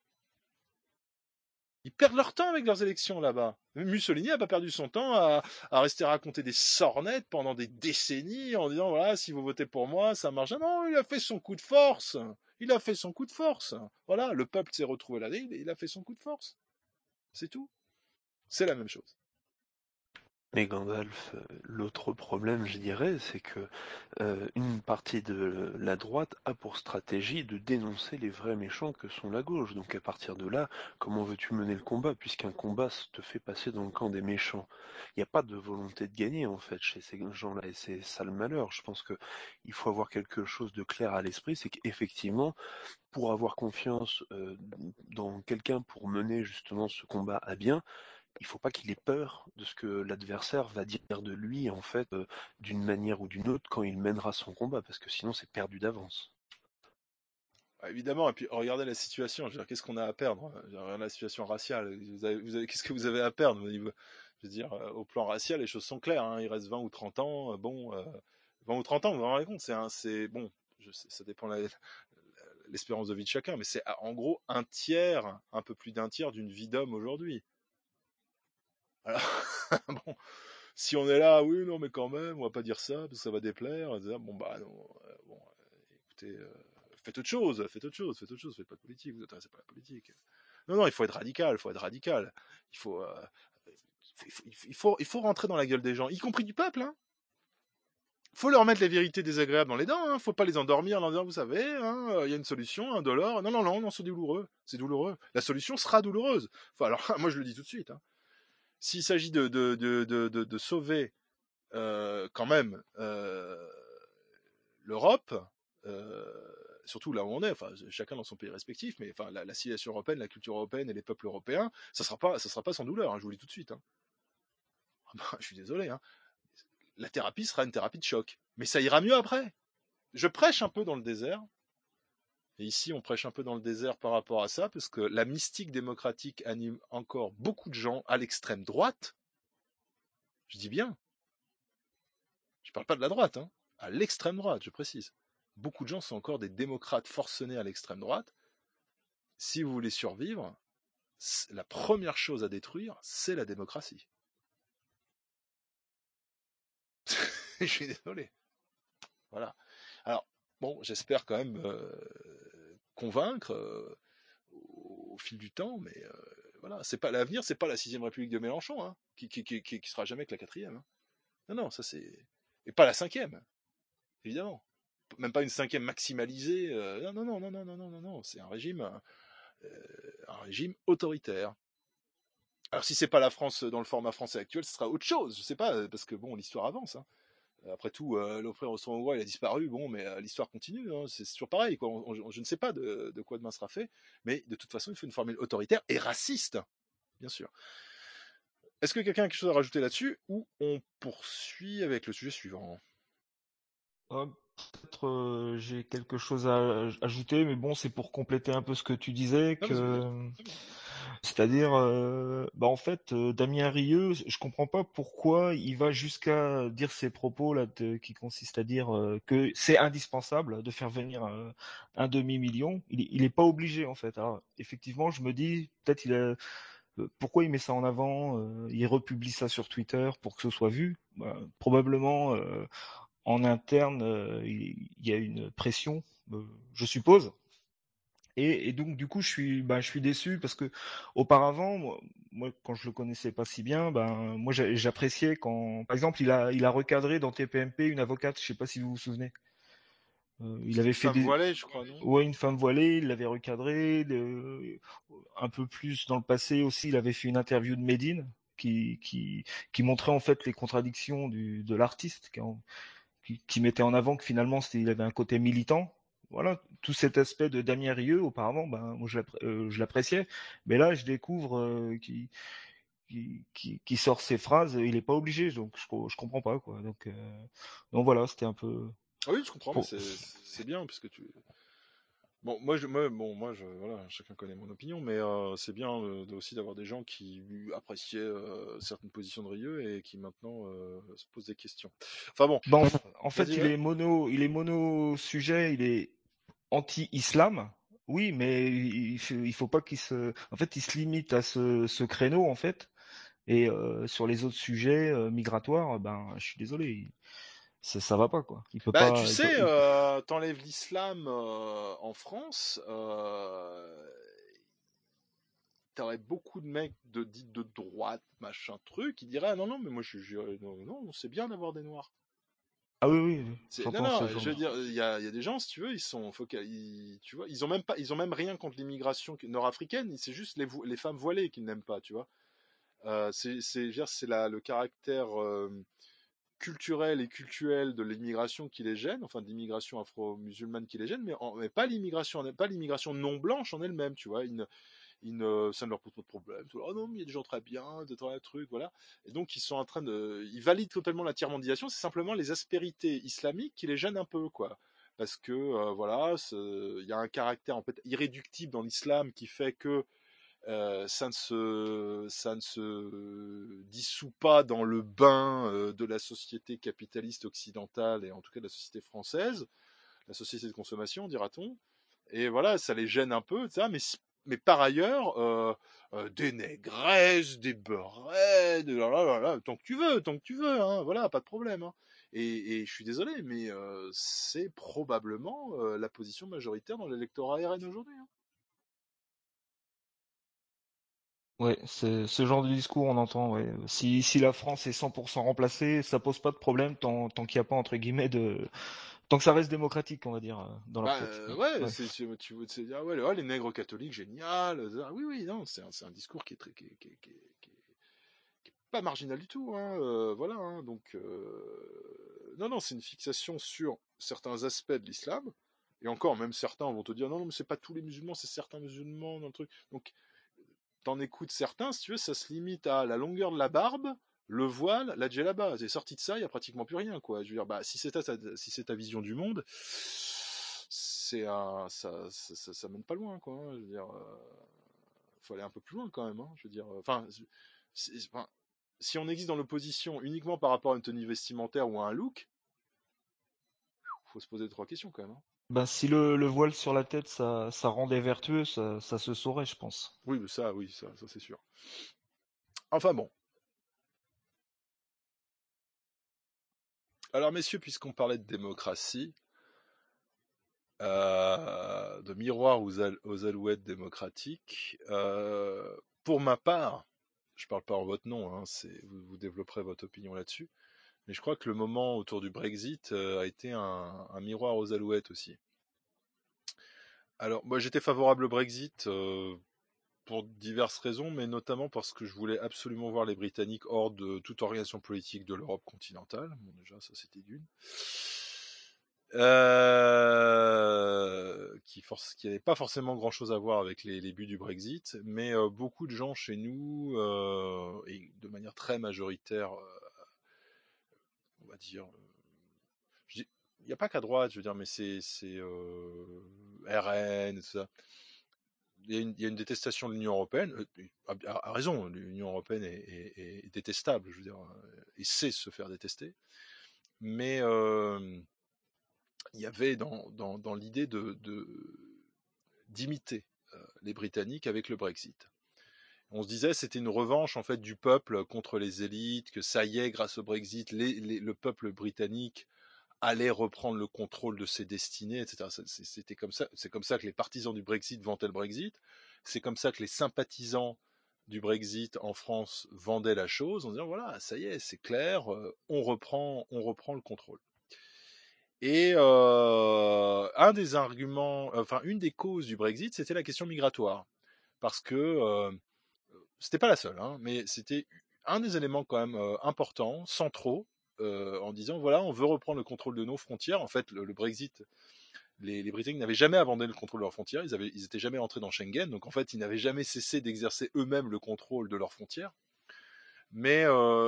Ils perdent leur temps avec leurs élections là-bas. Mussolini n'a pas perdu son temps à rester à raconter des sornettes pendant des décennies en disant voilà, si vous votez pour moi, ça marche. Ah non, il a fait son coup de force. Il a fait son coup de force. Voilà, le peuple s'est retrouvé là, il a fait son coup de force. C'est tout. C'est la même chose. Mais Gandalf, l'autre problème, je dirais, c'est que une partie de la droite a pour stratégie de dénoncer les vrais méchants que sont la gauche. Donc à partir de là, comment veux-tu mener le combat, puisqu'un combat te fait passer dans le camp des méchants? Il n'y a pas de volonté de gagner en fait chez ces gens-là, et c'est ça le malheur. Je pense que il faut avoir quelque chose de clair à l'esprit, c'est qu'effectivement, pour avoir confiance dans quelqu'un pour mener justement ce combat à bien, il faut pas qu'il ait peur de ce que l'adversaire va dire de lui, en fait, d'une manière ou d'une autre, quand il mènera son combat, parce que sinon c'est perdu d'avance. Ah, évidemment, et puis regardez la situation, je veux dire, qu'est-ce qu'on a à perdre? Je veux dire, regardez la situation raciale, qu'est-ce que vous avez à perdre au niveau, je veux dire, au plan racial, les choses sont claires, hein, il reste 20 ou 30 ans, 20 ou 30 ans, vous vous rendez compte, c'est bon, ça dépend de l'espérance de vie de chacun, mais c'est en gros un tiers, un peu plus d'un tiers d'une vie d'homme aujourd'hui. Alors, bon, si on est là, oui, non, mais quand même, on va pas dire ça, parce que ça va déplaire, bon, bah non, bon, écoutez, faites autre chose, faites pas de politique, vous intéressez pas à la politique. Non, il faut être radical, il faut, il faut rentrer dans la gueule des gens, y compris du peuple, hein. Faut leur mettre les vérités désagréables dans les dents, hein. Faut pas les endormir en leur disant, vous savez, hein, y a une solution, $1. Non, c'est douloureux. La solution sera douloureuse. Enfin, alors, moi, je le dis tout de suite, hein. S'il s'agit de sauver, quand même, l'Europe, surtout là où on est, enfin, chacun dans son pays respectif, mais enfin, la civilisation européenne, la culture européenne et les peuples européens, ça sera pas sans douleur, hein, je vous le dis tout de suite, hein. Je suis désolé, hein. La thérapie sera une thérapie de choc, mais ça ira mieux après. Je prêche un peu dans le désert, et ici on prêche un peu dans le désert par rapport à ça, parce que la mystique démocratique anime encore beaucoup de gens à l'extrême droite. Je dis bien, je parle pas de la droite, hein, à l'extrême droite, je précise. Beaucoup de gens sont encore des démocrates forcenés à l'extrême droite. Si vous voulez survivre, la première chose à détruire, c'est la démocratie. Je suis désolé. Voilà. Alors, bon, j'espère quand même convaincre au fil du temps, mais voilà, c'est pas l'avenir, c'est pas la 6ème République de Mélenchon, hein, qui sera jamais que la 4ème. Hein. Non, ça c'est... Et pas la 5ème, évidemment. Même pas une 5ème maximalisée. Non, c'est un régime autoritaire. Alors si c'est pas la France dans le format français actuel, ce sera autre chose, je sais pas, parce que bon, l'histoire avance, hein. Après tout, l'empereur austro-hongrois il a disparu, bon, mais l'histoire continue, hein, c'est toujours pareil, quoi. Je ne sais pas de quoi demain sera fait, mais de toute façon, il faut une formule autoritaire et raciste, bien sûr. Est-ce que quelqu'un a quelque chose à rajouter là-dessus, ou on poursuit avec le sujet suivant? Peut-être j'ai quelque chose à ajouter, mais bon, c'est pour compléter un peu ce que tu disais, c'est-à-dire, en fait, Damien Rieu, je comprends pas pourquoi il va jusqu'à dire ces propos là, qui consistent à dire que c'est indispensable de faire venir un demi-million. Il est pas obligé en fait. Alors, effectivement, je me dis peut-être pourquoi il met ça en avant, il republie ça sur Twitter pour que ce soit vu. Probablement en interne, il y a une pression, je suppose. Et donc du coup, je suis déçu parce que auparavant, moi, quand je le connaissais pas si bien, moi j'appréciais quand, par exemple, il a recadré dans TPMP une avocate. Je sais pas si vous vous souvenez. Il avait fait femme voilée, je crois, non? Ouais, une femme voilée. Il l'avait recadré. Un peu plus dans le passé aussi, il avait fait une interview de Medine qui montrait en fait les contradictions de l'artiste, qui mettait en avant que finalement il avait un côté militant. Voilà, tout cet aspect de Damien Rieu auparavant, moi je l'appréciais, mais là je découvre qui sort ces phrases, il est pas obligé, donc je comprends pas quoi. Donc voilà, c'était un peu. Ah oui, je comprends, mais c'est bien puisque tu. Bon, voilà, chacun connaît mon opinion, mais c'est bien aussi d'avoir des gens qui appréciaient certaines positions de Rieu et qui maintenant se posent des questions. Enfin bon. En fait, il est mono sujet, il est anti-islam. Oui, mais il faut pas qu'il se. En fait, il se limite à ce créneau en fait. Et sur les autres sujets migratoires, je suis désolé, ça va pas quoi. Il peut pas. Tu sais, t'enlèves l'islam en France, t'aurais beaucoup de mecs dits de droite, machin truc, qui diraient non, mais moi non, c'est bien d'avoir des noirs. Ah oui. Non, je veux dire, il y a des gens, si tu veux, ils sont tu vois, ils ont même rien contre l'immigration nord-africaine, c'est juste les femmes voilées qu'ils n'aiment pas, tu vois. C'est le caractère culturel et cultuel de l'immigration qui les gêne, enfin de l'immigration afro-musulmane qui les gêne, mais pas l'immigration non blanche en elle-même, tu vois. ça ne leur pose pas de problème. Oh non, mais il y a des gens très bien, des trucs, voilà. Et donc ils sont en train ils valident totalement la tiers-mondisation. C'est simplement les aspérités islamiques qui les gênent un peu, quoi. Parce que voilà, il y a un caractère en fait irréductible dans l'islam qui fait que ça ne se dissout pas dans le bain de la société capitaliste occidentale et en tout cas de la société française, la société de consommation, dira-t-on. Et voilà, ça les gêne un peu, ça, mais par ailleurs, des négresses, des beurrettes, tant que tu veux, hein, voilà, pas de problème. Hein. Et je suis désolé, mais c'est probablement la position majoritaire dans l'électorat RN aujourd'hui. Hein. Ouais, c'est ce genre de discours on entend. Ouais. Si la France est 100% remplacée, ça pose pas de problème tant qu'il n'y a pas entre guillemets tant que ça reste démocratique, on va dire, dans leur tête. Ouais, Ouais. tu veux te dire, ouais, les nègres catholiques, génial. Oui, non, c'est un discours qui est très, qui est pas marginal du tout, hein, voilà. Hein, donc, non, c'est une fixation sur certains aspects de l'islam. Et encore, même certains vont te dire, non, mais c'est pas tous les musulmans, c'est certains musulmans, dans le truc. Donc, t'en écoutes certains, si tu veux, ça se limite à la longueur de la barbe, le voile, la djellaba. C'est sorti de ça, il y a pratiquement plus rien, quoi. Je veux dire, si c'est ta vision du monde, ça mène pas loin, quoi. Hein. Je veux dire, faut aller un peu plus loin quand même. Hein. Je veux dire, si on existe dans l'opposition uniquement par rapport à une tenue vestimentaire ou à un look, faut se poser 3 questions quand même. Hein. Ben, si le voile sur la tête, ça rendait vertueux, ça se saurait, je pense. Oui, ça c'est sûr. Enfin bon. Alors messieurs, puisqu'on parlait de démocratie, de miroir aux alouettes démocratiques, pour ma part, je parle pas en votre nom, hein, vous développerez votre opinion là-dessus, mais je crois que le moment autour du Brexit a été un miroir aux alouettes aussi. Alors, moi j'étais favorable au Brexit pour diverses raisons, mais notamment parce que je voulais absolument voir les Britanniques hors de toute organisation politique de l'Europe continentale. Bon, déjà, ça c'était d'une. Qui n'avait pas forcément grand-chose à voir avec les buts du Brexit, mais beaucoup de gens chez nous, et de manière très majoritaire, on va dire, il n'y a pas qu'à droite, je veux dire, mais c'est RN et tout ça. Il y a une détestation de l'Union européenne, à raison, l'Union européenne est détestable, je veux dire, et sait se faire détester, mais il y avait dans l'idée d'imiter les Britanniques avec le Brexit. On se disait c'était une revanche en fait du peuple contre les élites, que ça y est, grâce au Brexit, le peuple britannique allait reprendre le contrôle de ses destinées, etc. C'était comme ça. C'est comme ça que les partisans du Brexit vantaient le Brexit. C'est comme ça que les sympathisants du Brexit en France vendaient la chose en disant voilà, ça y est, c'est clair, on reprend le contrôle. Et un des arguments, enfin une des causes du Brexit, c'était la question migratoire, parce que c'était pas la seule, hein, mais c'était un des éléments quand même importants, centraux, en disant voilà, on veut reprendre le contrôle de nos frontières. En fait, le Brexit, les Britanniques n'avaient jamais abandonné le contrôle de leurs frontières, ils étaient jamais entrés dans Schengen, donc en fait, ils n'avaient jamais cessé d'exercer eux-mêmes le contrôle de leurs frontières. Mais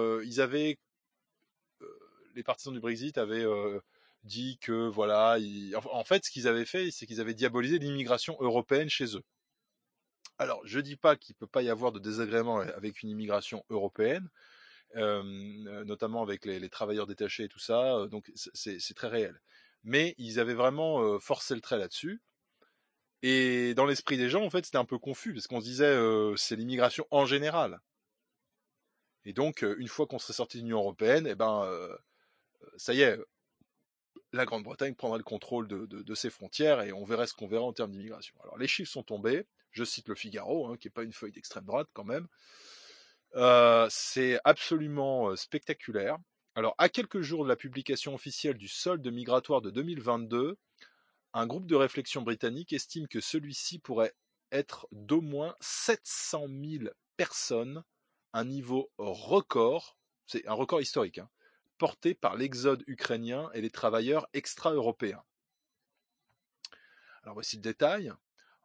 les partisans du Brexit avaient dit que voilà, en fait, ce qu'ils avaient fait, c'est qu'ils avaient diabolisé l'immigration européenne chez eux. Alors, je dis pas qu'il peut pas y avoir de désagréments avec une immigration européenne, notamment avec les travailleurs détachés et tout ça, donc c'est très réel. Mais ils avaient vraiment forcé le trait là-dessus. Et dans l'esprit des gens, en fait, c'était un peu confus, parce qu'on se disait, c'est l'immigration en général. Et donc, une fois qu'on serait sorti de l'Union européenne, eh ben, ça y est, la Grande-Bretagne prendra le contrôle de ses frontières et on verrait ce qu'on verra en termes d'immigration. Alors, les chiffres sont tombés. Je cite le Figaro, hein, qui n'est pas une feuille d'extrême droite quand même. C'est absolument spectaculaire. Alors, à quelques jours de la publication officielle du solde migratoire de 2022, un groupe de réflexion britannique estime que celui-ci pourrait être d'au moins 700 000 personnes, un niveau record, c'est un record historique, hein, porté par l'exode ukrainien et les travailleurs extra-européens. Alors voici le détail.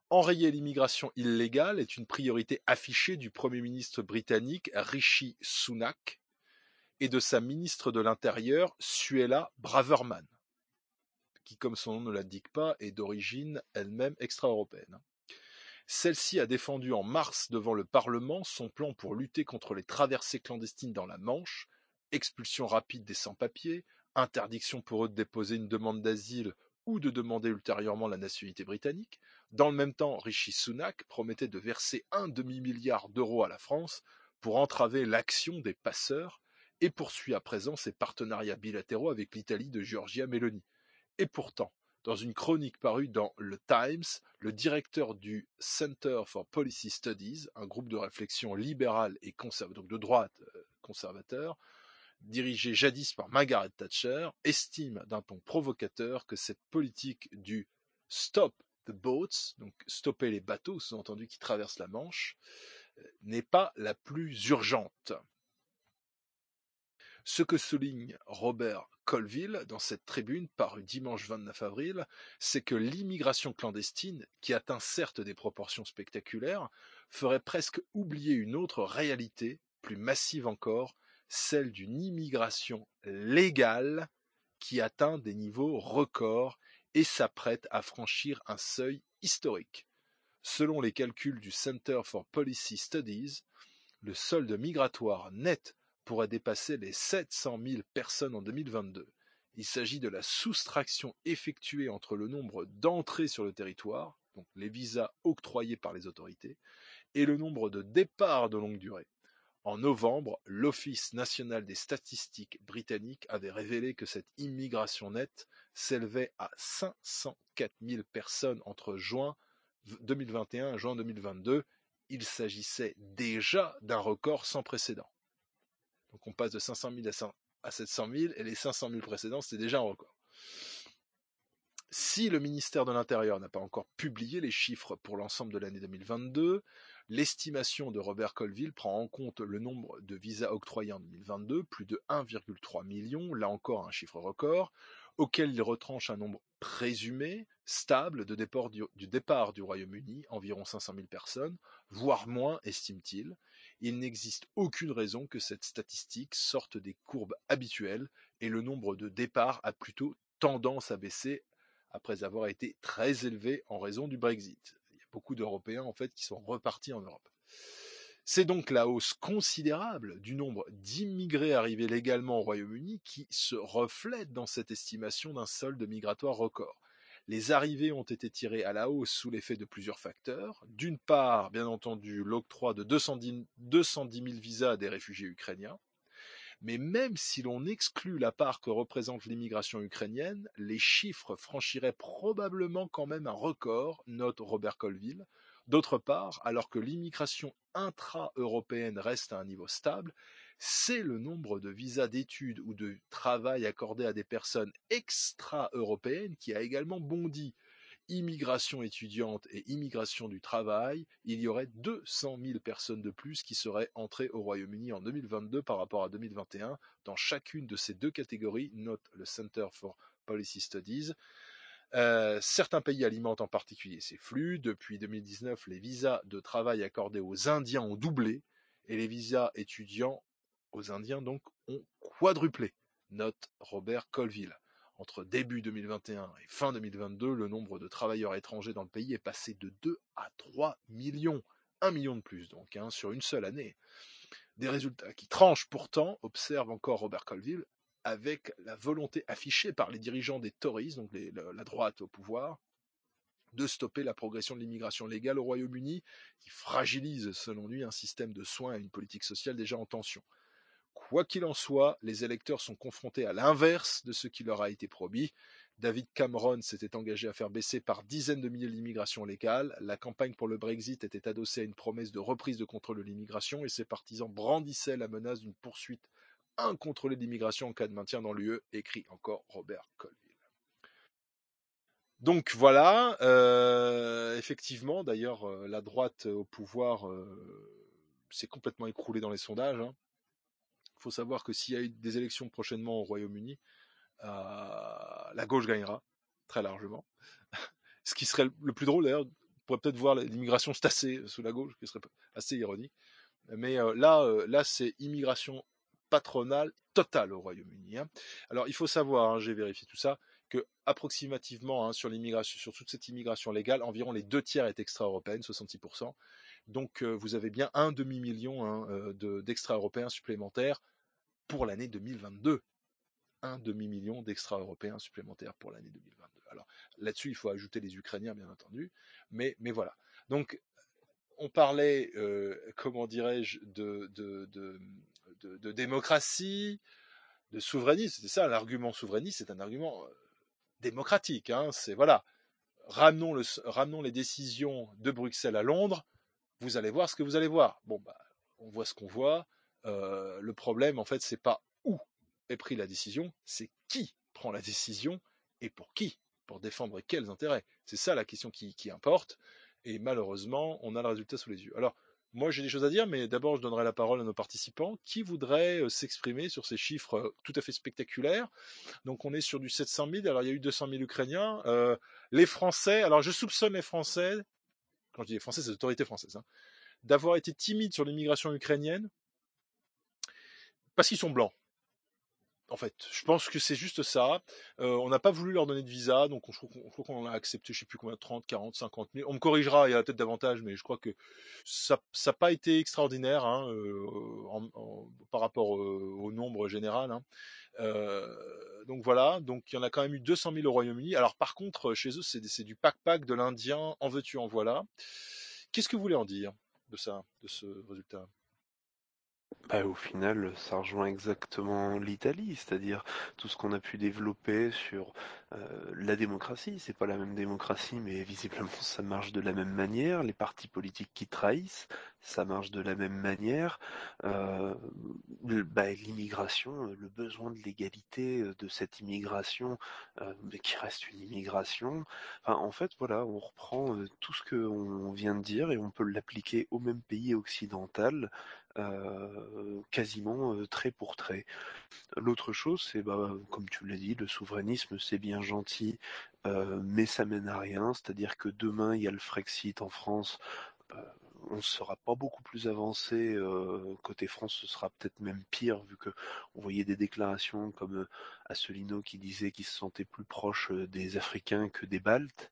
Enrayer l'immigration illégale est une priorité affichée du Premier ministre britannique Rishi Sunak et de sa ministre de l'Intérieur Suella Braverman, qui, comme son nom ne l'indique pas, est d'origine elle-même extra-européenne. Celle-ci a défendu en mars devant le Parlement son plan pour lutter contre les traversées clandestines dans la Manche, expulsion rapide des sans-papiers, interdiction pour eux de déposer une demande d'asile ou de demander ultérieurement la nationalité britannique. Dans le même temps, Rishi Sunak promettait de verser 1 demi-milliard d'euros à la France pour entraver l'action des passeurs et poursuit à présent ses partenariats bilatéraux avec l'Italie de Giorgia Meloni. Et pourtant, dans une chronique parue dans le Times, le directeur du Center for Policy Studies, un groupe de réflexion libéral et donc de droite conservateur, dirigé jadis par Margaret Thatcher, estime d'un ton provocateur que cette politique du « stop the boats », donc stopper les bateaux, sous-entendu qui traversent la Manche, n'est pas la plus urgente. Ce que souligne Robert Colville dans cette tribune parue dimanche 29 avril, c'est que l'immigration clandestine, qui atteint certes des proportions spectaculaires, ferait presque oublier une autre réalité, plus massive encore, celle d'une immigration légale qui atteint des niveaux records et s'apprête à franchir un seuil historique. Selon les calculs du Center for Policy Studies, le solde migratoire net pourrait dépasser les 700 000 personnes en 2022. Il s'agit de la soustraction effectuée entre le nombre d'entrées sur le territoire, donc les visas octroyés par les autorités, et le nombre de départs de longue durée. En novembre, l'Office national des statistiques britannique avait révélé que cette immigration nette s'élevait à 504 000 personnes entre juin 2021 et juin 2022. Il s'agissait déjà d'un record sans précédent. Donc on passe de 500 000 à 700 000 et les 500 000 précédents, c'était déjà un record. Si le ministère de l'Intérieur n'a pas encore publié les chiffres pour l'ensemble de l'année 2022, l'estimation de Robert Colville prend en compte le nombre de visas octroyés en 2022, plus de 1,3 million, là encore un chiffre record, auquel il retranche un nombre présumé, stable, du départ du Royaume-Uni, environ 500 000 personnes, voire moins, estime-t-il. Il n'existe aucune raison que cette statistique sorte des courbes habituelles et le nombre de départs a plutôt tendance à baisser après avoir été très élevé en raison du Brexit. Il y a beaucoup d'Européens en fait qui sont repartis en Europe. C'est donc la hausse considérable du nombre d'immigrés arrivés légalement au Royaume-Uni qui se reflète dans cette estimation d'un solde migratoire record. Les arrivées ont été tirées à la hausse sous l'effet de plusieurs facteurs. D'une part, bien entendu, l'octroi de 210 000 visas à des réfugiés ukrainiens. Mais même si l'on exclut la part que représente l'immigration ukrainienne, les chiffres franchiraient probablement quand même un record, note Robert Colville. D'autre part, alors que l'immigration intra-européenne reste à un niveau stable, c'est le nombre de visas d'études ou de travail accordés à des personnes extra-européennes qui a également bondi. Immigration étudiante et immigration du travail, il y aurait 200 000 personnes de plus qui seraient entrées au Royaume-Uni en 2022 par rapport à 2021 dans chacune de ces deux catégories, note le Center for Policy Studies. Certains pays alimentent en particulier ces flux. Depuis 2019, les visas de travail accordés aux Indiens ont doublé et les visas étudiants aux Indiens donc ont quadruplé, note Robert Colville. Entre début 2021 et fin 2022, le nombre de travailleurs étrangers dans le pays est passé de 2 à 3 millions. 1 million de plus donc, sur une seule année. Des résultats qui tranchent pourtant, observe encore Robert Colville, avec la volonté affichée par les dirigeants des Tories, donc la droite au pouvoir, de stopper la progression de l'immigration légale au Royaume-Uni, qui fragilise, selon lui, un système de soins et une politique sociale déjà en tension. Quoi qu'il en soit, les électeurs sont confrontés à l'inverse de ce qui leur a été promis. David Cameron s'était engagé à faire baisser par dizaines de milliers l'immigration légale. La campagne pour le Brexit était adossée à une promesse de reprise de contrôle de l'immigration et ses partisans brandissaient la menace d'une poursuite incontrôlée d'immigration en cas de maintien dans l'UE, écrit encore Robert Colville. Donc voilà, effectivement, d'ailleurs, la droite au pouvoir s'est complètement écroulée dans les sondages. Il faut savoir que s'il y a eu des élections prochainement au Royaume-Uni, la gauche gagnera très largement. Ce qui serait le plus drôle d'ailleurs, pourrait peut-être voir l'immigration se tasser sous la gauche, ce qui serait assez ironique. Mais là, c'est immigration patronale totale au Royaume-Uni. Hein. Alors, il faut savoir, hein, j'ai vérifié tout ça, que approximativement, hein, sur l'immigration, sur toute cette immigration légale, environ les 2 tiers est extra-européenne, 66%. Donc, vous avez bien un demi-million hein, d'extra-européens supplémentaires pour l'année 2022. Un demi-million d'extra-européens supplémentaires pour l'année 2022. Alors, là-dessus, il faut ajouter les Ukrainiens, bien entendu. Mais voilà. Donc, on parlait, comment dirais-je, de démocratie, de souverainisme. C'est ça, l'argument souverainiste, c'est un argument démocratique. Hein. C'est voilà, ramenons les décisions de Bruxelles à Londres. Vous allez voir ce que vous allez voir. Bon, bah, on voit ce qu'on voit. Le problème, en fait, c'est pas où est prise la décision, c'est qui prend la décision et pour qui, pour défendre quels intérêts. C'est ça la question qui importe. Et malheureusement, on a le résultat sous les yeux. Alors, moi, j'ai des choses à dire, mais d'abord, je donnerai la parole à nos participants. Qui voudrait s'exprimer sur ces chiffres tout à fait spectaculaires? Donc, on est sur du 700 000. Alors, il y a eu 200 000 Ukrainiens. Les Français, alors je soupçonne les Français, quand je dis les Français, c'est les autorités françaises, hein, d'avoir été timides sur l'immigration ukrainienne parce qu'ils sont blancs. En fait, je pense que c'est juste ça. On n'a pas voulu leur donner de visa, donc je crois qu'on en a accepté, je sais plus combien, 30, 40, 50 000. On me corrigera, il y a peut-être davantage, mais je crois que ça n'a pas été extraordinaire hein, par rapport au nombre général. Hein. Donc voilà, donc il y en a quand même eu 200 000 au Royaume-Uni. Alors par contre, chez eux, c'est du pack-pack de l'Indien, en veux-tu, en voilà. Qu'est-ce que vous voulez en dire de ça, de ce résultat? Bah, au final, ça rejoint exactement l'Italie, c'est-à-dire tout ce qu'on a pu développer sur la démocratie. C'est pas la même démocratie, mais visiblement ça marche de la même manière. Les partis politiques qui trahissent, ça marche de la même manière. L'immigration, le besoin de l'égalité de cette immigration, mais qui reste une immigration. Enfin, en fait, voilà, on reprend tout ce qu'on vient de dire et on peut l'appliquer au même pays occidental. Quasiment trait pour trait. L'autre chose, c'est, comme tu l'as dit, le souverainisme, c'est bien gentil, mais ça mène à rien. C'est-à-dire que demain, il y a le Frexit en France. On ne sera pas beaucoup plus avancé. Côté France, ce sera peut-être même pire, vu que on voyait des déclarations comme Asselineau qui disait qu'il se sentait plus proche des Africains que des Baltes.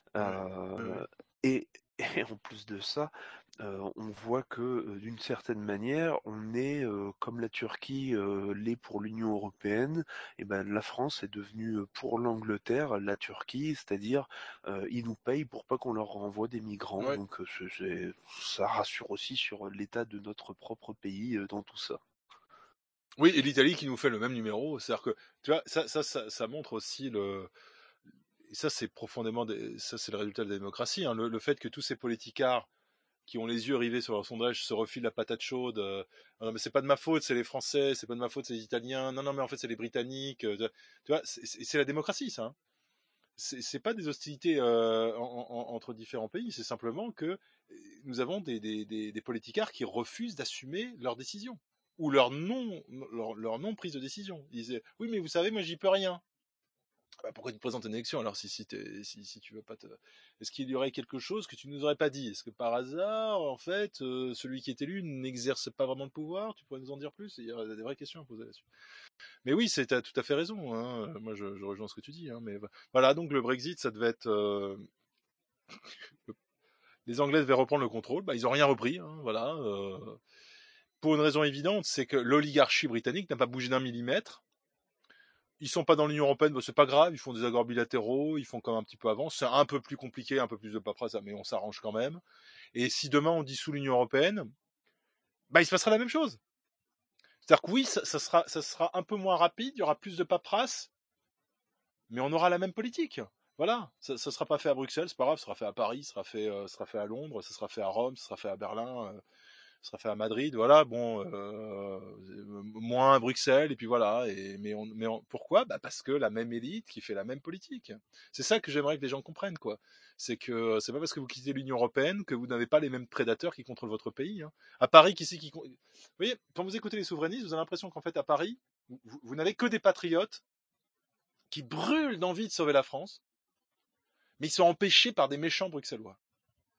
Et en plus de ça, on voit que d'une certaine manière, on est comme la Turquie l'est pour l'Union européenne. Et ben la France est devenue pour l'Angleterre la Turquie, c'est-à-dire ils nous payent pour pas qu'on leur renvoie des migrants. Ouais. Donc ça rassure aussi sur l'état de notre propre pays dans tout ça. Oui, et l'Italie qui nous fait le même numéro, c'est-à-dire que tu vois, ça montre aussi et ça c'est profondément, ça c'est le résultat de la démocratie, hein, le fait que tous ces politicards qui ont les yeux rivés sur leur sondage se refilent la patate chaude. Non mais c'est pas de ma faute, c'est les Français, c'est pas de ma faute, c'est les Italiens. Non mais en fait c'est les Britanniques. Tu vois, c'est la démocratie ça. Hein. C'est pas des hostilités entre différents pays, c'est simplement que nous avons des politicards qui refusent d'assumer leurs décisions ou leur non prise de décision. Ils disaient oui mais vous savez moi j'y peux rien. Bah, pourquoi tu te présentes à une élection alors si tu veux pas te... Est-ce qu'il y aurait quelque chose que tu nous aurais pas dit? Est-ce que par hasard, en fait, celui qui est élu n'exerce pas vraiment de pouvoir? Tu pourrais nous en dire plus? Il y a des vraies questions à poser là-dessus. Mais oui, t'as tout à fait raison. Hein. Moi, je rejoins ce que tu dis. Hein. Mais voilà, donc le Brexit, ça devait être... Les Anglais devaient reprendre le contrôle. Bah, ils ont rien repris. Hein. Voilà. Pour une raison évidente, c'est que l'oligarchie britannique n'a pas bougé d'un millimètre. Ils sont pas dans l'Union européenne, c'est pas grave, ils font des accords bilatéraux, ils font comme un petit peu avant. C'est un peu plus compliqué, un peu plus de paperasse, mais on s'arrange quand même. Et si demain on dissout l'Union européenne, il se passera la même chose. C'est-à-dire que oui, ça sera un peu moins rapide, il y aura plus de paperasse, mais on aura la même politique. Voilà, ça sera pas fait à Bruxelles, c'est pas grave, ça sera fait à Paris, ça sera fait à Londres, ça sera fait à Rome, ça sera fait à Berlin. Ça sera fait à Madrid, voilà, bon, moins à Bruxelles, et puis voilà. Mais pourquoi? Parce que la même élite qui fait la même politique. C'est ça que j'aimerais que les gens comprennent, quoi. C'est que c'est pas parce que vous quittez l'Union européenne que vous n'avez pas les mêmes prédateurs qui contrôlent votre pays. Hein. À Paris, vous voyez, quand vous écoutez les souverainistes, vous avez l'impression qu'en fait, à Paris, vous n'avez que des patriotes qui brûlent d'envie de sauver la France, mais ils sont empêchés par des méchants bruxellois.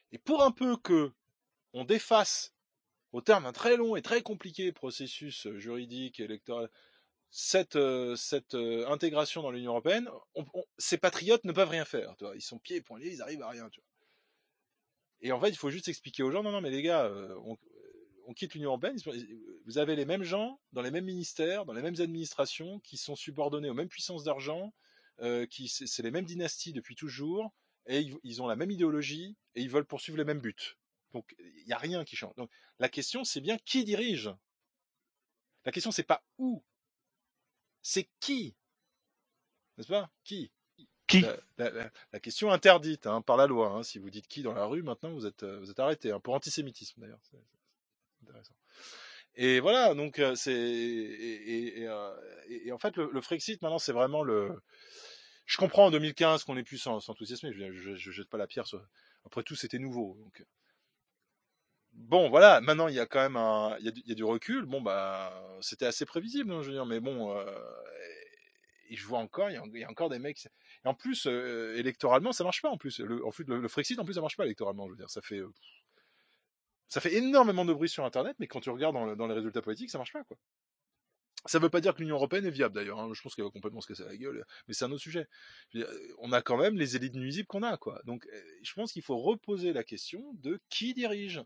Et pour un peu que on défasse, au terme d'un très long et très compliqué processus juridique et électoral, cette intégration dans l'Union européenne, ces patriotes ne peuvent rien faire. Tu vois. Ils sont pieds et poings liés, ils arrivent à rien. Tu vois. Et en fait, il faut juste expliquer aux gens, non, mais les gars, on quitte l'Union européenne, vous avez les mêmes gens, dans les mêmes ministères, dans les mêmes administrations, qui sont subordonnés aux mêmes puissances d'argent, c'est les mêmes dynasties depuis toujours, et ils ont la même idéologie, et ils veulent poursuivre les mêmes buts. Donc, il n'y a rien qui change. Donc, la question, c'est bien qui dirige. La question, c'est pas où, c'est qui. N'est-ce pas? Qui? Qui? La question interdite par la loi. Si vous dites qui dans la rue, maintenant, vous êtes arrêté. Pour antisémitisme, d'ailleurs. C'est intéressant. Et voilà, donc c'est et en fait le Frexit maintenant c'est vraiment le. Je comprends en 2015 qu'on ait pu s'enthousiasmer. Je jette pas la pierre. Après tout, c'était nouveau. Donc bon, voilà. Maintenant, il y a quand même il y a du recul. Bon bah, c'était assez prévisible, je veux dire. Mais bon, et je vois encore, il y a encore des mecs. Et en plus, électoralement, ça marche pas. En plus, le Frexit, en plus, ça marche pas électoralement. Je veux dire, ça fait énormément de bruit sur Internet, mais quand tu regardes dans les résultats politiques, ça marche pas, quoi. Ça veut pas dire que l'Union européenne est viable, d'ailleurs. Je pense qu'elle va complètement se casser la gueule, mais c'est un autre sujet. On a quand même les élites nuisibles qu'on a, quoi. Donc, je pense qu'il faut reposer la question de qui dirige.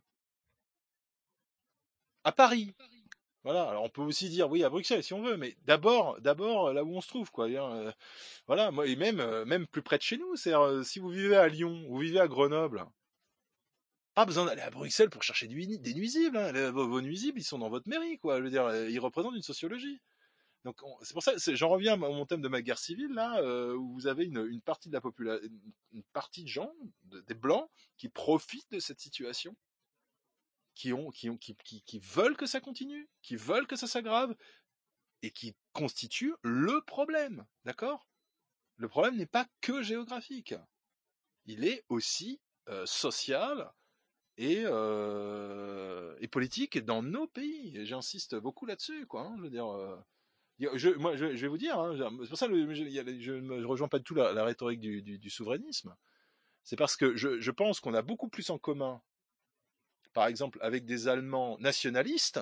À Paris. Voilà. Alors, on peut aussi dire oui à Bruxelles si on veut, mais d'abord là où on se trouve, quoi. Voilà. Moi, et même plus près de chez nous. C'est-à-dire, si vous vivez à Lyon, vous vivez à Grenoble. Pas besoin d'aller à Bruxelles pour chercher des nuisibles. Vos nuisibles, ils sont dans votre mairie, quoi. Je veux dire, ils représentent une sociologie. Donc c'est pour ça, j'en reviens à mon thème de ma guerre civile là, où vous avez une partie de la population, une partie de gens, des blancs, qui profitent de cette situation, qui veulent que ça continue, qui veulent que ça s'aggrave, et qui constituent le problème, d'accord ? Le problème n'est pas que géographique, il est aussi social et politique dans nos pays. Et j'insiste beaucoup là-dessus, quoi. Je veux dire. Je vais vous dire, c'est pour ça que je ne rejoins pas du tout la rhétorique du souverainisme. C'est parce que je pense qu'on a beaucoup plus en commun, par exemple, avec des Allemands nationalistes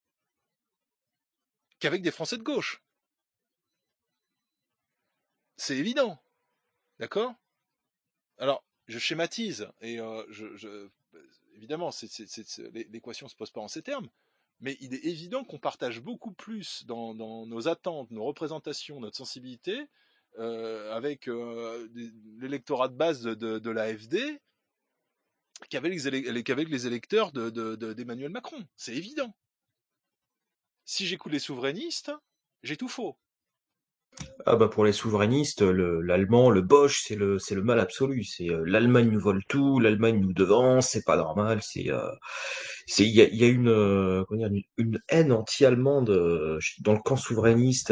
qu'avec des Français de gauche. C'est évident. D'accord ? Alors, je schématise, et évidemment, l'équation ne se pose pas en ces termes, mais il est évident qu'on partage beaucoup plus dans nos attentes, nos représentations, notre sensibilité, avec l'électorat de base de l'AfD qu'avec les électeurs d'Emmanuel Macron. C'est évident. Si j'écoute les souverainistes, j'ai tout faux. Ah bah pour les souverainistes, l'allemand, le Bosch, c'est le mal absolu. C'est l'Allemagne nous vole tout, l'Allemagne nous devance, c'est pas normal. Il y a comment dire, une haine anti-allemande dans le camp souverainiste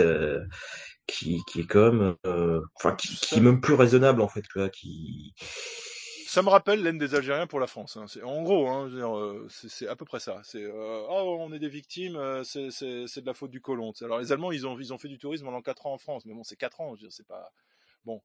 qui est quand même, enfin qui est même plus raisonnable en fait, tu vois, qui. Ça me rappelle l'aine des Algériens pour la France. C'est en gros, je veux dire, c'est à peu près ça. C'est on est des victimes, c'est de la faute du colon. Alors les Allemands, ils ont fait du tourisme pendant 4 ans en France, mais bon, c'est 4 ans, je veux dire, c'est pas bon.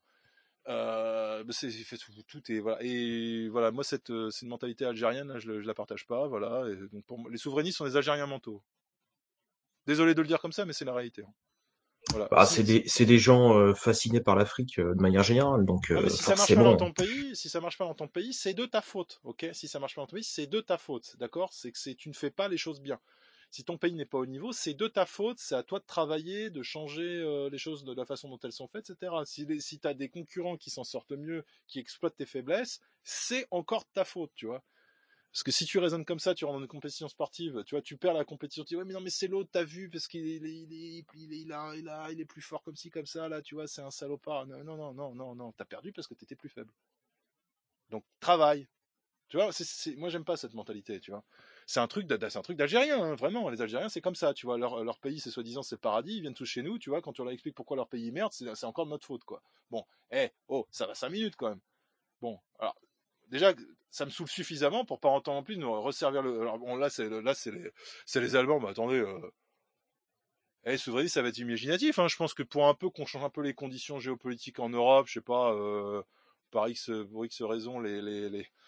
C'est fait tout et voilà. Moi, c'est une mentalité algérienne, là, je la partage pas, voilà. Et donc les souverainistes sont des Algériens mentaux. Désolé de le dire comme ça, mais c'est la réalité. Voilà. Bah, c'est des gens fascinés par l'Afrique de manière générale, donc Non, mais si ça marche pas dans ton pays, si ça marche pas dans ton pays, c'est de ta faute, ok ? Si ça marche pas dans ton pays, c'est de ta faute, d'accord ? C'est que tu ne fais pas les choses bien. Si ton pays n'est pas au niveau, c'est de ta faute, c'est à toi de travailler, de changer les choses de la façon dont elles sont faites, etc. Si tu as des concurrents qui s'en sortent mieux, qui exploitent tes faiblesses, c'est encore de ta faute, tu vois. Parce que si tu raisonnes comme ça, tu rentres dans une compétition sportive, tu vois, tu perds la compétition, tu dis ouais mais non mais c'est l'autre, t'as vu, parce qu'il est plus fort comme ci, comme ça, là, tu vois, c'est un salopard. Non, t'as perdu parce que t'étais plus faible. Donc travaille. Tu vois, moi j'aime pas cette mentalité, tu vois. C'est un truc d'Algérien, vraiment. Les Algériens, c'est comme ça, tu vois. Leur pays, c'est soi-disant, c'est le paradis. Ils viennent tous chez nous, tu vois. Quand on leur explique pourquoi leur pays merde, c'est encore de notre faute, quoi. Bon, ça va 5 minutes quand même. Bon, alors déjà, ça me saoule suffisamment pour pas entendre en plus nous resservir le. Alors bon, là, c'est les Allemands. Mais attendez, souverainisme, ça va être imaginatif. Je pense que pour un peu qu'on change un peu les conditions géopolitiques en Europe, je sais pas, pour X raisons,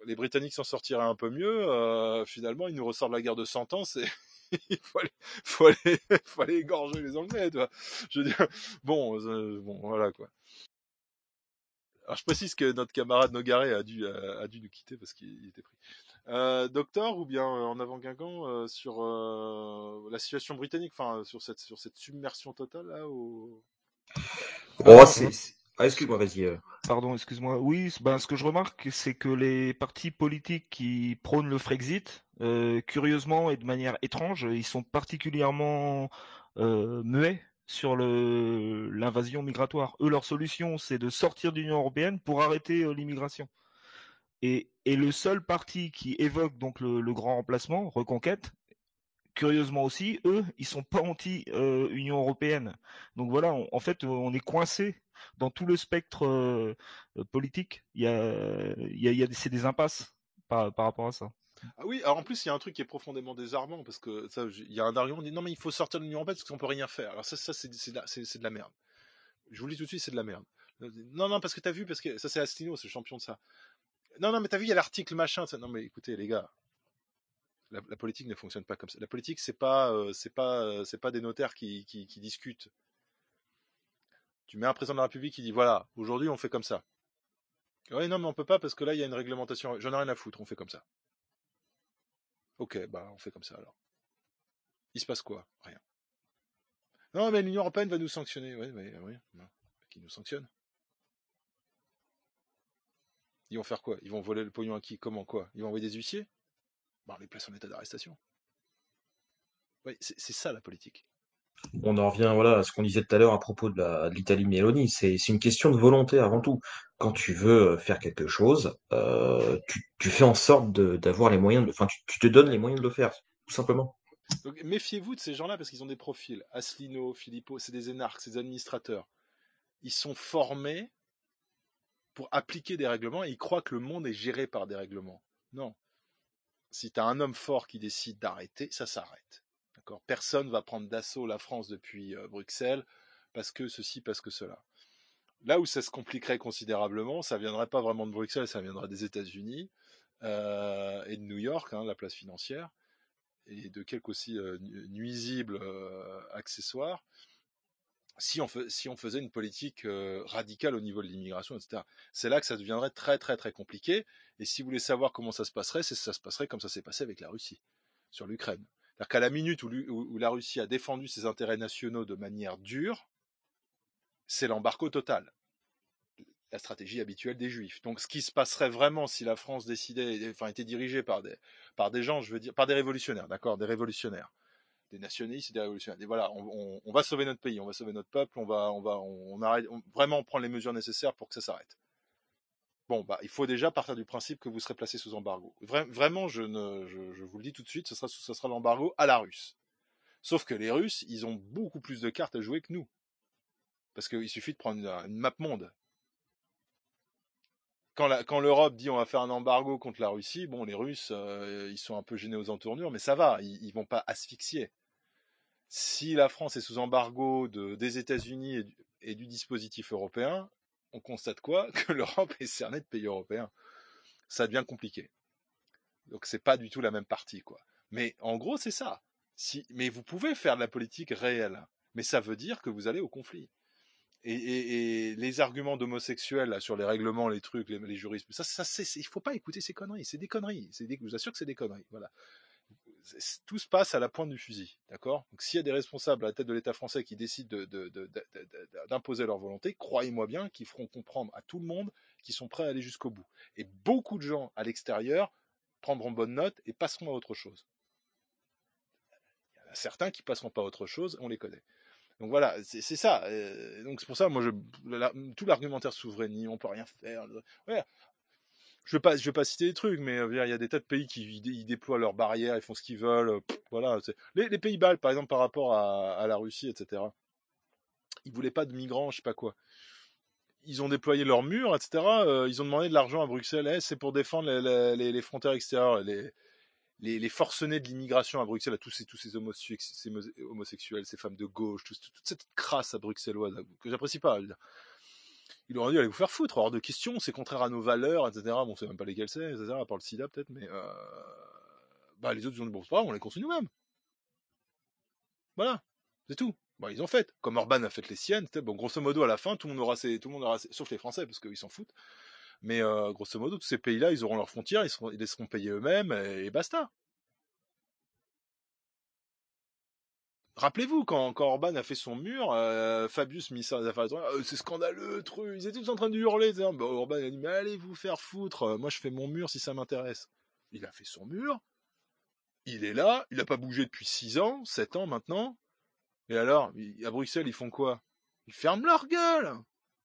les Britanniques s'en sortiraient un peu mieux, finalement, ils nous ressortent la guerre de 100 ans, c'est il faut aller égorger les Anglais, tu vois. Je veux dire, bon, voilà quoi. Alors je précise que notre camarade Nogaret a dû nous quitter parce qu'il était pris. Docteur, ou bien en avant Guingamp sur la situation britannique, enfin sur cette submersion totale là Oh, excuse-moi, vas-y. Pardon, excuse-moi. Oui, ben, ce que je remarque, c'est que les partis politiques qui prônent le Frexit, curieusement et de manière étrange, ils sont particulièrement muets sur l'invasion migratoire. Eux, leur solution, c'est de sortir de l'Union européenne pour arrêter l'immigration. Et le seul parti qui évoque donc le grand remplacement, Reconquête, curieusement aussi, eux, ils sont pas anti-Union européenne. Donc voilà, en fait, on est coincé dans tout le spectre politique. C'est des impasses par rapport à ça. Ah oui, alors en plus il y a un truc qui est profondément désarmant parce que ça, il y a un argument qui dit non mais il faut sortir de l'Union européenne parce qu'on peut rien faire. Alors ça c'est de la merde. Je vous le dis tout de suite, c'est de la merde. Non parce que t'as vu, parce que ça c'est Astino, c'est le champion de ça. Non mais t'as vu, il y a l'article machin. Non mais écoutez les gars, la politique ne fonctionne pas comme ça. La politique c'est pas des notaires qui discutent. Tu mets un président de la République qui dit voilà, aujourd'hui on fait comme ça. Ouais non mais on peut pas parce que là il y a une réglementation. J'en ai rien à foutre, on fait comme ça. Ok, bah on fait comme ça alors. Il se passe quoi? Rien. Non, mais l'Union européenne va nous sanctionner. Oui. Non. Qui nous sanctionne? Ils vont faire quoi? Ils vont voler le pognon à qui? Comment quoi? Ils vont envoyer des huissiers? Bah, on les place en état d'arrestation. Oui, c'est ça la politique. On en revient voilà, à ce qu'on disait tout à l'heure à propos de l'Italie de Meloni. C'est une question de volonté avant tout. Quand tu veux faire quelque chose, tu fais en sorte d'avoir les moyens enfin, tu te donnes les moyens de le faire, tout simplement. Donc, méfiez-vous de ces gens-là parce qu'ils ont des profils. Asselineau, Philippot, c'est des énarques, c'est des administrateurs. Ils sont formés pour appliquer des règlements et ils croient que le monde est géré par des règlements. Non. Si tu as un homme fort qui décide d'arrêter, ça s'arrête. D'accord ? Personne va prendre d'assaut la France depuis Bruxelles parce que ceci, parce que cela. Là où ça se compliquerait considérablement, ça viendrait pas vraiment de Bruxelles, ça viendrait des États-Unis et de New York, la place financière, et de quelques aussi nuisibles accessoires. Si on faisait une politique radicale au niveau de l'immigration, etc. C'est là que ça deviendrait très très très compliqué. Et si vous voulez savoir comment ça se passerait, ça se passerait comme ça s'est passé avec la Russie, sur l'Ukraine. C'est-à-dire qu'à la minute où la Russie a défendu ses intérêts nationaux de manière dure, c'est l'embargo total. La stratégie habituelle des Juifs. Donc, ce qui se passerait vraiment si la France était dirigée par des gens, je veux dire, par des révolutionnaires, d'accord, des révolutionnaires, des nationalistes et des révolutionnaires. Et voilà, on va sauver notre pays, on va sauver notre peuple, on arrête, vraiment on prend les mesures nécessaires pour que ça s'arrête. Bon, bah, il faut déjà partir du principe que vous serez placé sous embargo. Vraiment, je vous le dis tout de suite, ce sera l'embargo à la russe. Sauf que les Russes, ils ont beaucoup plus de cartes à jouer que nous. Parce qu'il suffit de prendre une map monde. Quand l'Europe dit on va faire un embargo contre la Russie, bon, les Russes, ils sont un peu gênés aux entournures, mais ça va, ils vont pas asphyxier. Si la France est sous embargo des États-Unis et du dispositif européen, on constate quoi? Que l'Europe est cernée de pays européens. Ça devient compliqué. Donc c'est pas du tout la même partie, quoi. Mais en gros, c'est ça. Mais vous pouvez faire de la politique réelle, mais ça veut dire que vous allez au conflit. Et les arguments d'homosexuels là, sur les règlements, les trucs, les juristes, il faut pas écouter ces conneries. C'est des conneries. Je vous assure que c'est des conneries. Voilà. Tout se passe à la pointe du fusil, d'accord? Donc s'il y a des responsables à la tête de l'État français qui décident d'imposer leur volonté, croyez-moi bien qu'ils feront comprendre à tout le monde qu'ils sont prêts à aller jusqu'au bout. Et beaucoup de gens à l'extérieur prendront bonne note et passeront à autre chose. Il y en a certains qui passeront pas à autre chose, on les connaît. Donc voilà, c'est ça. Donc c'est pour ça, moi, tout l'argumentaire souverainiste, on peut rien faire. Ouais. Je vais pas citer des trucs, mais il y a des tas de pays qui ils déploient leurs barrières, ils font ce qu'ils veulent. Voilà. Les pays baltes, par exemple, par rapport à la Russie, etc. Ils voulaient pas de migrants, je sais pas quoi. Ils ont déployé leurs murs, etc. Ils ont demandé de l'argent à Bruxelles. C'est pour défendre les frontières extérieures, les forcenés de l'immigration à Bruxelles, à tous ces homosexuels, ces femmes de gauche, toute cette crasse à bruxelloise que j'apprécie pas. Ils leur ont dit allez vous faire foutre, hors de question, c'est contraire à nos valeurs, etc. Bon, on sait même pas lesquelles c'est, etc. À part le sida peut-être, mais les autres ils ont dit bon c'est pas grave, on les construit nous-mêmes. Voilà, c'est tout. Bon, ils ont fait. Comme Orban a fait les siennes, bon, grosso modo à la fin, tout le monde aura sauf les Français parce qu'ils s'en foutent. Mais grosso modo, tous ces pays-là, ils auront leurs frontières, ils les seront payés eux-mêmes et basta. Rappelez-vous, quand Orban a fait son mur, Fabius, ministère des Affaires étrangères, c'est scandaleux, truc. Ils étaient tous en train de hurler. Orban a dit, mais allez vous faire foutre, moi je fais mon mur si ça m'intéresse. Il a fait son mur, il est là, il n'a pas bougé depuis 6 ans, 7 ans maintenant. Et alors, à Bruxelles, ils font quoi? Ils ferment leur gueule.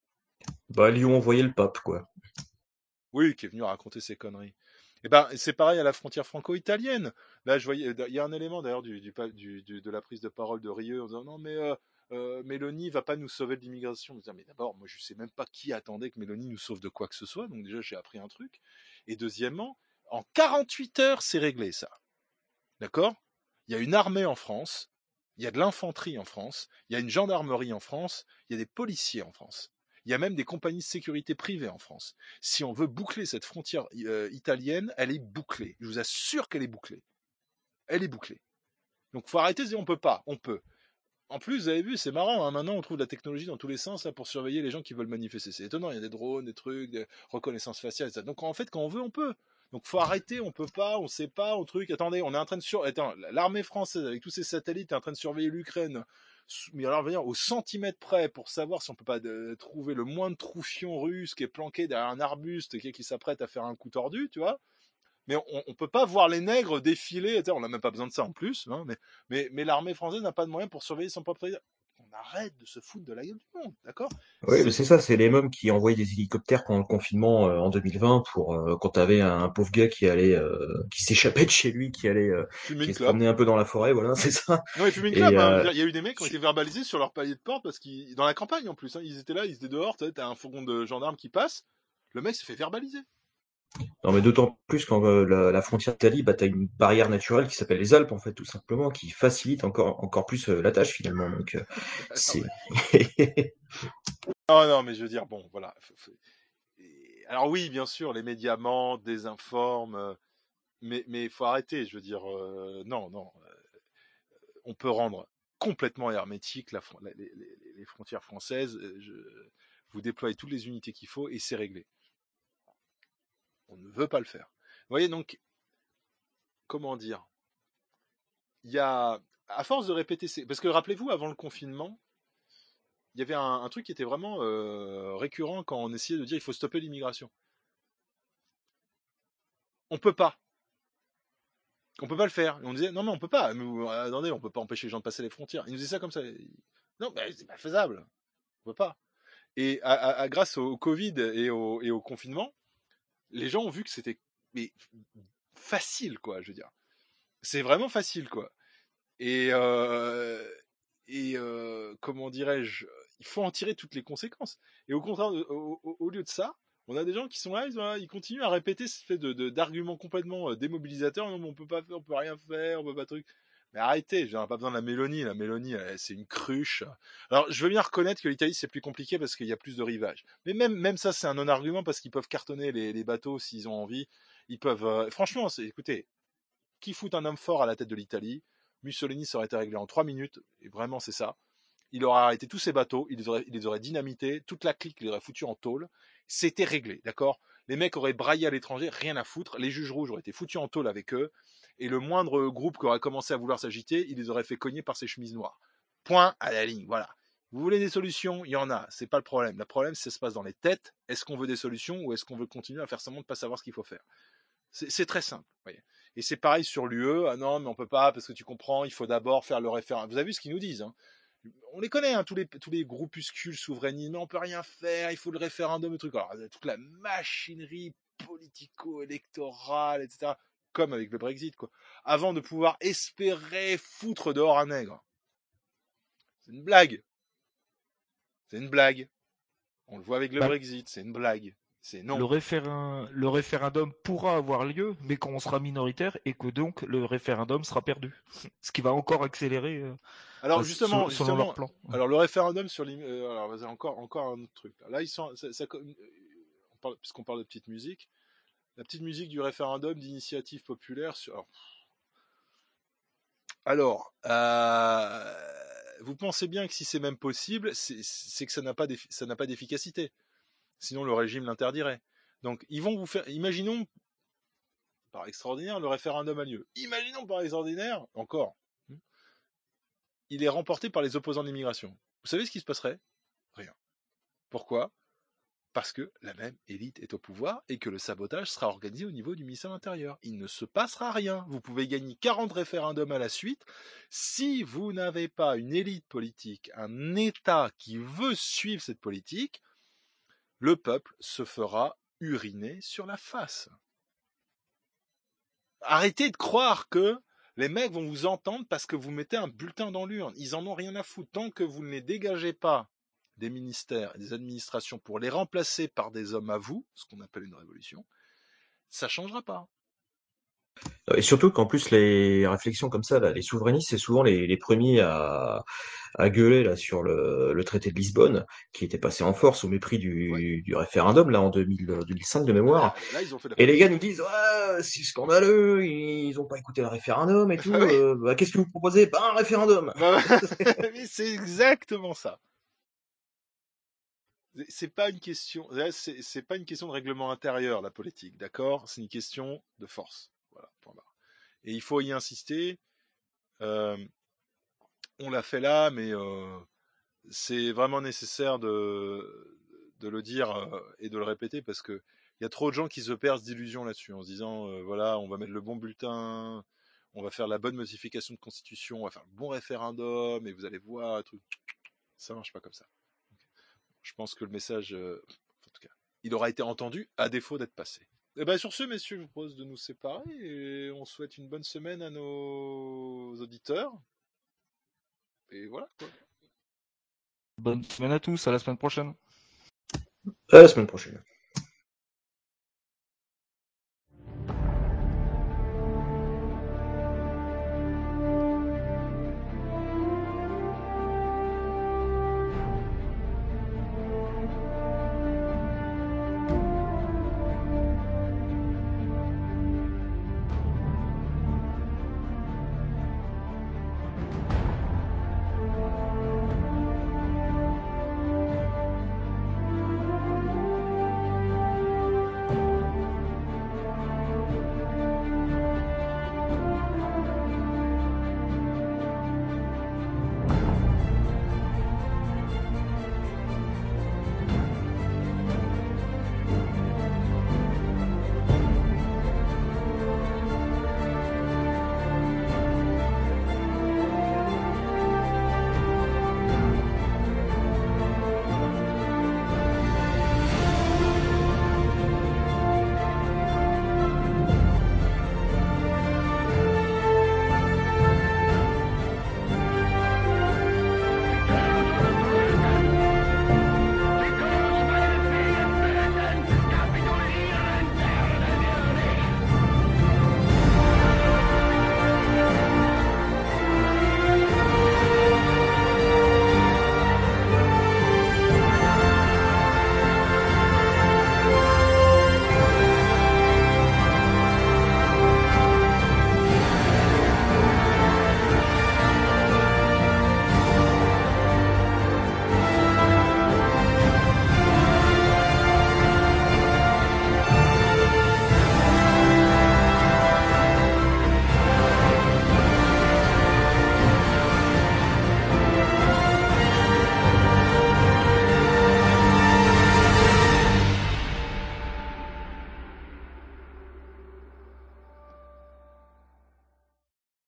Bah, ils lui ont envoyé le pape, quoi. Oui, qui est venu raconter ses conneries. Et ben, c'est pareil à la frontière franco-italienne. Là, je voyais, il y a un élément d'ailleurs de la prise de parole de Rieu en disant non, mais Mélanie va pas nous sauver de l'immigration. Mais d'abord, moi, je sais même pas qui attendait que Mélanie nous sauve de quoi que ce soit. Donc déjà, j'ai appris un truc. Et deuxièmement, en 48 heures, c'est réglé ça. D'accord? Il y a une armée en France, il y a de l'infanterie en France, il y a une gendarmerie en France, il y a des policiers en France. Il y a même des compagnies de sécurité privées en France. Si on veut boucler cette frontière italienne, elle est bouclée. Je vous assure qu'elle est bouclée. Elle est bouclée. Donc faut arrêter de dire on peut pas, on peut. En plus, vous avez vu, c'est marrant, hein, maintenant on trouve de la technologie dans tous les sens là, pour surveiller les gens qui veulent manifester. C'est étonnant, il y a des drones, des trucs, des reconnaissances faciales, etc. Donc en fait, quand on veut, on peut. Donc faut arrêter, on peut pas, on sait pas, on truc. Attendez, on est en train de l'armée française avec tous ses satellites est en train de surveiller l'Ukraine. Mais alors, venir au centimètre près pour savoir si on peut pas trouver le moindre troufion russe qui est planqué derrière un arbuste et qui s'apprête à faire un coup tordu, tu vois. Mais on peut pas voir les nègres défiler, on n'a même pas besoin de ça en plus, hein, mais l'armée française n'a pas de moyens pour surveiller son propre territoire. On arrête de se foutre de la gueule du monde, d'accord? Oui, mais c'est ça, c'est les mêmes qui envoyaient des hélicoptères pendant le confinement en 2020 pour quand t'avais un pauvre gars qui allait qui s'échappait de chez lui, Fumer qui une se clope. promenait un peu dans la forêt, voilà, c'est ça. Non, mais fumer une Et clope, hein. Il y a eu des mecs qui ont été verbalisés sur leur palier de porte parce qu'ils, dans la campagne en plus, hein, ils étaient là, ils étaient dehors, t'as un fourgon de gendarmes qui passe, le mec se fait verbaliser. non, mais d'autant plus quand la frontière d'Italie, bah t'as une barrière naturelle qui s'appelle les Alpes en fait, tout simplement, qui facilite encore plus la tâche finalement. Donc c'est Non, mais je veux dire, bon, voilà. Alors oui, bien sûr, les médias mentent, désinforment, mais il faut arrêter, je veux dire, non, on peut rendre complètement hermétique les frontières françaises, vous déployez toutes les unités qu'il faut et c'est réglé. On ne veut pas le faire. Vous voyez, donc, comment dire, il y a, à force de répéter, parce que rappelez-vous, avant le confinement, il y avait un truc qui était vraiment récurrent quand on essayait de dire il faut stopper l'immigration. On peut pas le faire. Et on disait non mais on peut pas. Mais, attendez, on peut pas empêcher les gens de passer les frontières. Ils nous disaient ça comme ça. Non, mais c'est pas faisable. On peut pas. Et grâce au Covid et au confinement, les gens ont vu que c'était facile, quoi. Je veux dire, c'est vraiment facile, quoi. Et comment dirais-je, il faut en tirer toutes les conséquences. Et au contraire, au lieu de ça, on a des gens qui sont là, ils continuent à répéter ce fait d'arguments complètement démobilisateurs. Non, mais on peut pas faire, on peut rien faire, on peut pas truc. Mais arrêtez, j'en ai pas besoin de la Mélanie. La Mélanie, c'est une cruche. Alors, je veux bien reconnaître que l'Italie, c'est plus compliqué parce qu'il y a plus de rivage. Mais même ça, c'est un non-argument parce qu'ils peuvent cartonner les bateaux s'ils ont envie. Ils peuvent, franchement, écoutez, qui fout un homme fort à la tête de l'Italie? Mussolini, ça aurait été réglé en 3 minutes. Et vraiment, c'est ça. Il aurait arrêté tous ses bateaux, il les aurait dynamités, toute la clique, il les aurait foutus en tôle. C'était réglé, d'accord? Les mecs auraient braillé à l'étranger, rien à foutre. Les juges rouges auraient été foutus en tôle avec eux. Et le moindre groupe qui aurait commencé à vouloir s'agiter, il les aurait fait cogner par ses chemises noires. Point à la ligne, voilà. Vous voulez des solutions? Il y en a, c'est pas le problème. Le problème, c'est ce qui se passe dans les têtes. Est-ce qu'on veut des solutions ou est-ce qu'on veut continuer à faire semblant de pas savoir ce qu'il faut faire? C'est très simple, voyez. Et c'est pareil sur l'UE. Ah non, mais on peut pas parce que tu comprends, il faut d'abord faire le référendum. Vous avez vu ce qu'ils nous disent, hein? On les connaît, hein, tous les groupuscules souverainistes, mais on peut rien faire, il faut le référendum, le truc. Alors, toute la machinerie politico-électorale, etc., comme avec le Brexit, quoi, avant de pouvoir espérer foutre dehors un nègre. C'est une blague. C'est une blague. On le voit avec le Brexit, c'est une blague. C'est non. Le référendum pourra avoir lieu, mais quand on sera minoritaire et que donc le référendum sera perdu. Ce qui va encore accélérer Alors justement, selon leur plan. Alors le référendum sur alors vas-y, encore un autre truc. Là ils sont puisqu'on parle de petite musique, la petite musique du référendum d'initiative populaire sur. Alors, vous pensez bien que si c'est même possible, c'est que ça n'a pas d'efficacité. Sinon le régime l'interdirait. Donc ils vont vous faire. Imaginons par extraordinaire le référendum a lieu. Imaginons par extraordinaire encore. Il est remporté par les opposants de l'immigration. Vous savez ce qui se passerait? Rien. Pourquoi? Parce que la même élite est au pouvoir et que le sabotage sera organisé au niveau du ministère de l'Intérieur. Il ne se passera rien. Vous pouvez gagner 40 référendums à la suite. Si vous n'avez pas une élite politique, un État qui veut suivre cette politique, le peuple se fera uriner sur la face. Arrêtez de croire que les mecs vont vous entendre parce que vous mettez un bulletin dans l'urne. Ils en ont rien à foutre. Tant que vous ne les dégagez pas des ministères et des administrations pour les remplacer par des hommes à vous, ce qu'on appelle une révolution, ça ne changera pas. Et surtout qu'en plus, les réflexions comme ça, là, les souverainistes, c'est souvent les premiers à gueuler là, sur le traité de Lisbonne, qui était passé en force au mépris du référendum là, en 2005 de mémoire. Là, ils ont fait et les gars nous disent ouais, c'est scandaleux, ils n'ont pas écouté le référendum et tout. Qu'est-ce que vous proposez? Un référendum. Mais c'est exactement ça. C'est pas une question de règlement intérieur, la politique, d'accord? C'est une question de force. Voilà, point barre. Et il faut y insister. On l'a fait là, mais c'est vraiment nécessaire de le dire et de le répéter parce que il y a trop de gens qui se perdent d'illusions là-dessus en se disant voilà, on va mettre le bon bulletin, on va faire la bonne modification de constitution, on va faire le bon référendum et vous allez voir un truc. Ça marche pas comme ça. Je pense que le message, en tout cas, il aura été entendu à défaut d'être passé. Et ben sur ce, messieurs, je vous propose de nous séparer et on souhaite une bonne semaine à nos auditeurs. Et voilà, quoi. Bonne semaine à tous, à la semaine prochaine. À la semaine prochaine.